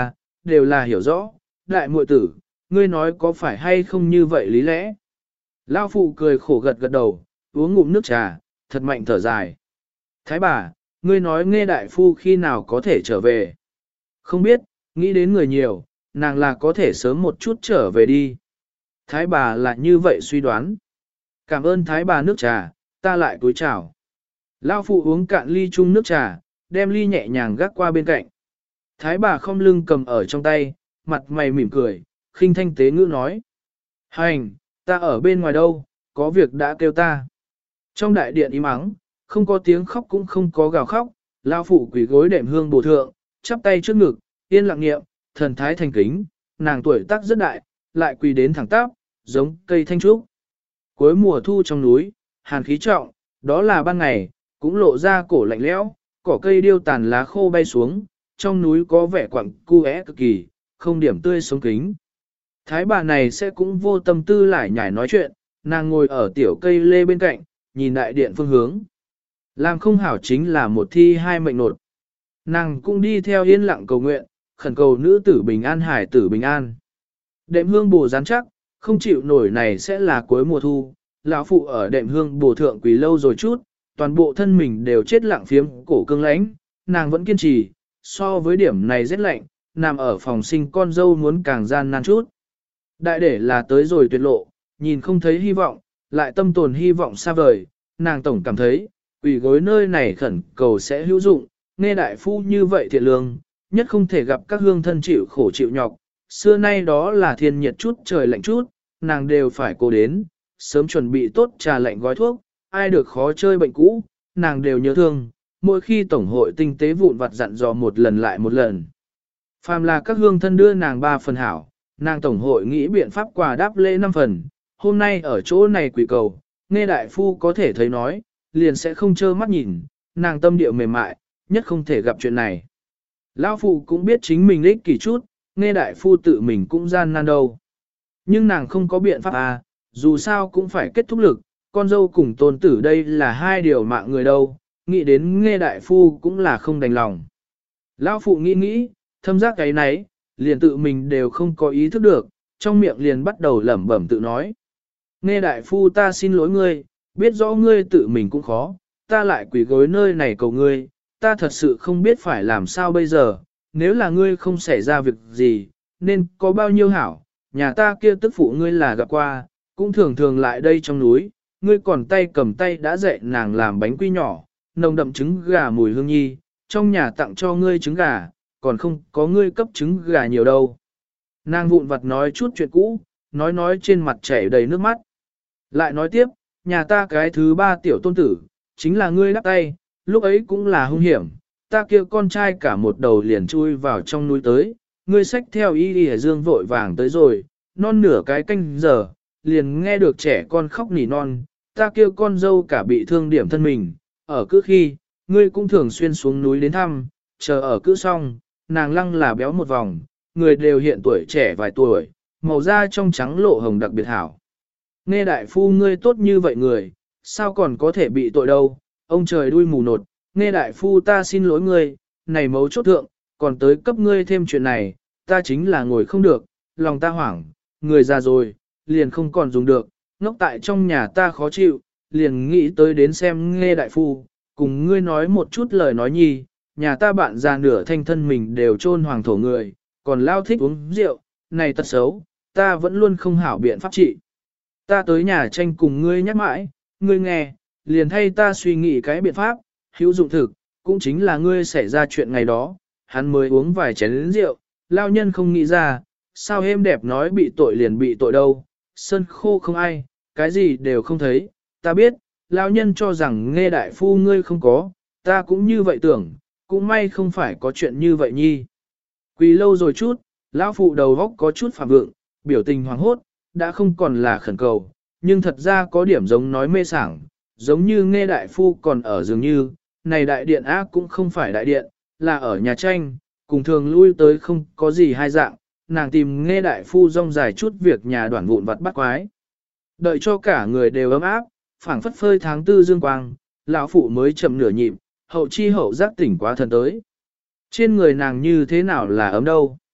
đều là hiểu rõ, đại muội tử, ngươi nói có phải hay không như vậy lý lẽ. Lao phụ cười khổ gật gật đầu, uống ngụm nước trà, thật mạnh thở dài. Thái bà, ngươi nói nghe đại phu khi nào có thể trở về. Không biết, nghĩ đến người nhiều, nàng là có thể sớm một chút trở về đi. Thái bà là như vậy suy đoán. Cảm ơn thái bà nước trà, ta lại cúi chào. Lao phụ uống cạn ly chung nước trà, đem ly nhẹ nhàng gác qua bên cạnh. Thái bà không lưng cầm ở trong tay, mặt mày mỉm cười, khinh thanh tế ngữ nói. Hành, ta ở bên ngoài đâu, có việc đã kêu ta. Trong đại điện im ắng, không có tiếng khóc cũng không có gào khóc, lao phụ quỳ gối đệm hương bổ thượng, chắp tay trước ngực, yên lặng niệm, thần thái thành kính, nàng tuổi tác rất đại, lại quỳ đến thẳng tắp, giống cây thanh trúc. Cuối mùa thu trong núi, hàn khí trọng, đó là ban ngày, cũng lộ ra cổ lạnh lẽo, cỏ cây điêu tàn lá khô bay xuống, trong núi có vẻ quặng cu é cực kỳ, không điểm tươi sống kính. Thái bà này sẽ cũng vô tâm tư lại nhảy nói chuyện, nàng ngồi ở tiểu cây lê bên cạnh, nhìn đại điện phương hướng. Làm không hảo chính là một thi hai mệnh nột. Nàng cũng đi theo yên lặng cầu nguyện, khẩn cầu nữ tử bình an hải tử bình an. Đệm hương bù rắn chắc, không chịu nổi này sẽ là cuối mùa thu. Lão phụ ở đệm hương bù thượng quỳ lâu rồi chút, toàn bộ thân mình đều chết lặng phiếm cổ cương lãnh, nàng vẫn kiên trì, so với điểm này rất lạnh, nằm ở phòng sinh con dâu muốn càng gian nan chút. Đại để là tới rồi tuyệt lộ, nhìn không thấy hy vọng, lại tâm tồn hy vọng xa vời, nàng tổng cảm thấy, quỷ gối nơi này khẩn cầu sẽ hữu dụng, nghe đại phu như vậy thiện lương, nhất không thể gặp các hương thân chịu khổ chịu nhọc, xưa nay đó là thiên nhiệt chút trời lạnh chút, nàng đều phải cố đến, sớm chuẩn bị tốt trà lạnh gói thuốc, ai được khó chơi bệnh cũ, nàng đều nhớ thương, mỗi khi tổng hội tinh tế vụn vặt dặn dò một lần lại một lần. Phàm là các hương thân đưa nàng ba phần hảo, nàng tổng hội nghĩ biện pháp quà đáp lễ năm phần, hôm nay ở chỗ này quỷ cầu, nghe đại phu có thể thấy nói, liền sẽ không trơ mắt nhìn, nàng tâm điệu mềm mại, nhất không thể gặp chuyện này. Lão phụ cũng biết chính mình ích kỷ chút, nghe đại phu tự mình cũng gian nan đâu. Nhưng nàng không có biện pháp à, dù sao cũng phải kết thúc lực, con dâu cùng tôn tử đây là hai điều mạng người đâu, nghĩ đến nghe đại phu cũng là không đành lòng. Lão phụ nghĩ nghĩ, thâm giác cái nấy, liền tự mình đều không có ý thức được, trong miệng liền bắt đầu lẩm bẩm tự nói. Nghe đại phu ta xin lỗi ngươi, biết rõ ngươi tự mình cũng khó, ta lại quỳ gối nơi này cầu ngươi, ta thật sự không biết phải làm sao bây giờ, nếu là ngươi không xảy ra việc gì, nên có bao nhiêu hảo, nhà ta kia tức phụ ngươi là gặp qua, cũng thường thường lại đây trong núi, ngươi còn tay cầm tay đã dạy nàng làm bánh quy nhỏ, nồng đậm trứng gà mùi hương nhi, trong nhà tặng cho ngươi trứng gà, còn không có ngươi cấp trứng gà nhiều đâu. Nàng vụn vặt nói chút chuyện cũ, nói nói trên mặt chảy đầy nước mắt. Lại nói tiếp, nhà ta cái thứ ba tiểu tôn tử, chính là ngươi đắp tay, lúc ấy cũng là hung hiểm, ta kia con trai cả một đầu liền chui vào trong núi tới, ngươi xách theo y y dương vội vàng tới rồi, non nửa cái canh giờ, liền nghe được trẻ con khóc nỉ non, ta kia con dâu cả bị thương điểm thân mình, ở cứ khi, ngươi cũng thường xuyên xuống núi đến thăm, chờ ở cứ xong, nàng lăng là béo một vòng, người đều hiện tuổi trẻ vài tuổi, màu da trong trắng lộ hồng đặc biệt hảo. Nghe đại phu ngươi tốt như vậy người, sao còn có thể bị tội đâu, ông trời đuôi mù nột, nghe đại phu ta xin lỗi ngươi, này mấu chốt thượng, còn tới cấp ngươi thêm chuyện này, ta chính là ngồi không được, lòng ta hoảng, người già rồi, liền không còn dùng được, ngốc tại trong nhà ta khó chịu, liền nghĩ tới đến xem nghe đại phu, cùng ngươi nói một chút lời nói nhi, nhà ta bạn già nửa thanh thân mình đều chôn hoàng thổ người, còn lao thích uống rượu, này tật xấu, ta vẫn luôn không hảo biện pháp trị. Ta tới nhà tranh cùng ngươi nhắc mãi, ngươi nghe, liền thay ta suy nghĩ cái biện pháp, hữu dụng thực, cũng chính là ngươi xảy ra chuyện ngày đó, hắn mới uống vài chén rượu, lao nhân không nghĩ ra, sao êm đẹp nói bị tội liền bị tội đâu, sân khô không ai, cái gì đều không thấy, ta biết, lao nhân cho rằng nghe đại phu ngươi không có, ta cũng như vậy tưởng, cũng may không phải có chuyện như vậy nhi. Quỳ lâu rồi chút, lão phụ đầu góc có chút phạm vượng, biểu tình hoàng hốt, đã không còn là khẩn cầu, nhưng thật ra có điểm giống nói mê sảng, giống như nghe đại phu còn ở dường như, này đại điện ác cũng không phải đại điện, là ở nhà tranh, cùng thường lui tới không có gì hai dạng, nàng tìm nghe đại phu rong dài chút việc nhà đoàn vụn vặt bắt quái. Đợi cho cả người đều ấm áp, phảng phất phơi tháng tư dương quang, lão phụ mới chậm nửa nhịp, hậu chi hậu giác tỉnh quá thần tới. Trên người nàng như thế nào là ấm đâu.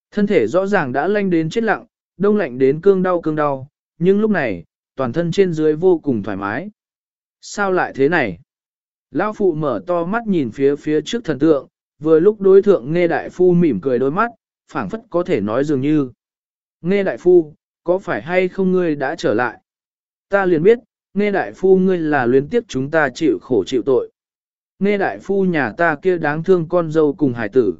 Thân thể rõ ràng đã lanh đến chết lặng, đông lạnh đến cương đau cương đau, nhưng lúc này, toàn thân trên dưới vô cùng thoải mái. Sao lại thế này? Lão phụ mở to mắt nhìn phía phía trước thần tượng, vừa lúc đối thượng Nghe đại phu mỉm cười đôi mắt, phảng phất có thể nói dường như. Nghe đại phu, có phải hay không ngươi đã trở lại? Ta liền biết, Nghe đại phu ngươi là luyến tiếc chúng ta chịu khổ chịu tội. Nghe đại phu nhà ta kia đáng thương con dâu cùng hải tử.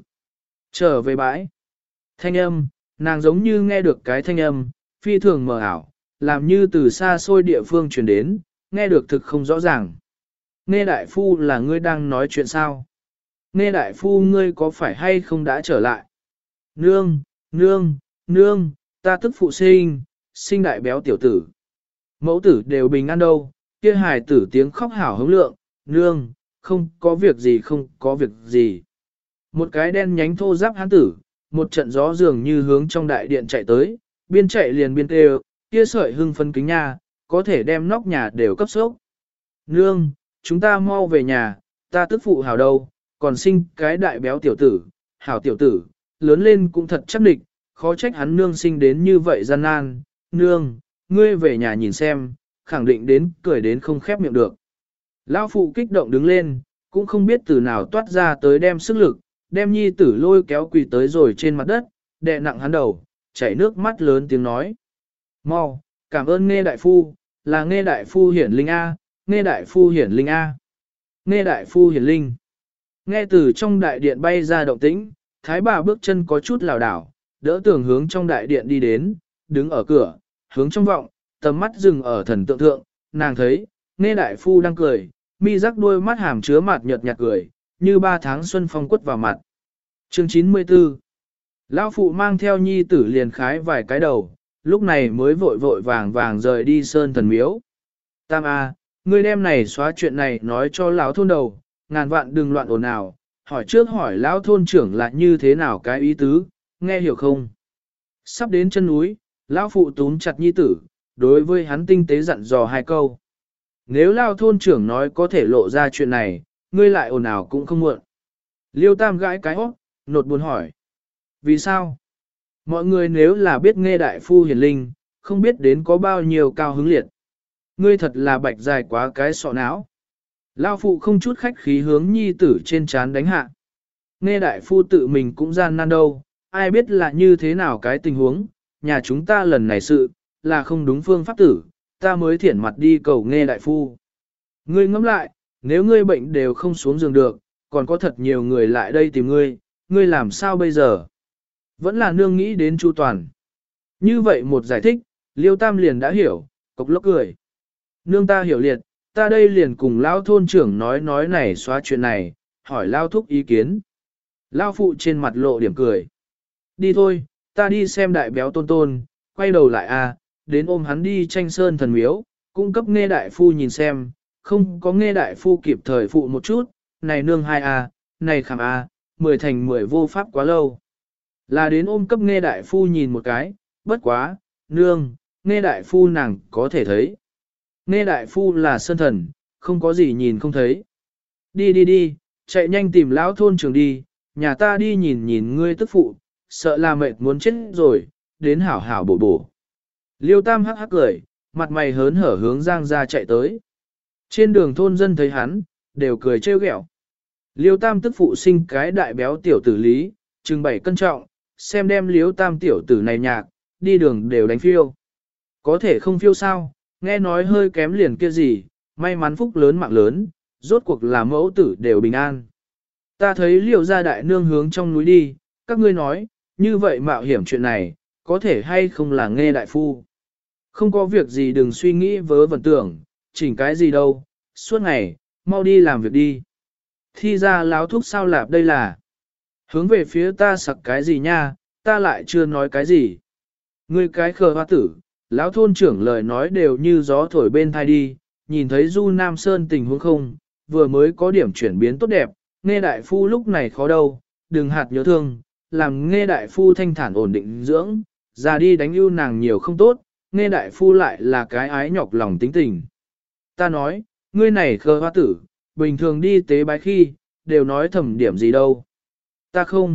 Trở về bãi. Thanh âm, nàng giống như nghe được cái thanh âm, phi thường mờ ảo, làm như từ xa xôi địa phương truyền đến, nghe được thực không rõ ràng. Nghe đại phu là ngươi đang nói chuyện sao? Nghe đại phu ngươi có phải hay không đã trở lại? Nương, nương, nương, ta tức phụ sinh, sinh đại béo tiểu tử. Mẫu tử đều bình an đâu, kia hài tử tiếng khóc hảo hống lượng, nương, không có việc gì không có việc gì. Một cái đen nhánh thô giáp hán tử, một trận gió dường như hướng trong đại điện chạy tới, biên chạy liền biên kêu, kia sợi hưng phân kính nha, có thể đem nóc nhà đều cấp sốc. Nương, chúng ta mau về nhà, ta tức phụ hảo đâu, còn sinh cái đại béo tiểu tử, hảo tiểu tử, lớn lên cũng thật chắc địch, khó trách hắn nương sinh đến như vậy gian nan. Nương, ngươi về nhà nhìn xem, khẳng định đến cười đến không khép miệng được. Lão phụ kích động đứng lên, cũng không biết từ nào toát ra tới đem sức lực, đem nhi tử lôi kéo quỳ tới rồi trên mặt đất, đè nặng hắn đầu, chảy nước mắt lớn tiếng nói. Mau, cảm ơn Nghe đại phu, là Nghe đại phu hiển linh A, Nghe đại phu hiển linh A, Nghe đại phu hiển linh. Nghe từ trong đại điện bay ra động tĩnh, thái bà bước chân có chút lảo đảo, đỡ tường hướng trong đại điện đi đến, đứng ở cửa, hướng trong vọng, tầm mắt dừng ở thần tượng thượng, nàng thấy, Nghe đại phu đang cười, mi rắc đôi mắt hàm chứa mặt nhợt nhạt cười, như ba tháng xuân phong quất vào mặt. Chương chín mươi tư. Lão phụ mang theo nhi tử liền khái vài cái đầu, lúc này mới vội vội vàng vàng rời đi sơn thần miếu. Tam A, ngươi đem này xóa chuyện này nói cho lão thôn đầu, ngàn vạn đừng loạn ồn ào, hỏi trước hỏi lão thôn trưởng là như thế nào cái ý tứ, nghe hiểu không? Sắp đến chân núi, lão phụ túm chặt nhi tử, đối với hắn tinh tế dặn dò hai câu. Nếu lão thôn trưởng nói có thể lộ ra chuyện này, ngươi lại ồn ào cũng không muộn. Liêu Tam gãi cái hót, nột buồn hỏi. Vì sao? Mọi người nếu là biết Nghe đại phu hiền linh, không biết đến có bao nhiêu cao hứng liệt. Ngươi thật là bạch dài quá cái sọ não. Lao phụ không chút khách khí hướng nhi tử trên chán đánh hạ. Nghe đại phu tự mình cũng gian nan đâu, ai biết là như thế nào cái tình huống, nhà chúng ta lần này sự, là không đúng phương pháp tử, ta mới thiển mặt đi cầu Nghe đại phu. Ngươi ngẫm lại, nếu ngươi bệnh đều không xuống giường được, còn có thật nhiều người lại đây tìm ngươi, ngươi làm sao bây giờ? Vẫn là nương nghĩ đến chu toàn. Như vậy một giải thích, Liêu Tam liền đã hiểu, cộc lốc cười. Nương ta hiểu liệt, ta đây liền cùng lão thôn trưởng nói nói này xóa chuyện này, hỏi lao thúc ý kiến. Lao phụ trên mặt lộ điểm cười. Đi thôi, ta đi xem đại béo tôn tôn, quay đầu lại a, đến ôm hắn đi tranh sơn thần miếu, cung cấp Nghe đại phu nhìn xem, không có Nghe đại phu kịp thời phụ một chút, này nương hai a, này khảm a, mười thành mười vô pháp quá lâu. Là đến ôm cấp Nghe đại phu nhìn một cái, bất quá, nương, Nghe đại phu nàng có thể thấy. Nghe đại phu là sơn thần, không có gì nhìn không thấy. Đi đi đi, chạy nhanh tìm lão thôn trưởng đi, nhà ta đi nhìn nhìn ngươi tức phụ, sợ là mệt muốn chết rồi, đến hảo hảo bổ bổ. Liêu Tam hắc hắc cười, mặt mày hớn hở hướng Giang ra chạy tới. Trên đường thôn dân thấy hắn, đều cười trêu ghẹo. Liêu Tam tức phụ sinh cái đại béo tiểu tử lý, chừng bảy cân trọng, xem đem Liêu Tam tiểu tử này nhạc, đi đường đều đánh phiêu. Có thể không phiêu sao, nghe nói hơi kém liền kia gì, may mắn phúc lớn mạng lớn, rốt cuộc là mẫu tử đều bình an. Ta thấy Liêu gia đại nương hướng trong núi đi, các ngươi nói, như vậy mạo hiểm chuyện này, có thể hay không là Nghe đại phu. Không có việc gì đừng suy nghĩ vớ vẩn tưởng, chỉnh cái gì đâu, suốt ngày, mau đi làm việc đi. Thi ra láo thuốc sao lạp đây là. Hướng về phía ta sặc cái gì nha, ta lại chưa nói cái gì. Ngươi cái khờ hoa tử, lão thôn trưởng lời nói đều như gió thổi bên thai đi, nhìn thấy Du Nam Sơn tình huống không, vừa mới có điểm chuyển biến tốt đẹp, Nghe đại phu lúc này khó đâu, đừng hạt nhớ thương, làm Nghe đại phu thanh thản ổn định dưỡng, ra đi đánh ưu nàng nhiều không tốt, Nghe đại phu lại là cái ái nhọc lòng tính tình. Ta nói, ngươi này khờ hoa tử, bình thường đi tế bái khi, đều nói thầm điểm gì đâu. Ta không,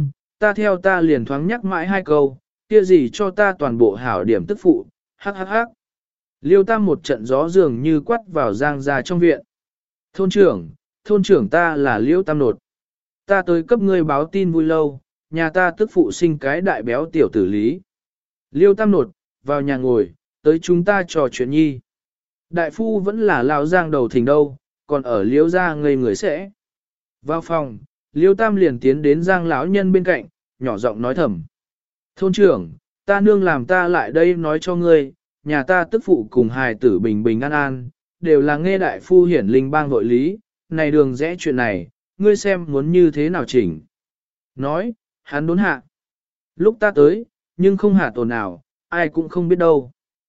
ta theo ta liền thoáng nhắc mãi hai câu, kia gì cho ta toàn bộ hảo điểm tức phụ, hắc hắc hắc. Liêu Tam một trận gió dường như quát vào Giang gia trong viện. Thôn trưởng, thôn trưởng ta là Liêu Tam nột. Ta tới cấp ngươi báo tin vui lâu, nhà ta tức phụ sinh cái đại béo tiểu tử lý. Liêu Tam nột, vào nhà ngồi, tới chúng ta trò chuyện nhi. Đại phu vẫn là lao Giang đầu thỉnh đâu, còn ở Liêu gia ngây người sẽ. Vào phòng, Liêu Tam liền tiến đến Giang lão nhân bên cạnh, nhỏ giọng nói thầm. Thôn trưởng, ta nương làm ta lại đây nói cho ngươi, nhà ta tức phụ cùng hài tử bình bình an an, đều là nghe đại phu hiển linh bang vội lý, này đường rẽ chuyện này, ngươi xem muốn như thế nào chỉnh. Nói, hắn đốn hạ. Lúc ta tới, nhưng không hạ tổn nào, ai cũng không biết đâu.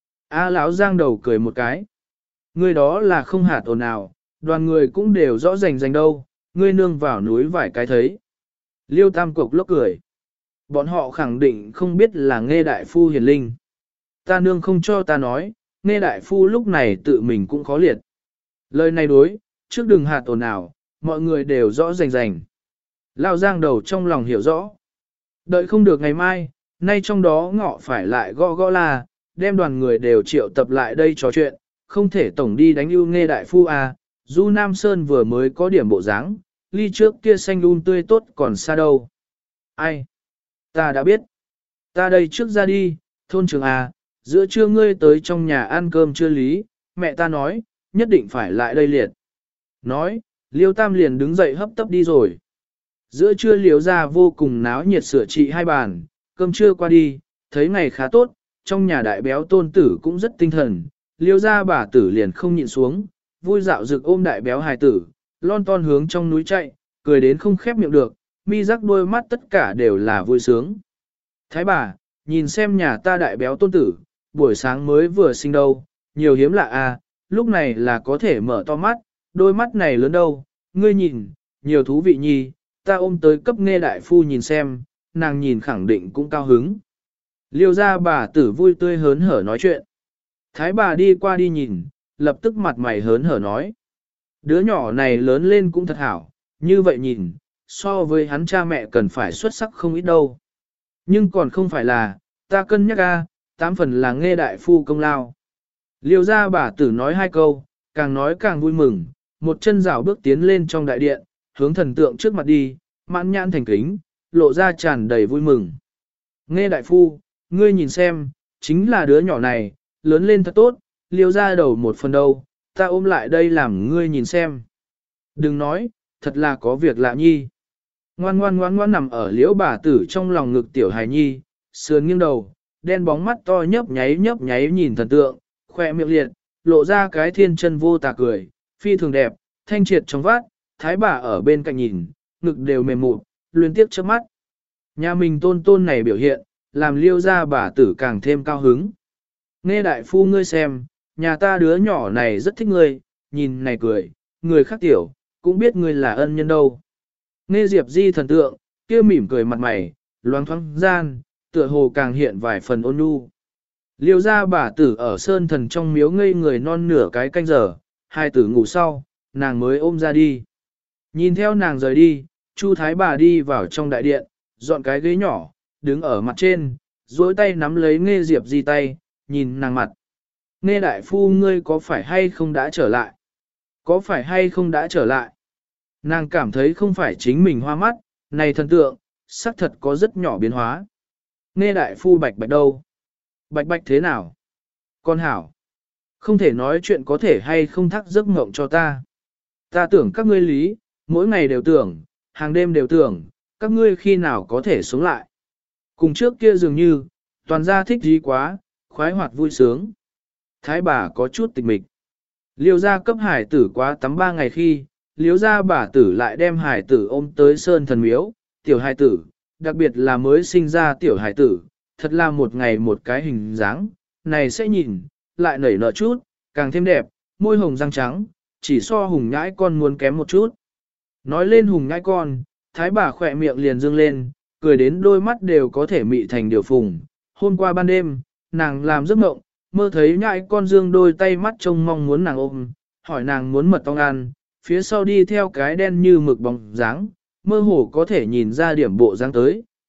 A lão Giang đầu cười một cái. Ngươi đó là không hạ tổn nào, đoàn người cũng đều rõ rành rành đâu, ngươi nương vào núi vài cái thấy. Liêu Tam cục lốc cười. Bọn họ khẳng định không biết là nghe đại phu hiền linh. Ta nương không cho ta nói, nghe đại phu lúc này tự mình cũng khó liệt. Lời này đối, trước đừng hạt ồn nào, mọi người đều rõ rành rành. Lao Giang đầu trong lòng hiểu rõ. Đợi không được ngày mai, nay trong đó ngọ phải lại gõ gõ là, đem đoàn người đều triệu tập lại đây trò chuyện, không thể tổng đi đánh ưu nghe đại phu à, Du Nam Sơn vừa mới có điểm bộ dáng, ly trước kia xanh um tươi tốt còn xa đâu. Ai? Ta đã biết. Ta đây trước ra đi, thôn trưởng à, giữa trưa ngươi tới trong nhà ăn cơm chưa lý, mẹ ta nói, nhất định phải lại đây liệt. Nói, Liêu Tam liền đứng dậy hấp tấp đi rồi. Giữa trưa Liêu ra vô cùng náo nhiệt sửa trị hai bàn, cơm trưa qua đi, thấy ngày khá tốt, trong nhà đại béo tôn tử cũng rất tinh thần, Liêu ra bà tử liền không nhịn xuống, vui dạo rực ôm đại béo hài tử, lon ton hướng trong núi chạy, cười đến không khép miệng được, mi rắc đôi mắt tất cả đều là vui sướng. Thái bà, nhìn xem nhà ta đại béo tôn tử, buổi sáng mới vừa sinh đâu, nhiều hiếm lạ à, lúc này là có thể mở to mắt, đôi mắt này lớn đâu, ngươi nhìn, nhiều thú vị nhi, ta ôm tới cấp nghe đại phu nhìn xem, nàng nhìn khẳng định cũng cao hứng. Liêu ra bà tử vui tươi hớn hở nói chuyện. Thái bà đi qua đi nhìn, lập tức mặt mày hớn hở nói. Đứa nhỏ này lớn lên cũng thật hảo, như vậy nhìn, so với hắn cha mẹ cần phải xuất sắc không ít đâu. Nhưng còn không phải là, ta cân nhắc a, tám phần là nghe đại phu công lao. Liêu ra bà tử nói hai câu, càng nói càng vui mừng, một chân rảo bước tiến lên trong đại điện, hướng thần tượng trước mặt đi, mãn nhãn thành kính, lộ ra tràn đầy vui mừng. Nghe đại phu, ngươi nhìn xem, chính là đứa nhỏ này, lớn lên thật tốt, liêu ra đầu một phần đâu, ta ôm lại đây làm ngươi nhìn xem. Đừng nói, thật là có việc lạ nhi. Ngoan ngoan ngoan ngoan nằm ở liễu bà tử trong lòng ngực tiểu hài nhi, sườn nghiêng đầu, đen bóng mắt to nhấp nháy nhấp nháy nhìn thần tượng, khoe miệng liệt, lộ ra cái thiên chân vô tà cười, phi thường đẹp, thanh triệt trong vát, thái bà ở bên cạnh nhìn, ngực đều mềm mụt, liên tiếp chớp mắt. Nhà mình tôn tôn này biểu hiện, làm liêu ra bà tử càng thêm cao hứng. Nghe đại phu ngươi xem, nhà ta đứa nhỏ này rất thích ngươi, nhìn này cười, người khác tiểu, cũng biết ngươi là ân nhân đâu. Nghe Diệp Di thần tượng, kia mỉm cười mặt mày, loáng thoáng gian, tựa hồ càng hiện vài phần ôn nhu. Liêu ra bà tử ở sơn thần trong miếu ngây người non nửa cái canh giờ, hai tử ngủ sau, nàng mới ôm ra đi. Nhìn theo nàng rời đi, Chu Thái bà đi vào trong đại điện, dọn cái ghế nhỏ, đứng ở mặt trên, duỗi tay nắm lấy Nghe Diệp Di tay, nhìn nàng mặt. Nghe đại phu ngươi có phải hay không đã trở lại? Có phải hay không đã trở lại? Nàng cảm thấy không phải chính mình hoa mắt, này thần tượng, xác thật có rất nhỏ biến hóa. Nghe đại phu bạch bạch đâu? Bạch bạch thế nào? Con hảo. Không thể nói chuyện có thể hay không thắc giấc mộng cho ta. Ta tưởng các ngươi lý, mỗi ngày đều tưởng, hàng đêm đều tưởng, các ngươi khi nào có thể sống lại. Cùng trước kia dường như, toàn gia thích gì quá, khoái hoạt vui sướng. Thái bà có chút tịch mịch. Liêu gia cấp hải tử quá tắm ba ngày khi, liêu gia bà tử lại đem hải tử ôm tới sơn thần miếu, tiểu hải tử, đặc biệt là mới sinh ra tiểu hải tử, thật là một ngày một cái hình dáng, này sẽ nhìn, lại nảy nở chút, càng thêm đẹp, môi hồng răng trắng, chỉ so hùng nhãi con muốn kém một chút. Nói lên hùng nhãi con, thái bà khỏe miệng liền dương lên, cười đến đôi mắt đều có thể mị thành điều phùng. Hôm qua ban đêm, nàng làm giấc mộng, mơ thấy nhãi con dương đôi tay mắt trông mong muốn nàng ôm, hỏi nàng muốn mật ong ăn, phía sau đi theo cái đen như mực bóng dáng, mơ hồ có thể nhìn ra điểm bộ dáng tới,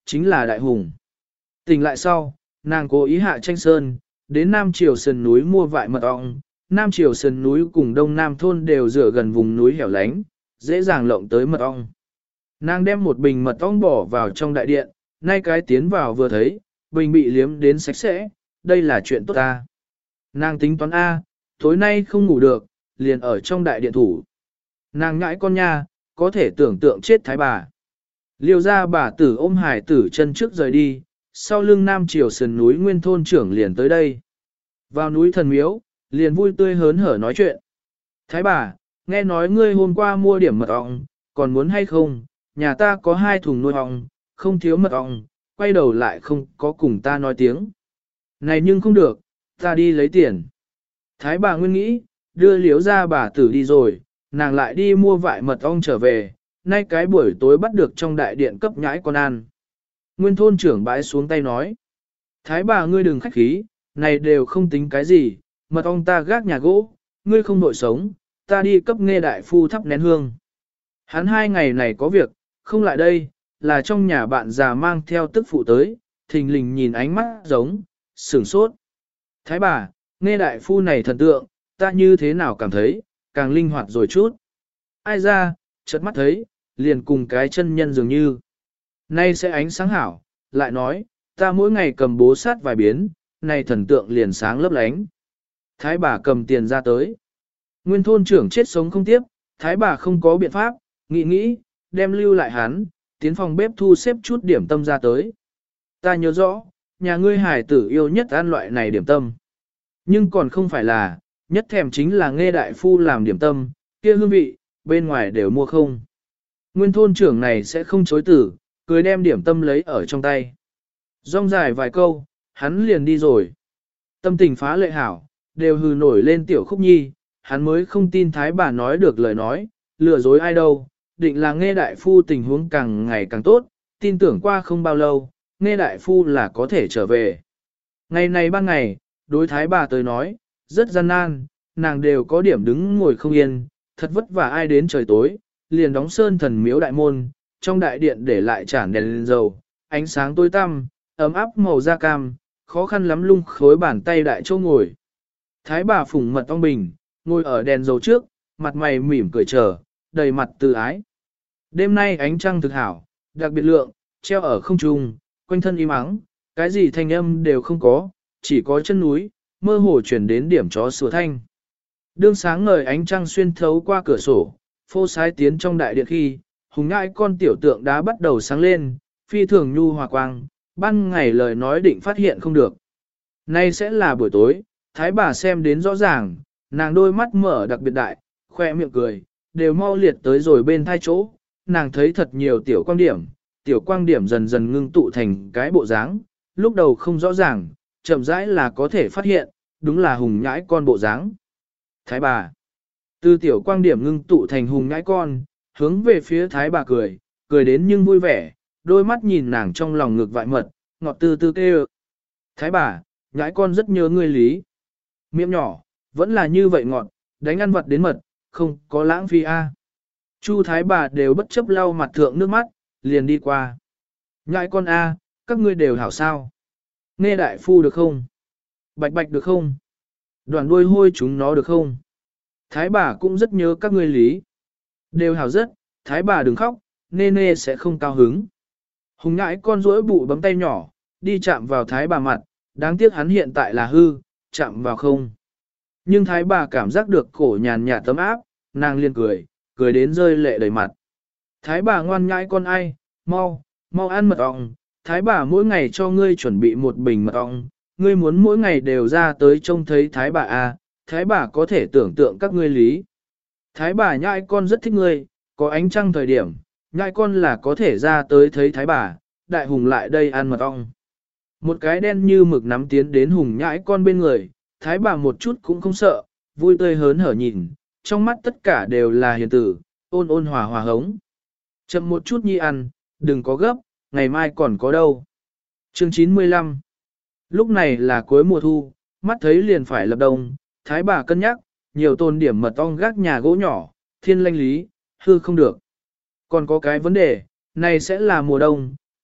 chính là đại hùng. Tỉnh lại sau, nàng cố ý hạ tranh sơn, đến Nam Triều sườn núi mua vại mật ong. Nam Triều sườn núi cùng Đông Nam thôn đều dựa gần vùng núi hẻo lánh, dễ dàng lộng tới mật ong. Nàng đem một bình mật ong bỏ vào trong đại điện, nay cái tiến vào vừa thấy, bình bị liếm đến sạch sẽ, đây là chuyện tốt ta. Nàng tính toán A, tối nay không ngủ được, liền ở trong đại điện thủ. Nàng ngãi con nha, có thể tưởng tượng chết thái bà. Liêu ra bà tử ôm hải tử chân trước rời đi, sau lưng Nam Triều sườn núi nguyên thôn trưởng liền tới đây. Vào núi thần miếu, liền vui tươi hớn hở nói chuyện. Thái bà, nghe nói ngươi hôm qua mua điểm mật ong, còn muốn hay không, nhà ta có hai thùng nuôi ong, không thiếu mật ong, quay đầu lại không có cùng ta nói tiếng. Này nhưng không được, ta đi lấy tiền. Thái bà nguyên nghĩ, đưa liếu ra bà tử đi rồi, nàng lại đi mua vại mật ong trở về, nay cái buổi tối bắt được trong đại điện cấp nhãi con ăn. Nguyên thôn trưởng bãi xuống tay nói, thái bà ngươi đừng khách khí, này đều không tính cái gì, mật ong ta gác nhà gỗ, ngươi không nội sống, ta đi cấp nghe đại phu thắp nén hương. Hắn hai ngày này có việc, không lại đây, là trong nhà bạn già mang theo tức phụ tới, thình lình nhìn ánh mắt giống, sửng sốt. Thái bà, nghe đại phu này thần tượng, ta như thế nào cảm thấy, càng linh hoạt rồi chút. Ai ra, chợt mắt thấy, liền cùng cái chân nhân dường như. Nay sẽ ánh sáng hảo, lại nói, ta mỗi ngày cầm bố sát vài biến, này thần tượng liền sáng lấp lánh. Thái bà cầm tiền ra tới. Nguyên thôn trưởng chết sống không tiếp, thái bà không có biện pháp, nghĩ nghĩ, đem lưu lại hắn, tiến phòng bếp thu xếp chút điểm tâm ra tới. Ta nhớ rõ, nhà ngươi hải tử yêu nhất ăn loại này điểm tâm. Nhưng còn không phải là, nhất thèm chính là nghe đại phu làm điểm tâm, kia hương vị, bên ngoài đều mua không. Nguyên thôn trưởng này sẽ không chối tử, cười đem điểm tâm lấy ở trong tay. Rong dài vài câu, hắn liền đi rồi. Tâm tình phá lệ hảo, đều hừ nổi lên tiểu khúc nhi, hắn mới không tin thái bà nói được lời nói, lừa dối ai đâu, định là nghe đại phu tình huống càng ngày càng tốt, tin tưởng qua không bao lâu, nghe đại phu là có thể trở về. Ngày này ban ngày, đối thái bà tới nói, rất gian nan, nàng đều có điểm đứng ngồi không yên, thật vất vả ai đến trời tối, liền đóng sơn thần miếu đại môn, trong đại điện để lại chản đèn lên dầu, ánh sáng tối tăm, ấm áp màu da cam, khó khăn lắm lung khối bàn tay đại châu ngồi. Thái bà phủng mật ong bình, ngồi ở đèn dầu trước, mặt mày mỉm cười chờ, đầy mặt từ ái. Đêm nay ánh trăng thực hảo, đặc biệt lượng, treo ở không trung, quanh thân im ắng, cái gì thanh âm đều không có, chỉ có chân núi, mơ hồ chuyển đến điểm chó sủa thanh. Đương sáng ngời ánh trăng xuyên thấu qua cửa sổ, phô sái tiến trong đại điện khi, hùng ngãi con tiểu tượng đá bắt đầu sáng lên, phi thường nhu hòa quang, ban ngày lời nói định phát hiện không được. Nay sẽ là buổi tối, thái bà xem đến rõ ràng, nàng đôi mắt mở đặc biệt đại, khoe miệng cười, đều mau liệt tới rồi bên thai chỗ, nàng thấy thật nhiều tiểu quang điểm, tiểu quang điểm dần dần ngưng tụ thành cái bộ dáng, lúc đầu không rõ ràng, chậm rãi là có thể phát hiện, đúng là hùng nhãi con bộ dáng. Thái bà, từ tiểu quang điểm ngưng tụ thành hùng nhãi con, hướng về phía thái bà cười, cười đến nhưng vui vẻ, đôi mắt nhìn nàng trong lòng ngực vại mật, ngọt tư tư kêu. Thái bà, nhãi con rất nhớ ngươi lý. Miệng nhỏ, vẫn là như vậy ngọt, đánh ăn vật đến mật, không có lãng phí a. Chu thái bà đều bất chấp lau mặt thượng nước mắt, liền đi qua. Nhãi con a, các ngươi đều hảo sao. Nghe đại phu được không? Bạch bạch được không? Đoàn đuôi hôi chúng nó được không? Thái bà cũng rất nhớ các ngươi lý. Đều hảo rất, thái bà đừng khóc, nê nê sẽ không cao hứng. Hùng nhãi con rỗi bụ bấm tay nhỏ, đi chạm vào thái bà mặt, đáng tiếc hắn hiện tại là hư, chạm vào không. Nhưng thái bà cảm giác được cổ nhàn nhạt tấm áp, nàng liền cười, cười đến rơi lệ đầy mặt. Thái bà ngoan nhãi con ai, mau, mau ăn mật ong, thái bà mỗi ngày cho ngươi chuẩn bị một bình mật ong, ngươi muốn mỗi ngày đều ra tới trông thấy thái bà à, thái bà có thể tưởng tượng các ngươi lý. Thái bà nhãi con rất thích ngươi, có ánh trăng thời điểm, nhãi con là có thể ra tới thấy thái bà, đại hùng lại đây ăn mật ong. Một cái đen như mực nắm tiến đến hùng nhãi con bên người, thái bà một chút cũng không sợ, vui tươi hớn hở nhìn, trong mắt tất cả đều là hiền tử, ôn ôn hòa hòa hống. Chậm một chút nhi ăn, đừng có gấp, ngày mai còn có đâu. Chương chín mươi lăm. Lúc này là cuối mùa thu, mắt thấy liền phải lập đông, thái bà cân nhắc, nhiều tôn điểm mật ong gác nhà gỗ nhỏ, thiên lanh lý, hư không được. Còn có cái vấn đề, này sẽ là mùa đông,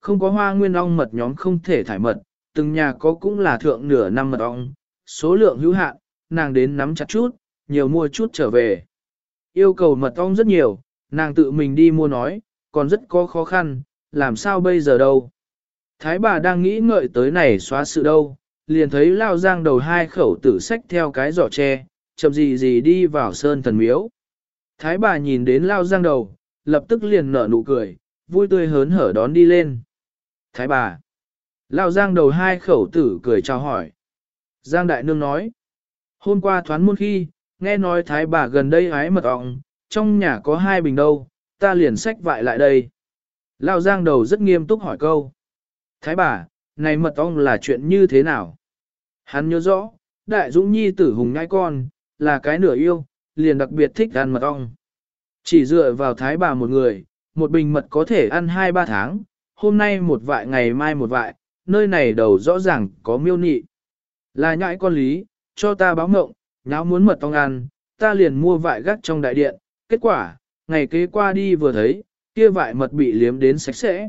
không có hoa nguyên ong mật nhóm không thể thải mật, từng nhà có cũng là thượng nửa năm mật ong, số lượng hữu hạn, nàng đến nắm chặt chút, nhiều mua chút trở về. Yêu cầu mật ong rất nhiều, nàng tự mình đi mua nói, còn rất có khó khăn, làm sao bây giờ đâu. Thái bà đang nghĩ ngợi tới này xóa sự đâu, liền thấy Lao Giang đầu hai khẩu tử xách theo cái giỏ tre, chậm gì gì đi vào sơn thần miếu. Thái bà nhìn đến Lao Giang đầu, lập tức liền nở nụ cười, vui tươi hớn hở đón đi lên. Thái bà. Lao Giang đầu hai khẩu tử cười chào hỏi. Giang Đại Nương nói. Hôm qua thoán môn khi, nghe nói Thái bà gần đây hái mật ong, trong nhà có hai bình đâu, ta liền xách vại lại đây. Lao Giang đầu rất nghiêm túc hỏi câu. Thái bà, này mật ong là chuyện như thế nào? Hắn nhớ rõ, Đại Dũng Nhi tử hùng ngai con, là cái nửa yêu, liền đặc biệt thích ăn mật ong. Chỉ dựa vào Thái bà một người, một bình mật có thể ăn hai ba tháng, hôm nay một vại ngày mai một vại, nơi này đầu rõ ràng có miêu nị. Là nhãi con lý, cho ta báo ngộng, nháo muốn mật ong ăn, ta liền mua vại gác trong đại điện, kết quả, ngày kế qua đi vừa thấy, kia vại mật bị liếm đến sạch sẽ.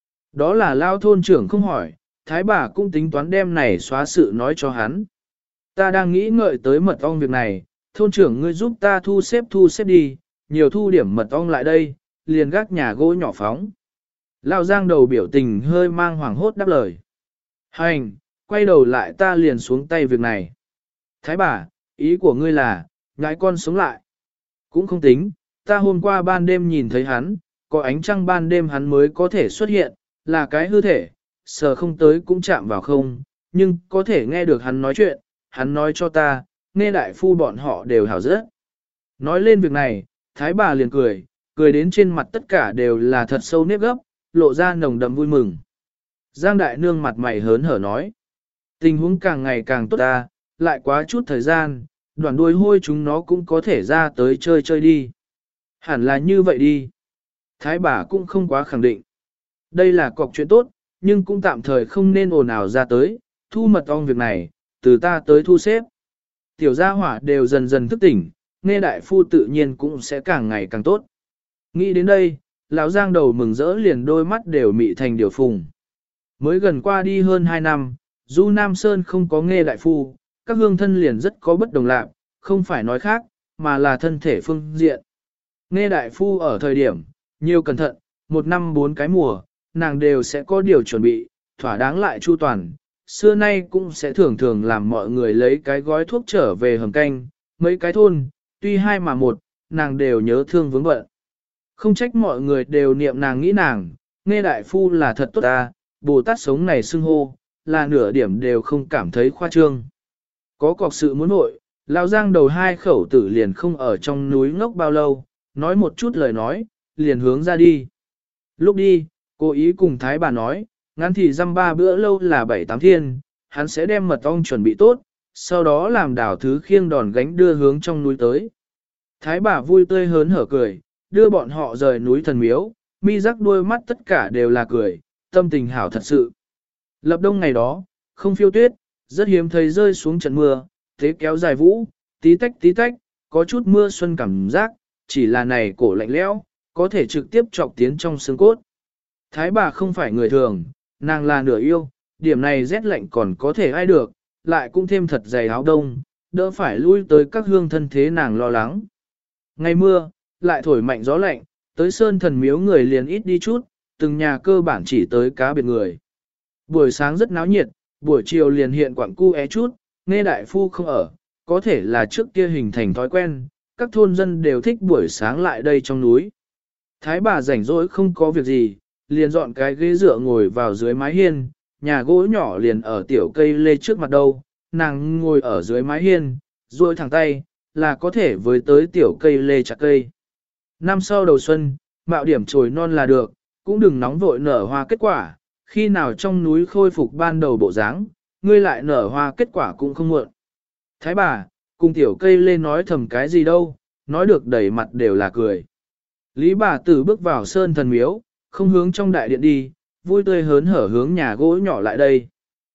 Đó là Lao thôn trưởng không hỏi, Thái bà cũng tính toán đem này xóa sự nói cho hắn. Ta đang nghĩ ngợi tới mật ong việc này, thôn trưởng ngươi giúp ta thu xếp thu xếp đi, nhiều thu điểm mật ong lại đây, liền gác nhà gỗ nhỏ phóng. Lao Giang đầu biểu tình hơi mang hoàng hốt đáp lời. Hành, quay đầu lại ta liền xuống tay việc này. Thái bà, ý của ngươi là, nhãi con sống lại. Cũng không tính, ta hôm qua ban đêm nhìn thấy hắn, có ánh trăng ban đêm hắn mới có thể xuất hiện, là cái hư thể, sờ không tới cũng chạm vào không, nhưng có thể nghe được hắn nói chuyện, hắn nói cho ta, nghe đại phu bọn họ đều hảo rất. Nói lên việc này, Thái bà liền cười, cười đến trên mặt tất cả đều là thật sâu nếp gấp, lộ ra nồng đậm vui mừng. Giang Đại Nương mặt mày hớn hở nói, tình huống càng ngày càng tốt ta, lại quá chút thời gian, đoàn đuôi hôi chúng nó cũng có thể ra tới chơi chơi đi. Hẳn là như vậy đi. Thái bà cũng không quá khẳng định. Đây là cọc chuyện tốt, nhưng cũng tạm thời không nên ồn ào ra tới, thu mật ong việc này, từ ta tới thu xếp. Tiểu gia hỏa đều dần dần thức tỉnh, nghe đại phu tự nhiên cũng sẽ càng ngày càng tốt. Nghĩ đến đây, lão Giang đầu mừng rỡ liền đôi mắt đều mị thành điều phùng. Mới gần qua đi hơn hai năm, Du Nam Sơn không có nghe đại phu, các hương thân liền rất có bất đồng lạc, không phải nói khác, mà là thân thể phương diện. Nghe đại phu ở thời điểm, nhiều cẩn thận, một năm bốn cái mùa, nàng đều sẽ có điều chuẩn bị, thỏa đáng lại chu toàn. Xưa nay cũng sẽ thường thường làm mọi người lấy cái gói thuốc trở về hầm canh, mấy cái thôn, tuy hai mà một, nàng đều nhớ thương vướng bận. Không trách mọi người đều niệm nàng nghĩ nàng, nghe đại phu là thật tốt ta, Bồ Tát sống này xưng hô, là nửa điểm đều không cảm thấy khoa trương. Có cọc sự muốn nội, Lão Giang đầu hai khẩu tử liền không ở trong núi ngốc bao lâu, nói một chút lời nói, liền hướng ra đi. Lúc đi, cô ý cùng Thái bà nói, ngắn thì dăm ba bữa lâu là bảy tám thiên, hắn sẽ đem mật ong chuẩn bị tốt, sau đó làm đảo thứ khiêng đòn gánh đưa hướng trong núi tới. Thái bà vui tươi hớn hở cười, đưa bọn họ rời núi thần miếu, mi rắc đôi mắt tất cả đều là cười, tâm tình hảo thật sự. Lập đông ngày đó, không phiêu tuyết, rất hiếm thấy rơi xuống trận mưa, thế kéo dài vũ, tí tách tí tách, có chút mưa xuân cảm giác, chỉ là này cổ lạnh lẽo, có thể trực tiếp trọc tiến trong xương cốt. Thái bà không phải người thường, nàng là nửa yêu, điểm này rét lạnh còn có thể ai được, lại cũng thêm thật dày áo đông, đỡ phải lui tới các hương thân thế nàng lo lắng. Ngày mưa, lại thổi mạnh gió lạnh, tới sơn thần miếu người liền ít đi chút, từng nhà cơ bản chỉ tới cá biệt người. Buổi sáng rất náo nhiệt, buổi chiều liền hiện quặng cu é chút, nghe đại phu không ở, có thể là trước kia hình thành thói quen, các thôn dân đều thích buổi sáng lại đây trong núi. Thái bà rảnh rỗi không có việc gì, liền dọn cái ghế dựa ngồi vào dưới mái hiên, nhà gỗ nhỏ liền ở tiểu cây lê trước mặt đâu, nàng ngồi ở dưới mái hiên, duỗi thẳng tay, là có thể với tới tiểu cây lê chặt cây. Năm sau đầu xuân, mạo điểm chồi non là được, cũng đừng nóng vội nở hoa kết quả, khi nào trong núi khôi phục ban đầu bộ dáng, ngươi lại nở hoa kết quả cũng không muộn. Thái bà, cùng tiểu cây lê nói thầm cái gì đâu, nói được đầy mặt đều là cười. Lý bà tử bước vào sơn thần miếu, không hướng trong đại điện đi, vui tươi hớn hở hướng nhà gỗ nhỏ lại đây.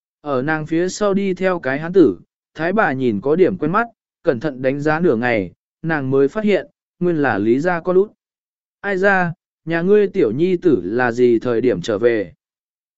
Ở nàng phía sau đi theo cái hán tử, thái bà nhìn có điểm quen mắt, cẩn thận đánh giá nửa ngày, nàng mới phát hiện, nguyên là Lý gia con út. Ai ra, nhà ngươi tiểu nhi tử là gì thời điểm trở về?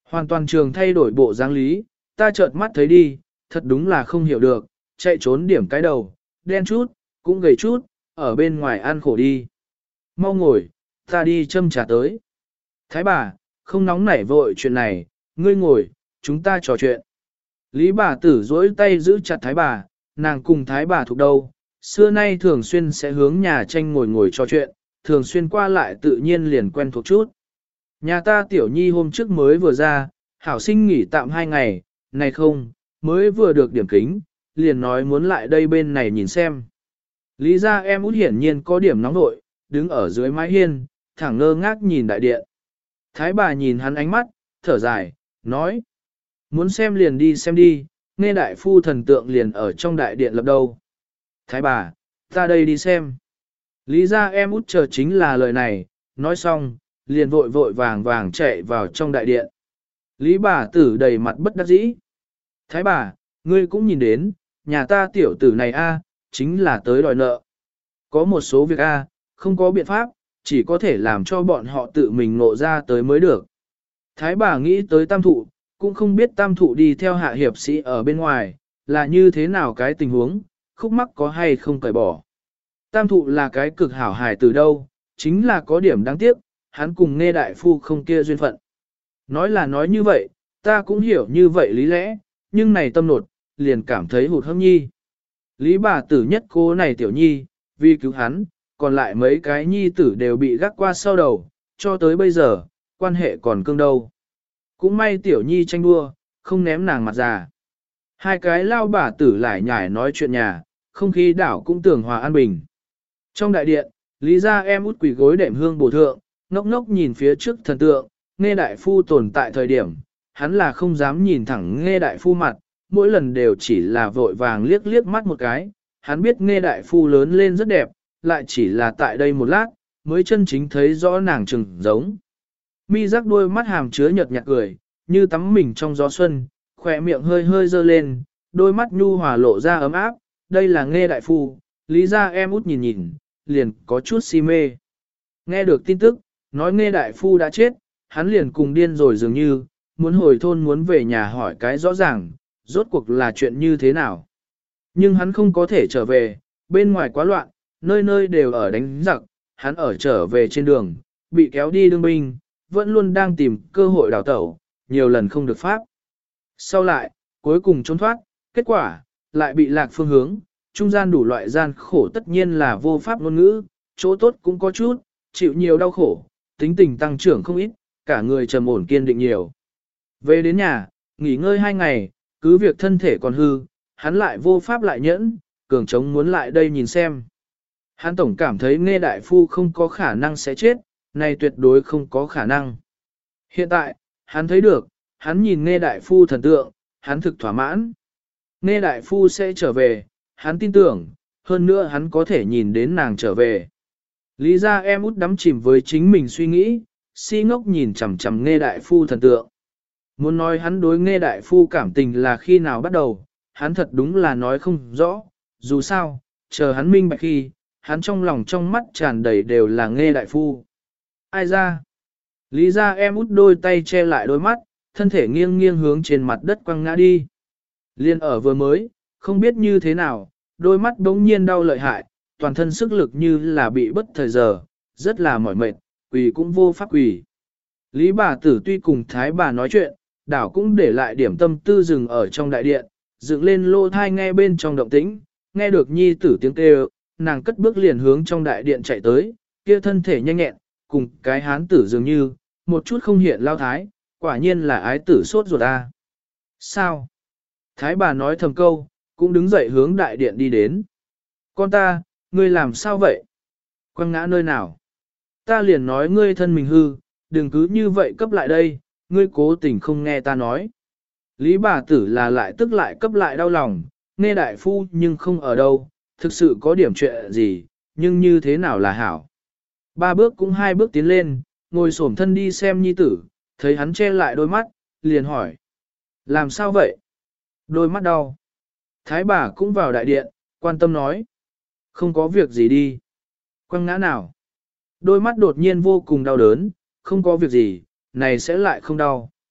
Hoàn toàn trường thay đổi bộ dáng lý, ta chợt mắt thấy đi, thật đúng là không hiểu được, chạy trốn điểm cái đầu, đen chút, cũng gầy chút, ở bên ngoài ăn khổ đi. Mau ngồi, ta đi châm trà tới. Thái bà, không nóng nảy vội chuyện này, ngươi ngồi, chúng ta trò chuyện. Lý bà tử dỗi tay giữ chặt thái bà, nàng cùng thái bà thuộc đâu, xưa nay thường xuyên sẽ hướng nhà tranh ngồi ngồi trò chuyện, thường xuyên qua lại tự nhiên liền quen thuộc chút. Nhà ta tiểu nhi hôm trước mới vừa ra, hảo sinh nghỉ tạm hai ngày, này không, mới vừa được điểm kính, liền nói muốn lại đây bên này nhìn xem. Lý ra em út hiển nhiên có điểm nóng nội, đứng ở dưới mái hiên, thẳng ngơ ngác nhìn đại điện. Thái bà nhìn hắn ánh mắt, thở dài, nói. Muốn xem liền đi xem đi, nghe đại phu thần tượng liền ở trong đại điện lập đâu. Thái bà, ta đây đi xem. Lý ra em út chờ chính là lời này, nói xong, liền vội vội vàng vàng chạy vào trong đại điện. Lý bà tử đầy mặt bất đắc dĩ. Thái bà, ngươi cũng nhìn đến, nhà ta tiểu tử này a, chính là tới đòi nợ. Có một số việc a, không có biện pháp, chỉ có thể làm cho bọn họ tự mình ngộ ra tới mới được. Thái bà nghĩ tới tam thụ, cũng không biết tam thụ đi theo hạ hiệp sĩ ở bên ngoài, là như thế nào cái tình huống, khúc mắc có hay không cởi bỏ. Tam thụ là cái cực hảo hài từ đâu, chính là có điểm đáng tiếc, hắn cùng nghe đại phu không kia duyên phận. Nói là nói như vậy, ta cũng hiểu như vậy lý lẽ, nhưng này tâm nột, liền cảm thấy hụt hẫng nhi. Lý bà tử nhất cô này tiểu nhi, vì cứu hắn, còn lại mấy cái nhi tử đều bị gác qua sau đầu, cho tới bây giờ, quan hệ còn cương đâu. Cũng may tiểu nhi tranh đua, không ném nàng mặt già. Hai cái lao bà tử lại nhải nói chuyện nhà, không khí đảo cũng tưởng hòa an bình. Trong đại điện, Lý gia em út quỷ gối đệm hương bổ thượng, ngốc ngốc nhìn phía trước thần tượng, nghe đại phu tồn tại thời điểm, hắn là không dám nhìn thẳng nghe đại phu mặt, mỗi lần đều chỉ là vội vàng liếc liếc mắt một cái, hắn biết nghe đại phu lớn lên rất đẹp, lại chỉ là tại đây một lát, mới chân chính thấy rõ nàng trừng giống. Mi rắc đôi mắt hàm chứa nhợt nhạt cười, như tắm mình trong gió xuân, khỏe miệng hơi hơi dơ lên, đôi mắt nhu hòa lộ ra ấm áp, đây là nghe đại phu, Lý gia em út nhìn nhìn, liền có chút si mê. Nghe được tin tức, nói nghe đại phu đã chết, hắn liền cùng điên rồi dường như, muốn hồi thôn muốn về nhà hỏi cái rõ ràng, rốt cuộc là chuyện như thế nào. Nhưng hắn không có thể trở về, bên ngoài quá loạn, nơi nơi đều ở đánh giặc, hắn ở trở về trên đường, bị kéo đi đương binh, vẫn luôn đang tìm cơ hội đào tẩu, nhiều lần không được pháp. Sau lại, cuối cùng trốn thoát, kết quả, lại bị lạc phương hướng, trung gian đủ loại gian khổ tất nhiên là vô pháp ngôn ngữ, chỗ tốt cũng có chút, chịu nhiều đau khổ, tính tình tăng trưởng không ít, cả người trầm ổn kiên định nhiều. Về đến nhà, nghỉ ngơi hai ngày, cứ việc thân thể còn hư, hắn lại vô pháp lại nhẫn, cường trống muốn lại đây nhìn xem. Hắn tổng cảm thấy nghe đại phu không có khả năng sẽ chết, này tuyệt đối không có khả năng. Hiện tại, hắn thấy được, hắn nhìn nghe đại phu thần tượng, hắn thực thỏa mãn. Nghe đại phu sẽ trở về, hắn tin tưởng, hơn nữa hắn có thể nhìn đến nàng trở về. Lý ra em út đắm chìm với chính mình suy nghĩ, si ngốc nhìn chằm chằm nghe đại phu thần tượng. Muốn nói hắn đối nghe đại phu cảm tình là khi nào bắt đầu, hắn thật đúng là nói không rõ, dù sao, chờ hắn minh bạch khi, hắn trong lòng trong mắt tràn đầy đều là nghe đại phu. Ai ra? Lý ra em út đôi tay che lại đôi mắt, thân thể nghiêng nghiêng hướng trên mặt đất quăng ngã đi. Liên ở vừa mới, không biết như thế nào, đôi mắt đống nhiên đau lợi hại, toàn thân sức lực như là bị bất thời giờ, rất là mỏi mệt, quỳ cũng vô pháp quỳ. Lý bà tử tuy cùng thái bà nói chuyện, đảo cũng để lại điểm tâm tư dừng ở trong đại điện, dựng lên lô thai nghe bên trong động tĩnh, nghe được nhi tử tiếng kêu, nàng cất bước liền hướng trong đại điện chạy tới, kia thân thể nhanh nhẹn, cùng cái hán tử dường như, một chút không hiện lao thái, quả nhiên là ái tử sốt ruột a. Sao? Thái bà nói thầm câu, cũng đứng dậy hướng đại điện đi đến. Con ta, ngươi làm sao vậy? Quăng ngã nơi nào? Ta liền nói ngươi thân mình hư, đừng cứ như vậy cấp lại đây, ngươi cố tình không nghe ta nói. Lý bà tử là lại tức lại cấp lại đau lòng, nghe đại phu nhưng không ở đâu, thực sự có điểm chuyện gì, nhưng như thế nào là hảo. Ba bước cũng hai bước tiến lên, ngồi xổm thân đi xem nhi tử, thấy hắn che lại đôi mắt, liền hỏi. Làm sao vậy? Đôi mắt đau. Thái bà cũng vào đại điện, quan tâm nói. Không có việc gì đi. Quăng ngã nào? Đôi mắt đột nhiên vô cùng đau đớn, không có việc gì, này sẽ lại không đau.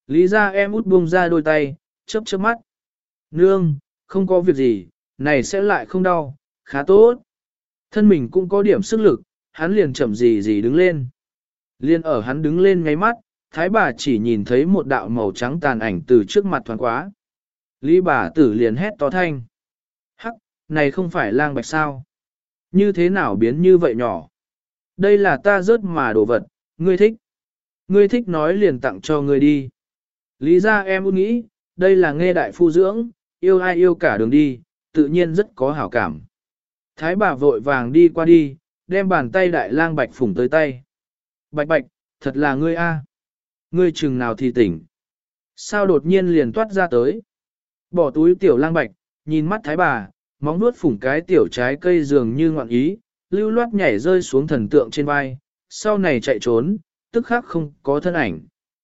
Lý ra em út buông ra đôi tay, chớp chớp mắt. Nương, không có việc gì, này sẽ lại không đau, khá tốt. Thân mình cũng có điểm sức lực, hắn liền chậm gì gì đứng lên. Liên ở hắn đứng lên ngay mắt, thái bà chỉ nhìn thấy một đạo màu trắng tàn ảnh từ trước mặt thoáng quá. Lý bà tử liền hét to thanh. Hắc, này không phải lang bạch sao? Như thế nào biến như vậy nhỏ? Đây là ta rớt mà đồ vật, ngươi thích. Ngươi thích nói liền tặng cho ngươi đi. Lý ra em út nghĩ, đây là nghe đại phu dưỡng, yêu ai yêu cả đường đi, tự nhiên rất có hảo cảm. Thái bà vội vàng đi qua đi, đem bàn tay đại lang bạch phủng tới tay. Bạch bạch, thật là ngươi a, ngươi chừng nào thì tỉnh. Sao đột nhiên liền toát ra tới. Bỏ túi tiểu lang bạch, nhìn mắt thái bà, móng nuốt phủng cái tiểu trái cây dường như ngọn ý, lưu loát nhảy rơi xuống thần tượng trên vai, sau này chạy trốn, tức khắc không có thân ảnh.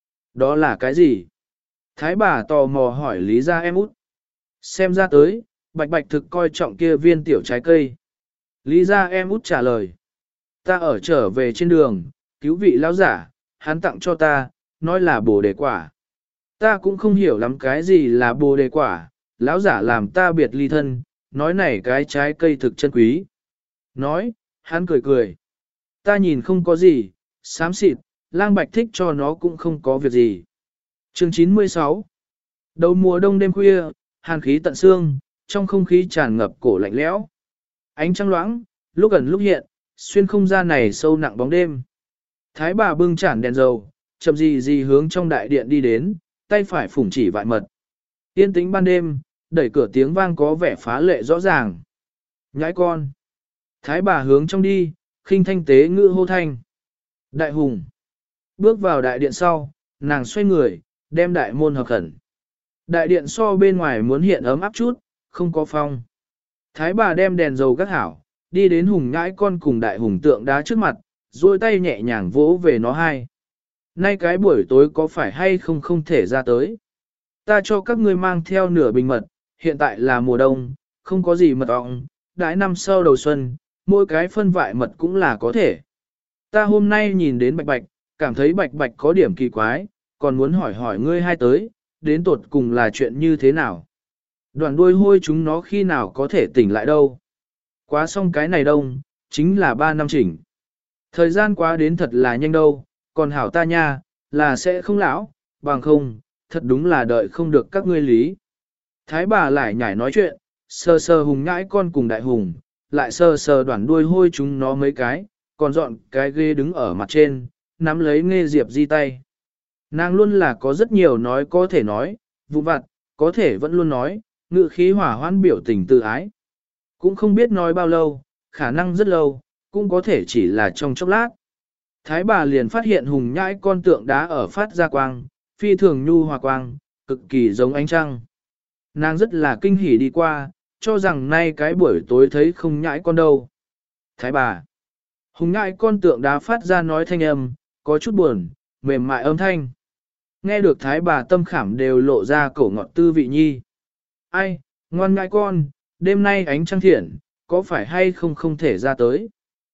Đó là cái gì? Thái bà tò mò hỏi Lý ra em út. Xem ra tới, bạch bạch thực coi trọng kia viên tiểu trái cây. Lý ra em út trả lời. Ta ở trở về trên đường, cứu vị lão giả, hắn tặng cho ta, nói là bồ đề quả. Ta cũng không hiểu lắm cái gì là bồ đề quả, lão giả làm ta biệt ly thân, nói này cái trái cây thực chân quý. Nói, hắn cười cười. Ta nhìn không có gì, xám xịt, lang bạch thích cho nó cũng không có việc gì. Chương chín mươi sáu. Đầu mùa đông đêm khuya, hàn khí tận xương, trong không khí tràn ngập cổ lạnh lẽo. Ánh trăng loãng, lúc gần lúc hiện, xuyên không gian này sâu nặng bóng đêm. Thái bà bưng chản đèn dầu, chậm gì gì hướng trong đại điện đi đến, tay phải phủng chỉ vại mật. Yên tĩnh ban đêm, đẩy cửa tiếng vang có vẻ phá lệ rõ ràng. Nhãi con. Thái bà hướng trong đi, khinh thanh tế ngữ hô thanh. Đại hùng. Bước vào đại điện sau, nàng xoay người, đem đại môn hợp khẩn. Đại điện so bên ngoài muốn hiện ấm áp chút, không có phong. Thái bà đem đèn dầu gác hảo, đi đến hùng nhãi con cùng đại hùng tượng đá trước mặt, duỗi tay nhẹ nhàng vỗ về nó hai. Nay cái buổi tối có phải hay không không thể ra tới. Ta cho các ngươi mang theo nửa bình mật, hiện tại là mùa đông, không có gì mật ọng, đãi năm sau đầu xuân, mỗi cái phân vại mật cũng là có thể. Ta hôm nay nhìn đến bạch bạch, cảm thấy bạch bạch có điểm kỳ quái, còn muốn hỏi hỏi ngươi hai tới, đến tột cùng là chuyện như thế nào. Đoàn đuôi hôi chúng nó khi nào có thể tỉnh lại đâu. Quá xong cái này đông, chính là ba năm chỉnh. Thời gian quá đến thật là nhanh đâu, còn hảo ta nha, là sẽ không lão, bằng không, thật đúng là đợi không được các ngươi lý. Thái bà lại nhảy nói chuyện, sờ sờ hùng nhãi con cùng đại hùng, lại sờ sờ đoạn đuôi hôi chúng nó mấy cái, còn dọn cái ghê đứng ở mặt trên, nắm lấy nghe diệp di tay. Nàng luôn là có rất nhiều nói có thể nói, vụ vặt, có thể vẫn luôn nói, ngự khí hỏa hoan biểu tình tự ái. Cũng không biết nói bao lâu, khả năng rất lâu, cũng có thể chỉ là trong chốc lát. Thái bà liền phát hiện hùng nhãi con tượng đá ở phát ra quang, phi thường nhu hòa quang, cực kỳ giống ánh trăng. Nàng rất là kinh hỉ đi qua, cho rằng nay cái buổi tối thấy không nhãi con đâu. Thái bà, hùng nhãi con tượng đá phát ra nói thanh âm, có chút buồn, mềm mại âm thanh. Nghe được thái bà tâm khảm đều lộ ra cổ ngọt tư vị nhi. Ai, ngoan nhãi con, đêm nay ánh trăng thiện, có phải hay không không thể ra tới.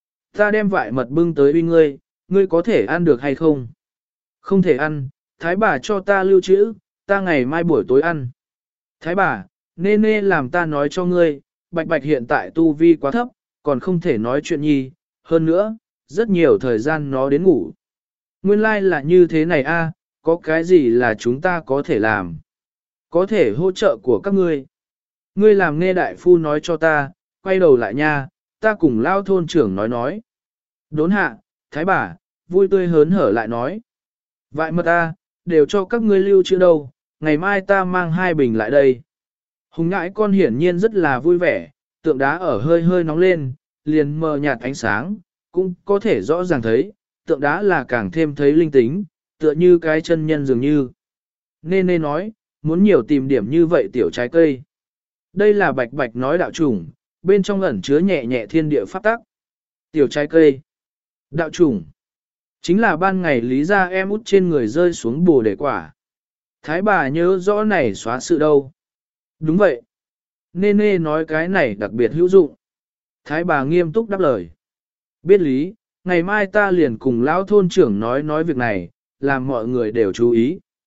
Ta đem vại mật bưng tới uy ngươi, ngươi có thể ăn được hay không? Không thể ăn, thái bà cho ta lưu trữ, ta ngày mai buổi tối ăn. Thái bà, nê nê làm ta nói cho ngươi, bạch bạch hiện tại tu vi quá thấp, còn không thể nói chuyện nhi, hơn nữa, rất nhiều thời gian nó đến ngủ. Nguyên lai like là như thế này a, có cái gì là chúng ta có thể làm? Có thể hỗ trợ của các ngươi. Ngươi làm nghe đại phu nói cho ta, quay đầu lại nha, ta cùng lao thôn trưởng nói nói. Đốn hạ, thái bà, vui tươi hớn hở lại nói. Vại mật ta, đều cho các ngươi lưu trữ đâu, ngày mai ta mang hai bình lại đây. Hùng ngãi con hiển nhiên rất là vui vẻ, tượng đá ở hơi hơi nóng lên, liền mờ nhạt ánh sáng, cũng có thể rõ ràng thấy, tượng đá là càng thêm thấy linh tính, tựa như cái chân nhân dường như. Nê nê nói, muốn nhiều tìm điểm như vậy tiểu trái cây. Đây là bạch bạch nói đạo chủng, bên trong ẩn chứa nhẹ nhẹ thiên địa pháp tắc. Tiểu trái cây. Đạo chủng. Chính là ban ngày lý ra em út trên người rơi xuống bồ đề quả. Thái bà nhớ rõ này xóa sự đâu. Đúng vậy. Nê nê nói cái này đặc biệt hữu dụng. Thái bà nghiêm túc đáp lời. Biết lý, ngày mai ta liền cùng lão thôn trưởng nói nói việc này, làm mọi người đều chú ý.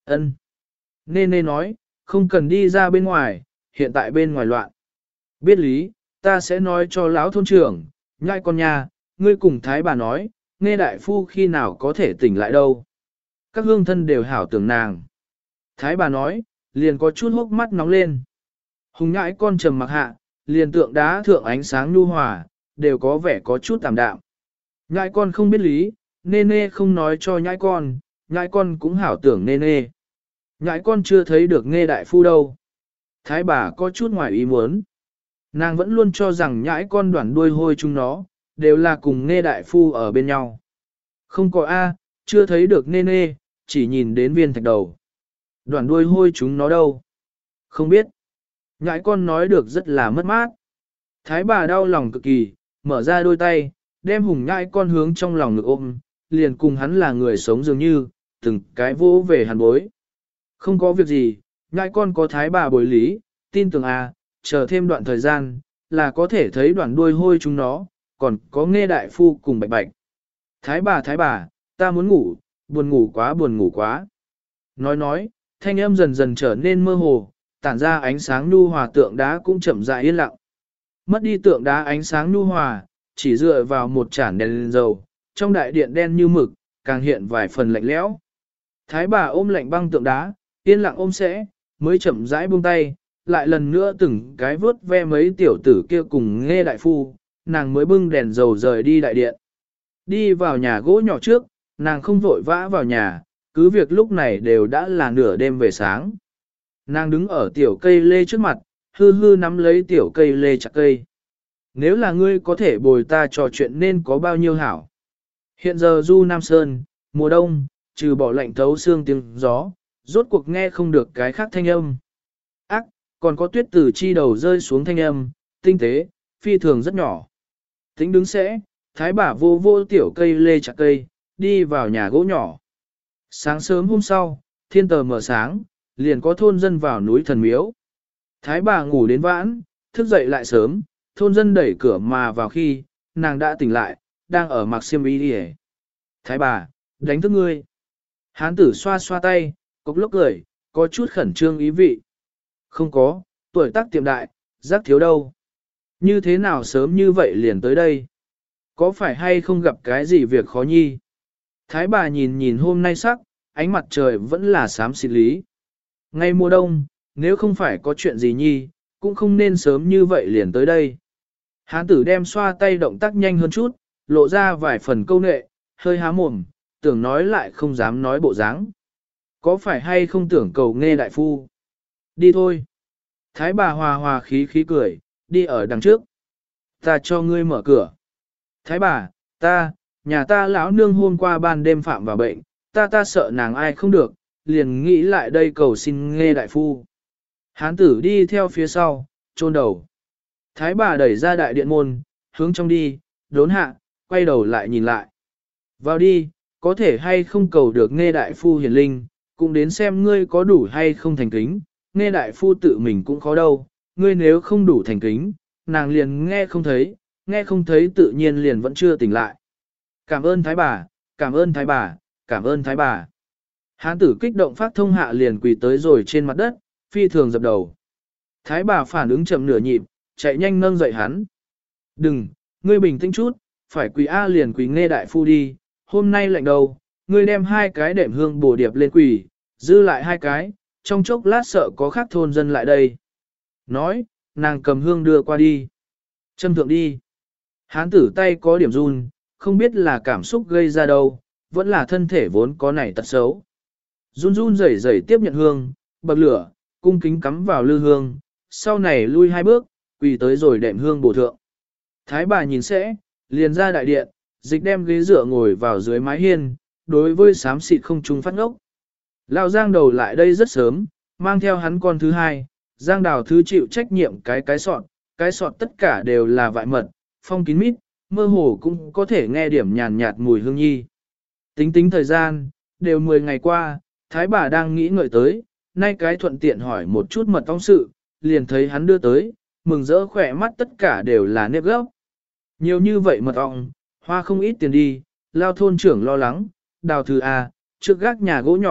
Ân. Nê nê nói, không cần đi ra bên ngoài, hiện tại bên ngoài loạn. Biết lý, ta sẽ nói cho lão thôn trưởng, nhai con nhà, ngươi cùng thái bà nói, nghe đại phu khi nào có thể tỉnh lại đâu. Các hương thân đều hảo tưởng nàng. Thái bà nói, liền có chút hốc mắt nóng lên. Hùng nhãi con trầm mặc hạ, liền tượng đá thượng ánh sáng nhu hòa, đều có vẻ có chút tạm đạm. Nhãi con không biết lý, nê nê không nói cho nhãi con, nhãi con cũng hảo tưởng nê nê. Nhãi con chưa thấy được nghe đại phu đâu. Thái bà có chút ngoài ý muốn. Nàng vẫn luôn cho rằng nhãi con đoản đuôi hôi chúng nó, đều là cùng nghe đại phu ở bên nhau. Không có A, chưa thấy được nê nê, chỉ nhìn đến viên thạch đầu. Đoản đuôi hôi chúng nó đâu? Không biết. Nhãi con nói được rất là mất mát. Thái bà đau lòng cực kỳ, mở ra đôi tay, đem hùng nhãi con hướng trong lòng ngực ôm, liền cùng hắn là người sống dường như, từng cái vỗ về hàn bối. Không có việc gì, nhãi con có thái bà bồi lý, tin tưởng à, chờ thêm đoạn thời gian, là có thể thấy đoạn đuôi hôi chúng nó, còn có nghe đại phu cùng bạch bạch. Thái bà thái bà, ta muốn ngủ, buồn ngủ quá buồn ngủ quá. Nói nói, thanh âm dần dần trở nên mơ hồ, tản ra ánh sáng nhu hòa tượng đá cũng chậm rãi yên lặng. Mất đi tượng đá ánh sáng nhu hòa, chỉ dựa vào một chản đèn lên dầu, trong đại điện đen như mực, càng hiện vài phần lạnh lẽo. Thái bà ôm lạnh băng tượng đá, yên lặng ôm sẽ, mới chậm rãi buông tay, lại lần nữa từng cái vớt ve mấy tiểu tử kia cùng nghe đại phu, nàng mới bưng đèn dầu rời đi đại điện. Đi vào nhà gỗ nhỏ trước, nàng không vội vã vào nhà, cứ việc lúc này đều đã là nửa đêm về sáng. Nàng đứng ở tiểu cây lê trước mặt, hư hư nắm lấy tiểu cây lê chặt cây. Nếu là ngươi có thể bồi ta trò chuyện nên có bao nhiêu hảo. Hiện giờ du Nam Sơn, mùa đông, trừ bỏ lạnh thấu xương tiếng gió, rốt cuộc nghe không được cái khác thanh âm. Ác, còn có tuyết từ chi đầu rơi xuống thanh âm, tinh tế, phi thường rất nhỏ. Tính đứng sẽ, thái bà vô vô tiểu cây lê chặt cây, đi vào nhà gỗ nhỏ. Sáng sớm hôm sau, thiên tờ mở sáng, liền có thôn dân vào núi thần miếu. Thái bà ngủ đến vãn, thức dậy lại sớm, thôn dân đẩy cửa mà vào khi, nàng đã tỉnh lại, đang ở mặc xiêm y đi. Thái bà, đánh thức ngươi. Hán tử xoa xoa tay, cốc lốc cười, có chút khẩn trương ý vị. Không có, tuổi tác tiệm đại, giác thiếu đâu. Như thế nào sớm như vậy liền tới đây? Có phải hay không gặp cái gì việc khó nhi? Thái bà nhìn nhìn hôm nay sắc, ánh mặt trời vẫn là xám xịt lý. Ngay mùa đông, nếu không phải có chuyện gì nhi, cũng không nên sớm như vậy liền tới đây. Hán tử đem xoa tay động tác nhanh hơn chút, lộ ra vài phần câu nệ, hơi há mồm, tưởng nói lại không dám nói bộ dáng. Có phải hay không tưởng cầu nghe đại phu? Đi thôi. Thái bà hòa hòa khí khí cười, đi ở đằng trước. Ta cho ngươi mở cửa. Thái bà, ta, nhà ta lão nương hôm qua ban đêm phạm vào bệnh, ta ta sợ nàng ai không được, liền nghĩ lại đây cầu xin nghe đại phu. Hán tử đi theo phía sau, chôn đầu. Thái bà đẩy ra đại điện môn, hướng trong đi, đốn hạ, quay đầu lại nhìn lại. Vào đi, có thể hay không cầu được nghe đại phu hiển linh, cũng đến xem ngươi có đủ hay không thành kính, nghe đại phu tự mình cũng khó đâu, ngươi nếu không đủ thành kính, nàng liền nghe không thấy, nghe không thấy tự nhiên liền vẫn chưa tỉnh lại. Cảm ơn thái bà, cảm ơn thái bà, cảm ơn thái bà. Hán tử kích động phát thông hạ liền quỳ tới rồi trên mặt đất, phi thường dập đầu. Thái bà phản ứng chậm nửa nhịp, chạy nhanh nâng dậy hắn. Đừng, ngươi bình tĩnh chút, phải quỳ A liền quỳ nghe đại phu đi, hôm nay lạnh đầu, ngươi đem hai cái đệm hương bổ điệp lên quỳ, dư lại hai cái, trong chốc lát sợ có khác thôn dân lại đây. Nói, nàng cầm hương đưa qua đi. Châm thượng đi. Hán tử tay có điểm run, không biết là cảm xúc gây ra đâu, vẫn là thân thể vốn có này tật xấu. Run run rẩy rẩy tiếp nhận hương, bậc lửa, cung kính cắm vào lư hương, sau này lui hai bước, quỳ tới rồi đệm hương bổ thượng. Thái bà nhìn sẽ, liền ra đại điện, dịch đem ghế dựa ngồi vào dưới mái hiên, đối với xám xịt không trung phát ngốc. Lão Giang đầu lại đây rất sớm, mang theo hắn con thứ hai, Giang Đào thứ chịu trách nhiệm cái cái sọt, cái sọt tất cả đều là vại mật, phong kín mít, mơ hồ cũng có thể nghe điểm nhàn nhạt mùi hương nhi. Tính tính thời gian, đều mười ngày qua, Thái bà đang nghĩ ngợi tới, nay cái thuận tiện hỏi một chút mật ong sự, liền thấy hắn đưa tới, mừng rỡ khỏe mắt tất cả đều là nếp gốc. Nhiều như vậy mật ong, hoa không ít tiền đi, Lao thôn trưởng lo lắng, Đào thư A, trước gác nhà gỗ nhỏ,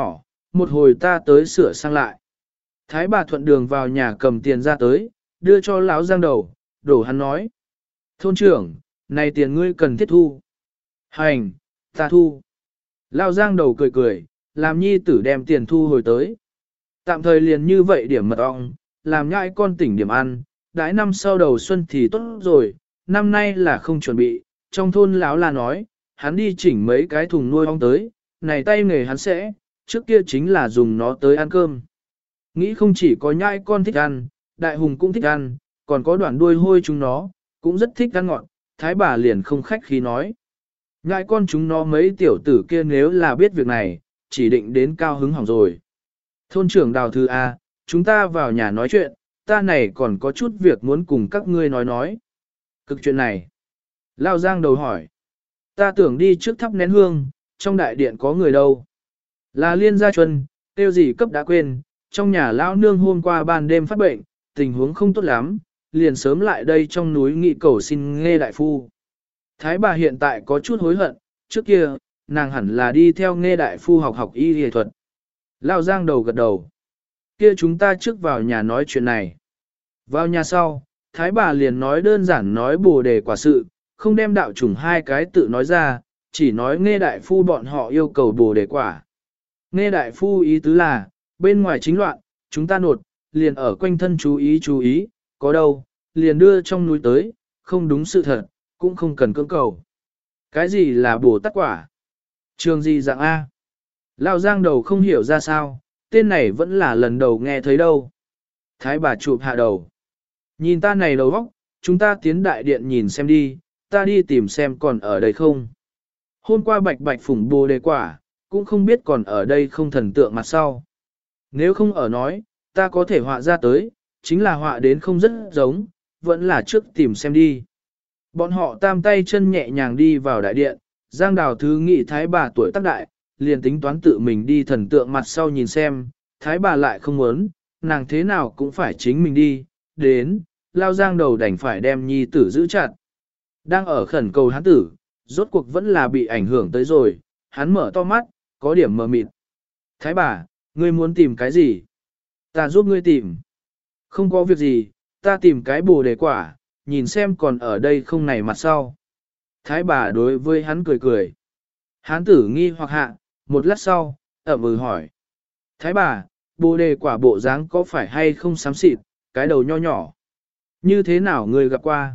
một hồi ta tới sửa sang lại. Thái bà thuận đường vào nhà cầm tiền ra tới, đưa cho lão Giang đầu, đổ hắn nói. Thôn trưởng, này tiền ngươi cần thiết thu. Hành, ta thu. Lão Giang đầu cười cười, làm nhi tử đem tiền thu hồi tới. Tạm thời liền như vậy điểm mật ong, làm nhãi con tỉnh điểm ăn, đãi năm sau đầu xuân thì tốt rồi, năm nay là không chuẩn bị, trong thôn lão là nói, hắn đi chỉnh mấy cái thùng nuôi ong tới, này tay nghề hắn sẽ, trước kia chính là dùng nó tới ăn cơm. Nghĩ không chỉ có nhãi con thích ăn, đại hùng cũng thích ăn, còn có đoạn đuôi hôi chúng nó, cũng rất thích ăn ngọt, thái bà liền không khách khí nói. Nhãi con chúng nó mấy tiểu tử kia nếu là biết việc này, chỉ định đến cao hứng hỏng rồi. Thôn trưởng Đào Thư A, chúng ta vào nhà nói chuyện, ta này còn có chút việc muốn cùng các ngươi nói nói. Cực chuyện này. Lao Giang đầu hỏi. Ta tưởng đi trước thắp nén hương, trong đại điện có người đâu. Là Liên Gia Chuân, tiêu gì cấp đã quên, trong nhà lão nương hôm qua ban đêm phát bệnh, tình huống không tốt lắm, liền sớm lại đây trong núi nghị cầu xin Nghê đại phu. Thái bà hiện tại có chút hối hận, trước kia, nàng hẳn là đi theo Nghê đại phu học học y y thuật. Lao Giang đầu gật đầu. Kia chúng ta trước vào nhà nói chuyện này. Vào nhà sau, Thái bà liền nói đơn giản nói bồ đề quả sự, không đem đạo chủng hai cái tự nói ra, chỉ nói Nghê đại phu bọn họ yêu cầu bồ đề quả. Nghê đại phu ý tứ là, bên ngoài chính loạn, chúng ta nột, liền ở quanh thân chú ý chú ý, có đâu, liền đưa trong núi tới, không đúng sự thật, cũng không cần cưỡng cầu. Cái gì là bồ tát quả? Trường gì dạng A? Lao Giang đầu không hiểu ra sao, tên này vẫn là lần đầu nghe thấy đâu. Thái bà chụp hạ đầu. Nhìn ta này đầu vóc, chúng ta tiến đại điện nhìn xem đi, ta đi tìm xem còn ở đây không. Hôm qua bạch bạch phủng bồ đề quả, cũng không biết còn ở đây không thần tượng mặt sau. Nếu không ở nói, ta có thể họa ra tới, chính là họa đến không rất giống, vẫn là trước tìm xem đi. Bọn họ tam tay chân nhẹ nhàng đi vào đại điện, Giang Đào Thứ nghị thái bà tuổi tác đại, liền tính toán tự mình đi thần tượng mặt sau nhìn xem, thái bà lại không muốn, nàng thế nào cũng phải chính mình đi, đến, Lao Giang đầu đành phải đem nhi tử giữ chặt. Đang ở khẩn cầu hắn tử, rốt cuộc vẫn là bị ảnh hưởng tới rồi, hắn mở to mắt, có điểm mờ mịt. Thái bà, ngươi muốn tìm cái gì? Ta giúp ngươi tìm. Không có việc gì, ta tìm cái bồ đề quả, nhìn xem còn ở đây không này mặt sau. Thái bà đối với hắn cười cười. Hán tử nghi hoặc hạ, một lát sau, ẩm ừ hỏi. Thái bà, bồ đề quả bộ dáng có phải hay không xám xịt, cái đầu nho nhỏ. Như thế nào người gặp qua?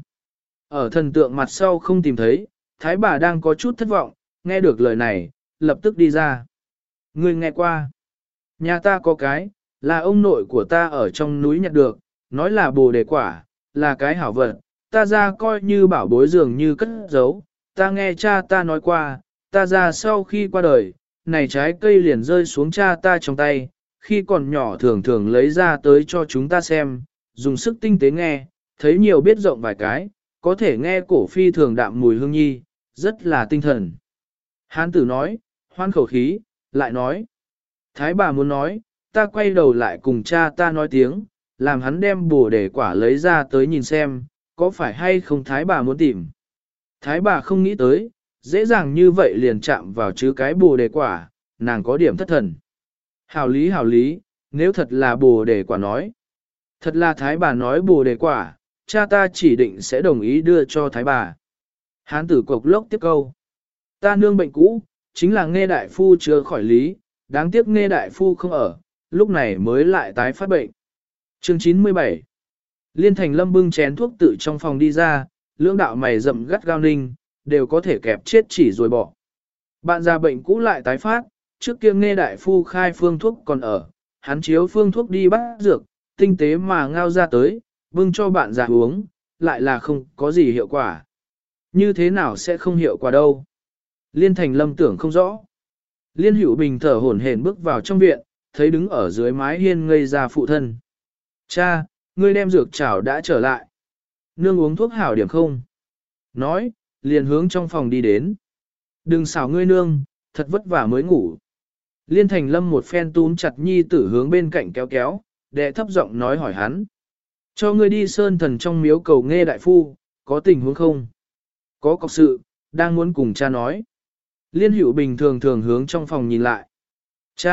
Ở thần tượng mặt sau không tìm thấy, thái bà đang có chút thất vọng, nghe được lời này, lập tức đi ra. Ngươi nghe qua. Nhà ta có cái, là ông nội của ta ở trong núi nhặt được, nói là bồ đề quả, là cái hảo vật, ta ra coi như bảo bối dường như cất giấu, ta nghe cha ta nói qua, ta ra sau khi qua đời, này trái cây liền rơi xuống cha ta trong tay, khi còn nhỏ thường thường lấy ra tới cho chúng ta xem, dùng sức tinh tế nghe, thấy nhiều biết rộng vài cái, có thể nghe cổ phi thường đạm mùi hương nhi, rất là tinh thần. Hán tử nói, hoan khẩu khí, lại nói. Thái bà muốn nói, ta quay đầu lại cùng cha ta nói tiếng, làm hắn đem bồ đề quả lấy ra tới nhìn xem, có phải hay không thái bà muốn tìm. Thái bà không nghĩ tới, dễ dàng như vậy liền chạm vào chứ cái bồ đề quả, nàng có điểm thất thần. Hảo lý hảo lý, nếu thật là bồ đề quả nói. Thật là thái bà nói bồ đề quả, cha ta chỉ định sẽ đồng ý đưa cho thái bà. Hán tử cộc lốc tiếp câu. Ta nương bệnh cũ, chính là nghe đại phu chưa khỏi lý, đáng tiếc nghe đại phu không ở, lúc này mới lại tái phát bệnh. Chương chín mươi bảy. Liên Thành Lâm bưng chén thuốc tự trong phòng đi ra, lưỡng đạo mày rậm gắt gao ninh, đều có thể kẹp chết chỉ rồi bỏ. Bạn già bệnh cũ lại tái phát, trước kia nghe đại phu khai phương thuốc còn ở, hắn chiếu phương thuốc đi bắt dược, tinh tế mà ngao ra tới, bưng cho bạn già uống, lại là không có gì hiệu quả. Như thế nào sẽ không hiệu quả đâu? Liên Thành Lâm tưởng không rõ. Liên Hữu Bình thở hổn hển bước vào trong viện, thấy đứng ở dưới mái hiên ngây ra phụ thân. Cha, ngươi đem dược chảo đã trở lại. Nương uống thuốc hảo điểm không? Nói, liền hướng trong phòng đi đến. Đừng xảo ngươi nương, thật vất vả mới ngủ. Liên Thành Lâm một phen túm chặt nhi tử hướng bên cạnh kéo kéo, đệ thấp giọng nói hỏi hắn. Cho ngươi đi sơn thần trong miếu cầu nghe đại phu, có tình huống không? Có cọc sự, đang muốn cùng cha nói. Liên Hữu Bình thường thường hướng trong phòng nhìn lại. Cha,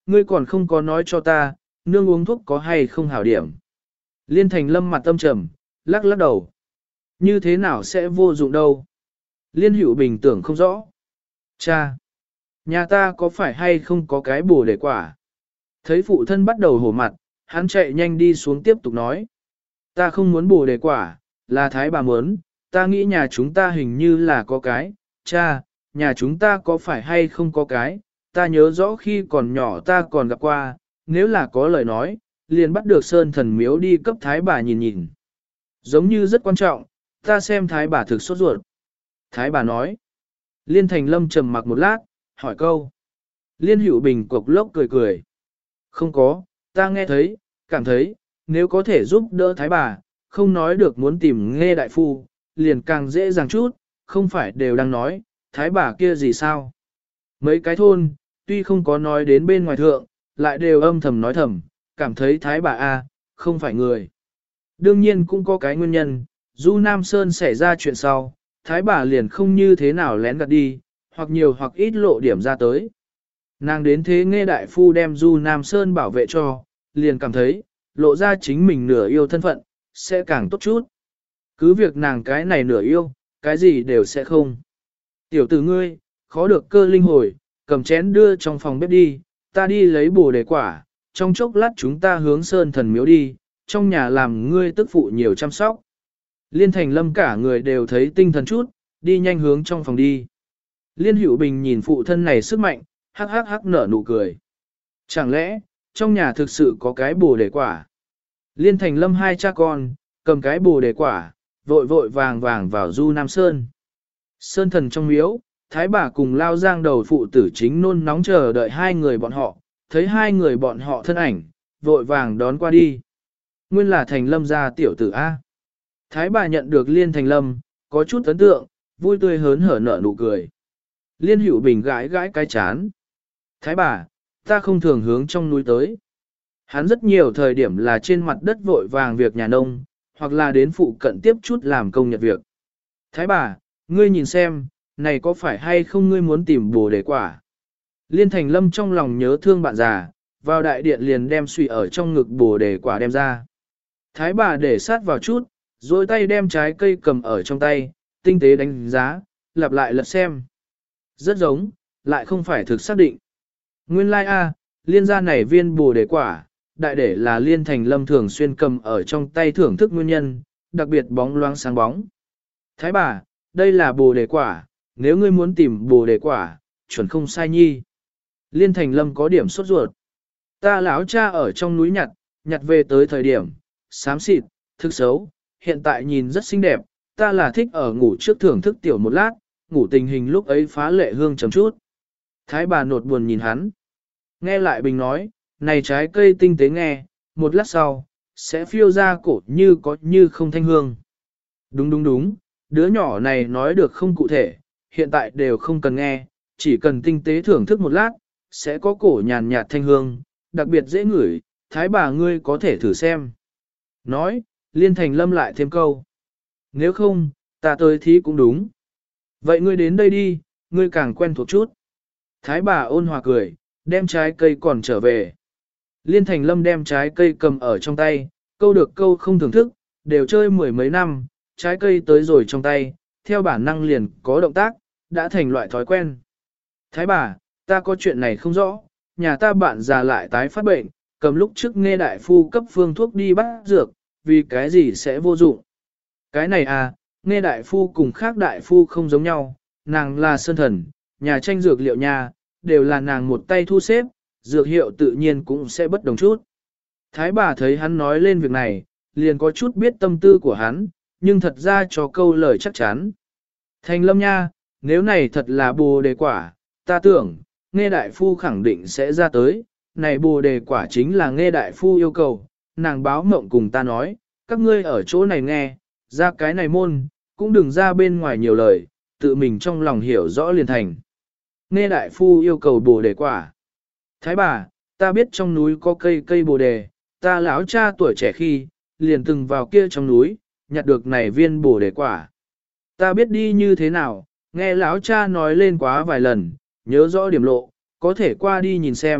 ngươi còn không có nói cho ta, nương uống thuốc có hay không hảo điểm. Liên Thành Lâm mặt tâm trầm, lắc lắc đầu. Như thế nào sẽ vô dụng đâu? Liên Hữu Bình tưởng không rõ. Cha! Nhà ta có phải hay không có cái bồ để quả? Thấy phụ thân bắt đầu hổ mặt, hắn chạy nhanh đi xuống tiếp tục nói. Ta không muốn bồ đề quả, là thái bà muốn, ta nghĩ nhà chúng ta hình như là có cái, cha, nhà chúng ta có phải hay không có cái, ta nhớ rõ khi còn nhỏ ta còn gặp qua, nếu là có lời nói, liền bắt được sơn thần miếu đi cấp thái bà nhìn nhìn. Giống như rất quan trọng, ta xem thái bà thực sốt ruột. Thái bà nói. Liên Thành Lâm trầm mặc một lát, hỏi câu. Liên Hữu Bình cộc lốc cười cười. Không có, ta nghe thấy, cảm thấy, nếu có thể giúp đỡ thái bà, không nói được muốn tìm nghe đại phu, liền càng dễ dàng chút, không phải đều đang nói, thái bà kia gì sao. Mấy cái thôn, tuy không có nói đến bên ngoài thượng, lại đều âm thầm nói thầm, cảm thấy thái bà A, không phải người. Đương nhiên cũng có cái nguyên nhân, Du Nam Sơn xảy ra chuyện sau, thái bà liền không như thế nào lén gạt đi, hoặc nhiều hoặc ít lộ điểm ra tới. Nàng đến thế nghe đại phu đem Du Nam Sơn bảo vệ cho, liền cảm thấy, lộ ra chính mình nửa yêu thân phận, sẽ càng tốt chút. Cứ việc nàng cái này nửa yêu, cái gì đều sẽ không. Tiểu tử ngươi, khó được cơ linh hồi, cầm chén đưa trong phòng bếp đi, ta đi lấy bồ đề quả, trong chốc lát chúng ta hướng Sơn thần miếu đi, trong nhà làm ngươi tức phụ nhiều chăm sóc. Liên Thành Lâm cả người đều thấy tinh thần chút, đi nhanh hướng trong phòng đi. Liên Hữu Bình nhìn phụ thân này sức mạnh, hắc hắc hắc nở nụ cười. Chẳng lẽ, trong nhà thực sự có cái bồ đề quả? Liên Thành Lâm hai cha con, cầm cái bồ đề quả, vội vội vàng vàng vào Du Nam Sơn. Sơn thần trong miếu, thái bà cùng lao giang đầu phụ tử chính nôn nóng chờ đợi hai người bọn họ, thấy hai người bọn họ thân ảnh, vội vàng đón qua đi. Nguyên là Thành Lâm gia tiểu tử A. Thái bà nhận được Liên Thành Lâm, có chút ấn tượng, vui tươi hớn hở nở nụ cười. Liên Hữu Bình gãi gãi cái chán. Thái bà, ta không thường hướng trong núi tới. Hắn rất nhiều thời điểm là trên mặt đất vội vàng việc nhà nông, hoặc là đến phụ cận tiếp chút làm công nhật việc. Thái bà, ngươi nhìn xem, này có phải hay không ngươi muốn tìm bồ đề quả? Liên Thành Lâm trong lòng nhớ thương bạn già, vào đại điện liền đem suy ở trong ngực bồ đề quả đem ra. Thái bà để sát vào chút, rồi tay đem trái cây cầm ở trong tay, tinh tế đánh giá, lặp lại lật xem. Rất giống, lại không phải thực xác định. Nguyên lai like A, liên gia này viên bồ đề quả, đại để là Liên Thành Lâm thường xuyên cầm ở trong tay thưởng thức nguyên nhân, đặc biệt bóng loáng sáng bóng. Thái bà, đây là bồ đề quả, nếu ngươi muốn tìm bồ đề quả, chuẩn không sai nhi. Liên Thành Lâm có điểm sốt ruột. Ta lão cha ở trong núi nhặt, nhặt về tới thời điểm, xám xịt, thức xấu, hiện tại nhìn rất xinh đẹp, ta là thích ở ngủ trước thưởng thức tiểu một lát, ngủ tình hình lúc ấy phá lệ hương chấm chút. Thái bà nột buồn nhìn hắn. Nghe lại Bình nói, này trái cây tinh tế nghe, một lát sau, sẽ phiêu ra cổ như có như không thanh hương. Đúng đúng đúng, đứa nhỏ này nói được không cụ thể, hiện tại đều không cần nghe, chỉ cần tinh tế thưởng thức một lát, sẽ có cổ nhàn nhạt thanh hương, đặc biệt dễ ngửi, thái bà ngươi có thể thử xem. Nói, Liên Thành Lâm lại thêm câu. Nếu không, ta tới thí cũng đúng. Vậy ngươi đến đây đi, ngươi càng quen thuộc chút. Thái bà ôn hòa cười, đem trái cây còn trở về. Liên Thành Lâm đem trái cây cầm ở trong tay, câu được câu không thưởng thức, đều chơi mười mấy năm, trái cây tới rồi trong tay, theo bản năng liền có động tác, đã thành loại thói quen. Thái bà, ta có chuyện này không rõ, nhà ta bạn già lại tái phát bệnh, cầm lúc trước nghe đại phu cấp phương thuốc đi bắt dược, vì cái gì sẽ vô dụng. Cái này à, nghe đại phu cùng khác đại phu không giống nhau, nàng là sơn thần, nhà tranh dược liệu nhà, đều là nàng một tay thu xếp, dược hiệu tự nhiên cũng sẽ bất đồng chút. Thái bà thấy hắn nói lên việc này, liền có chút biết tâm tư của hắn, nhưng thật ra cho câu lời chắc chắn. Thành Lâm nha, nếu này thật là bồ đề quả, ta tưởng, nghe đại phu khẳng định sẽ ra tới, này bồ đề quả chính là nghe đại phu yêu cầu, nàng báo mộng cùng ta nói, các ngươi ở chỗ này nghe, ra cái này môn, cũng đừng ra bên ngoài nhiều lời, tự mình trong lòng hiểu rõ liền thành. Nghe đại phu yêu cầu bồ đề quả. Thái bà, ta biết trong núi có cây cây bồ đề, ta lão cha tuổi trẻ khi, liền từng vào kia trong núi, nhặt được này viên bồ đề quả. Ta biết đi như thế nào, nghe lão cha nói lên quá vài lần, nhớ rõ điểm lộ, có thể qua đi nhìn xem,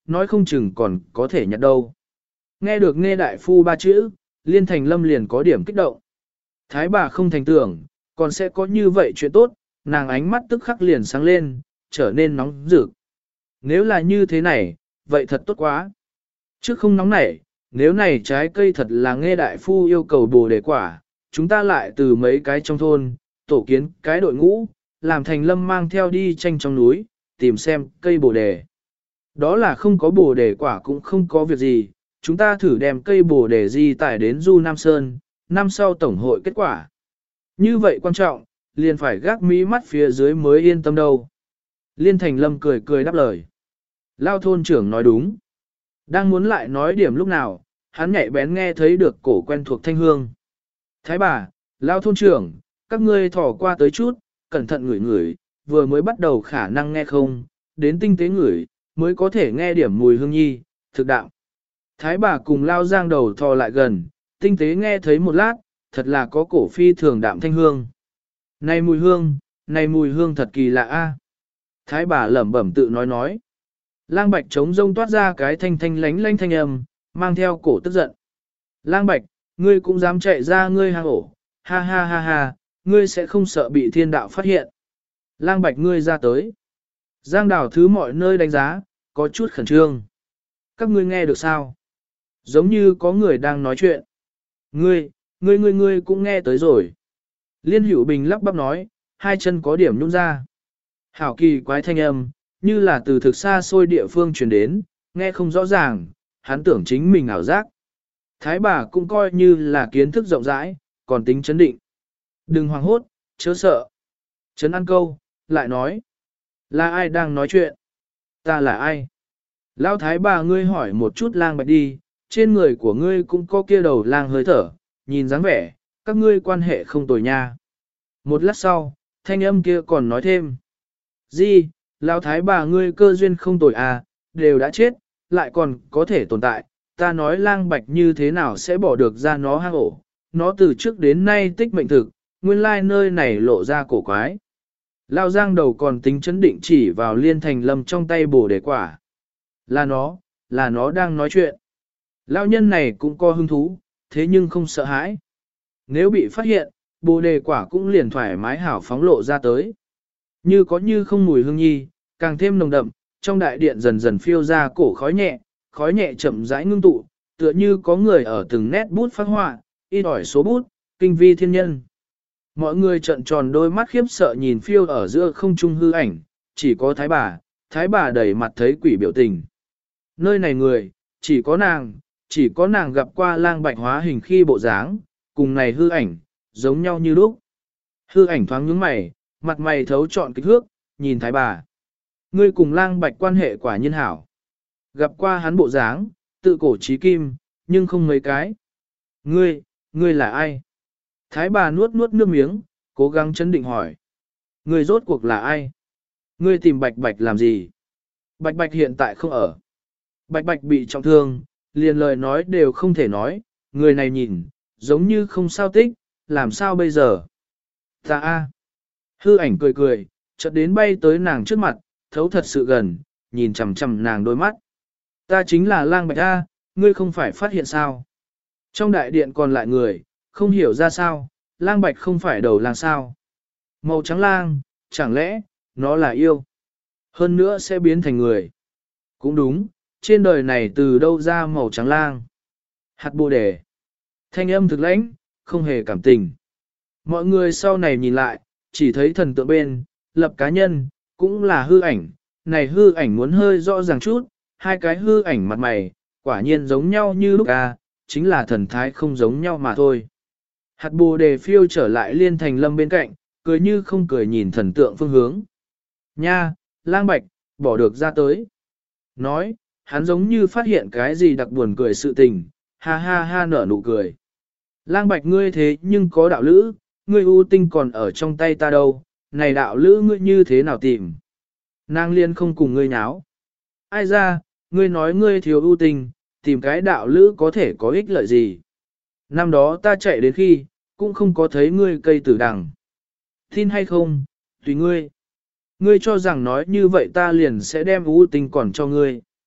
nói không chừng còn có thể nhặt đâu. Nghe được nghe đại phu ba chữ, Liên Thành Lâm liền có điểm kích động. Thái bà không thành tưởng, còn sẽ có như vậy chuyện tốt, nàng ánh mắt tức khắc liền sáng lên, trở nên nóng rực. Nếu là như thế này, vậy thật tốt quá. Trước không nóng nảy, nếu này trái cây thật là nghe đại phu yêu cầu bồ đề quả, chúng ta lại từ mấy cái trong thôn, tổ kiến cái đội ngũ, làm Thành Lâm mang theo đi tranh trong núi, tìm xem cây bồ đề. Đó là không có bồ đề quả cũng không có việc gì, chúng ta thử đem cây bồ đề di tải đến Du Nam Sơn, năm sau tổng hội kết quả. Như vậy quan trọng, liền phải gác mí mắt phía dưới mới yên tâm đâu. Liên Thành Lâm cười cười đáp lời. Lao thôn trưởng nói đúng. Đang muốn lại nói điểm lúc nào, hắn nhạy bén nghe thấy được cổ quen thuộc thanh hương. Thái bà, Lao thôn trưởng, các ngươi thỏ qua tới chút, cẩn thận ngửi ngửi, vừa mới bắt đầu khả năng nghe không, đến tinh tế ngửi, mới có thể nghe điểm mùi hương nhi, thực đạo. Thái bà cùng Lao Giang đầu thò lại gần, tinh tế nghe thấy một lát, thật là có cổ phi thường đạm thanh hương. Này mùi hương, này mùi hương thật kỳ lạ a. Thái bà lẩm bẩm tự nói nói. Lang Bạch trống rông toát ra cái thanh thanh lánh lánh thanh âm, mang theo cổ tức giận. Lang Bạch, ngươi cũng dám chạy ra ngươi hang ổ, ha ha ha ha, ngươi sẽ không sợ bị thiên đạo phát hiện. Lang Bạch ngươi ra tới. Giang đảo thứ mọi nơi đánh giá, có chút khẩn trương. Các ngươi nghe được sao? Giống như có người đang nói chuyện. Ngươi, ngươi ngươi ngươi cũng nghe tới rồi. Liên Hữu Bình lắp bắp nói, hai chân có điểm nhũn ra. Hảo kỳ quái thanh âm, như là từ thực xa xôi địa phương truyền đến, nghe không rõ ràng, hắn tưởng chính mình ảo giác. Thái bà cũng coi như là kiến thức rộng rãi, còn tính chấn định. Đừng hoảng hốt, chớ sợ. Trấn An câu, lại nói. Là ai đang nói chuyện? Ta là ai? Lão thái bà ngươi hỏi một chút Lang Bạch đi, trên người của ngươi cũng có kia đầu lang hơi thở, nhìn dáng vẻ, các ngươi quan hệ không tồi nha. Một lát sau, thanh âm kia còn nói thêm. Gì, lão thái bà ngươi cơ duyên không tồi à, đều đã chết, lại còn có thể tồn tại, ta nói Lang Bạch như thế nào sẽ bỏ được ra nó hang ổ, nó từ trước đến nay tích mệnh thực, nguyên lai nơi này lộ ra cổ quái. Lão Giang đầu còn tính chấn định chỉ vào Liên Thành Lâm trong tay bổ đề quả. Là nó, là nó đang nói chuyện. Lão nhân này cũng có hứng thú, thế nhưng không sợ hãi. Nếu bị phát hiện, bồ đề quả cũng liền thoải mái hảo phóng lộ ra tới. Như có như không mùi hương nhi, càng thêm nồng đậm, trong đại điện dần dần phiêu ra cổ khói nhẹ, khói nhẹ chậm rãi ngưng tụ, tựa như có người ở từng nét bút phát họa, ít ỏi số bút, kinh vi thiên nhân. Mọi người trợn tròn đôi mắt khiếp sợ nhìn phiêu ở giữa không trung hư ảnh, chỉ có thái bà, thái bà đầy mặt thấy quỷ biểu tình. Nơi này người, chỉ có nàng, chỉ có nàng gặp qua Lang Bạch hóa hình khi bộ dáng, cùng này hư ảnh, giống nhau như lúc. Hư ảnh thoáng nhướng mày, mặt mày thấu trọn kích thước, nhìn thái bà. Ngươi cùng Lang Bạch quan hệ quả nhiên hảo. Gặp qua hắn bộ dáng, tự cổ trí kim, nhưng không mấy cái. Ngươi, ngươi là ai? Thái bà nuốt nuốt nước miếng, cố gắng chấn định hỏi. Ngươi rốt cuộc là ai? Ngươi tìm Bạch Bạch làm gì? Bạch Bạch hiện tại không ở. Bạch Bạch bị trọng thương, liền lời nói đều không thể nói, người này nhìn, giống như không sao tích, làm sao bây giờ? Ta a. Hư ảnh cười cười, chợt đến bay tới nàng trước mặt, thấu thật sự gần, nhìn chằm chằm nàng đôi mắt. Ta chính là Lang Bạch A, ngươi không phải phát hiện sao? Trong đại điện còn lại người, không hiểu ra sao, Lang Bạch không phải đầu lang sao? Màu trắng lang, chẳng lẽ, nó là yêu? Hơn nữa sẽ biến thành người. Cũng đúng, trên đời này từ đâu ra màu trắng lang? Hạt bồ đề. Thanh âm thực lãnh, không hề cảm tình. Mọi người sau này nhìn lại, chỉ thấy thần tượng bên, lập cá nhân, cũng là hư ảnh. Này hư ảnh muốn hơi rõ ràng chút, hai cái hư ảnh mặt mày, quả nhiên giống nhau như lúc à, chính là thần thái không giống nhau mà thôi. Hạt bồ đề phiêu trở lại Liên Thành Lâm bên cạnh, cười như không cười nhìn thần tượng phương hướng. Nha, Lang Bạch, bỏ được ra tới. Nói, hắn giống như phát hiện cái gì đặc buồn cười sự tình, ha ha ha nở nụ cười. Lang Bạch ngươi thế nhưng có đạo lữ, ngươi ưu tinh còn ở trong tay ta đâu, này đạo lữ ngươi như thế nào tìm? Nàng liên không cùng ngươi nháo. Ai ra, ngươi nói ngươi thiếu ưu tinh, tìm cái đạo lữ có thể có ích lợi gì? Năm đó ta chạy đến khi, cũng không có thấy ngươi cây tử đằng. Tin hay không, tùy ngươi. Ngươi cho rằng nói như vậy ta liền sẽ đem ưu tinh còn cho ngươi.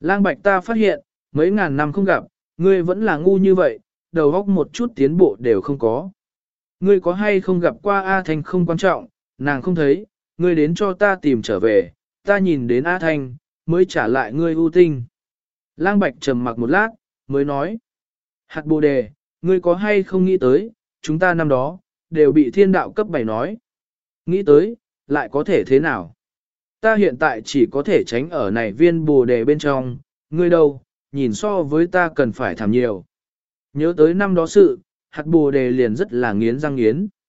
Lang Bạch ta phát hiện, mấy ngàn năm không gặp, ngươi vẫn là ngu như vậy, đầu óc một chút tiến bộ đều không có. Ngươi có hay không gặp qua A Thanh không quan trọng, nàng không thấy, ngươi đến cho ta tìm trở về, ta nhìn đến A Thanh, mới trả lại ngươi ưu tinh. Lang Bạch trầm mặc một lát, mới nói. Hạt bồ đề, ngươi có hay không nghĩ tới, chúng ta năm đó, đều bị thiên đạo cấp bảy nói. Nghĩ tới, lại có thể thế nào? Ta hiện tại chỉ có thể tránh ở này viên bồ đề bên trong, ngươi đâu, nhìn so với ta cần phải thảm nhiều. Nhớ tới năm đó sự, hạt bồ đề liền rất là nghiến răng nghiến.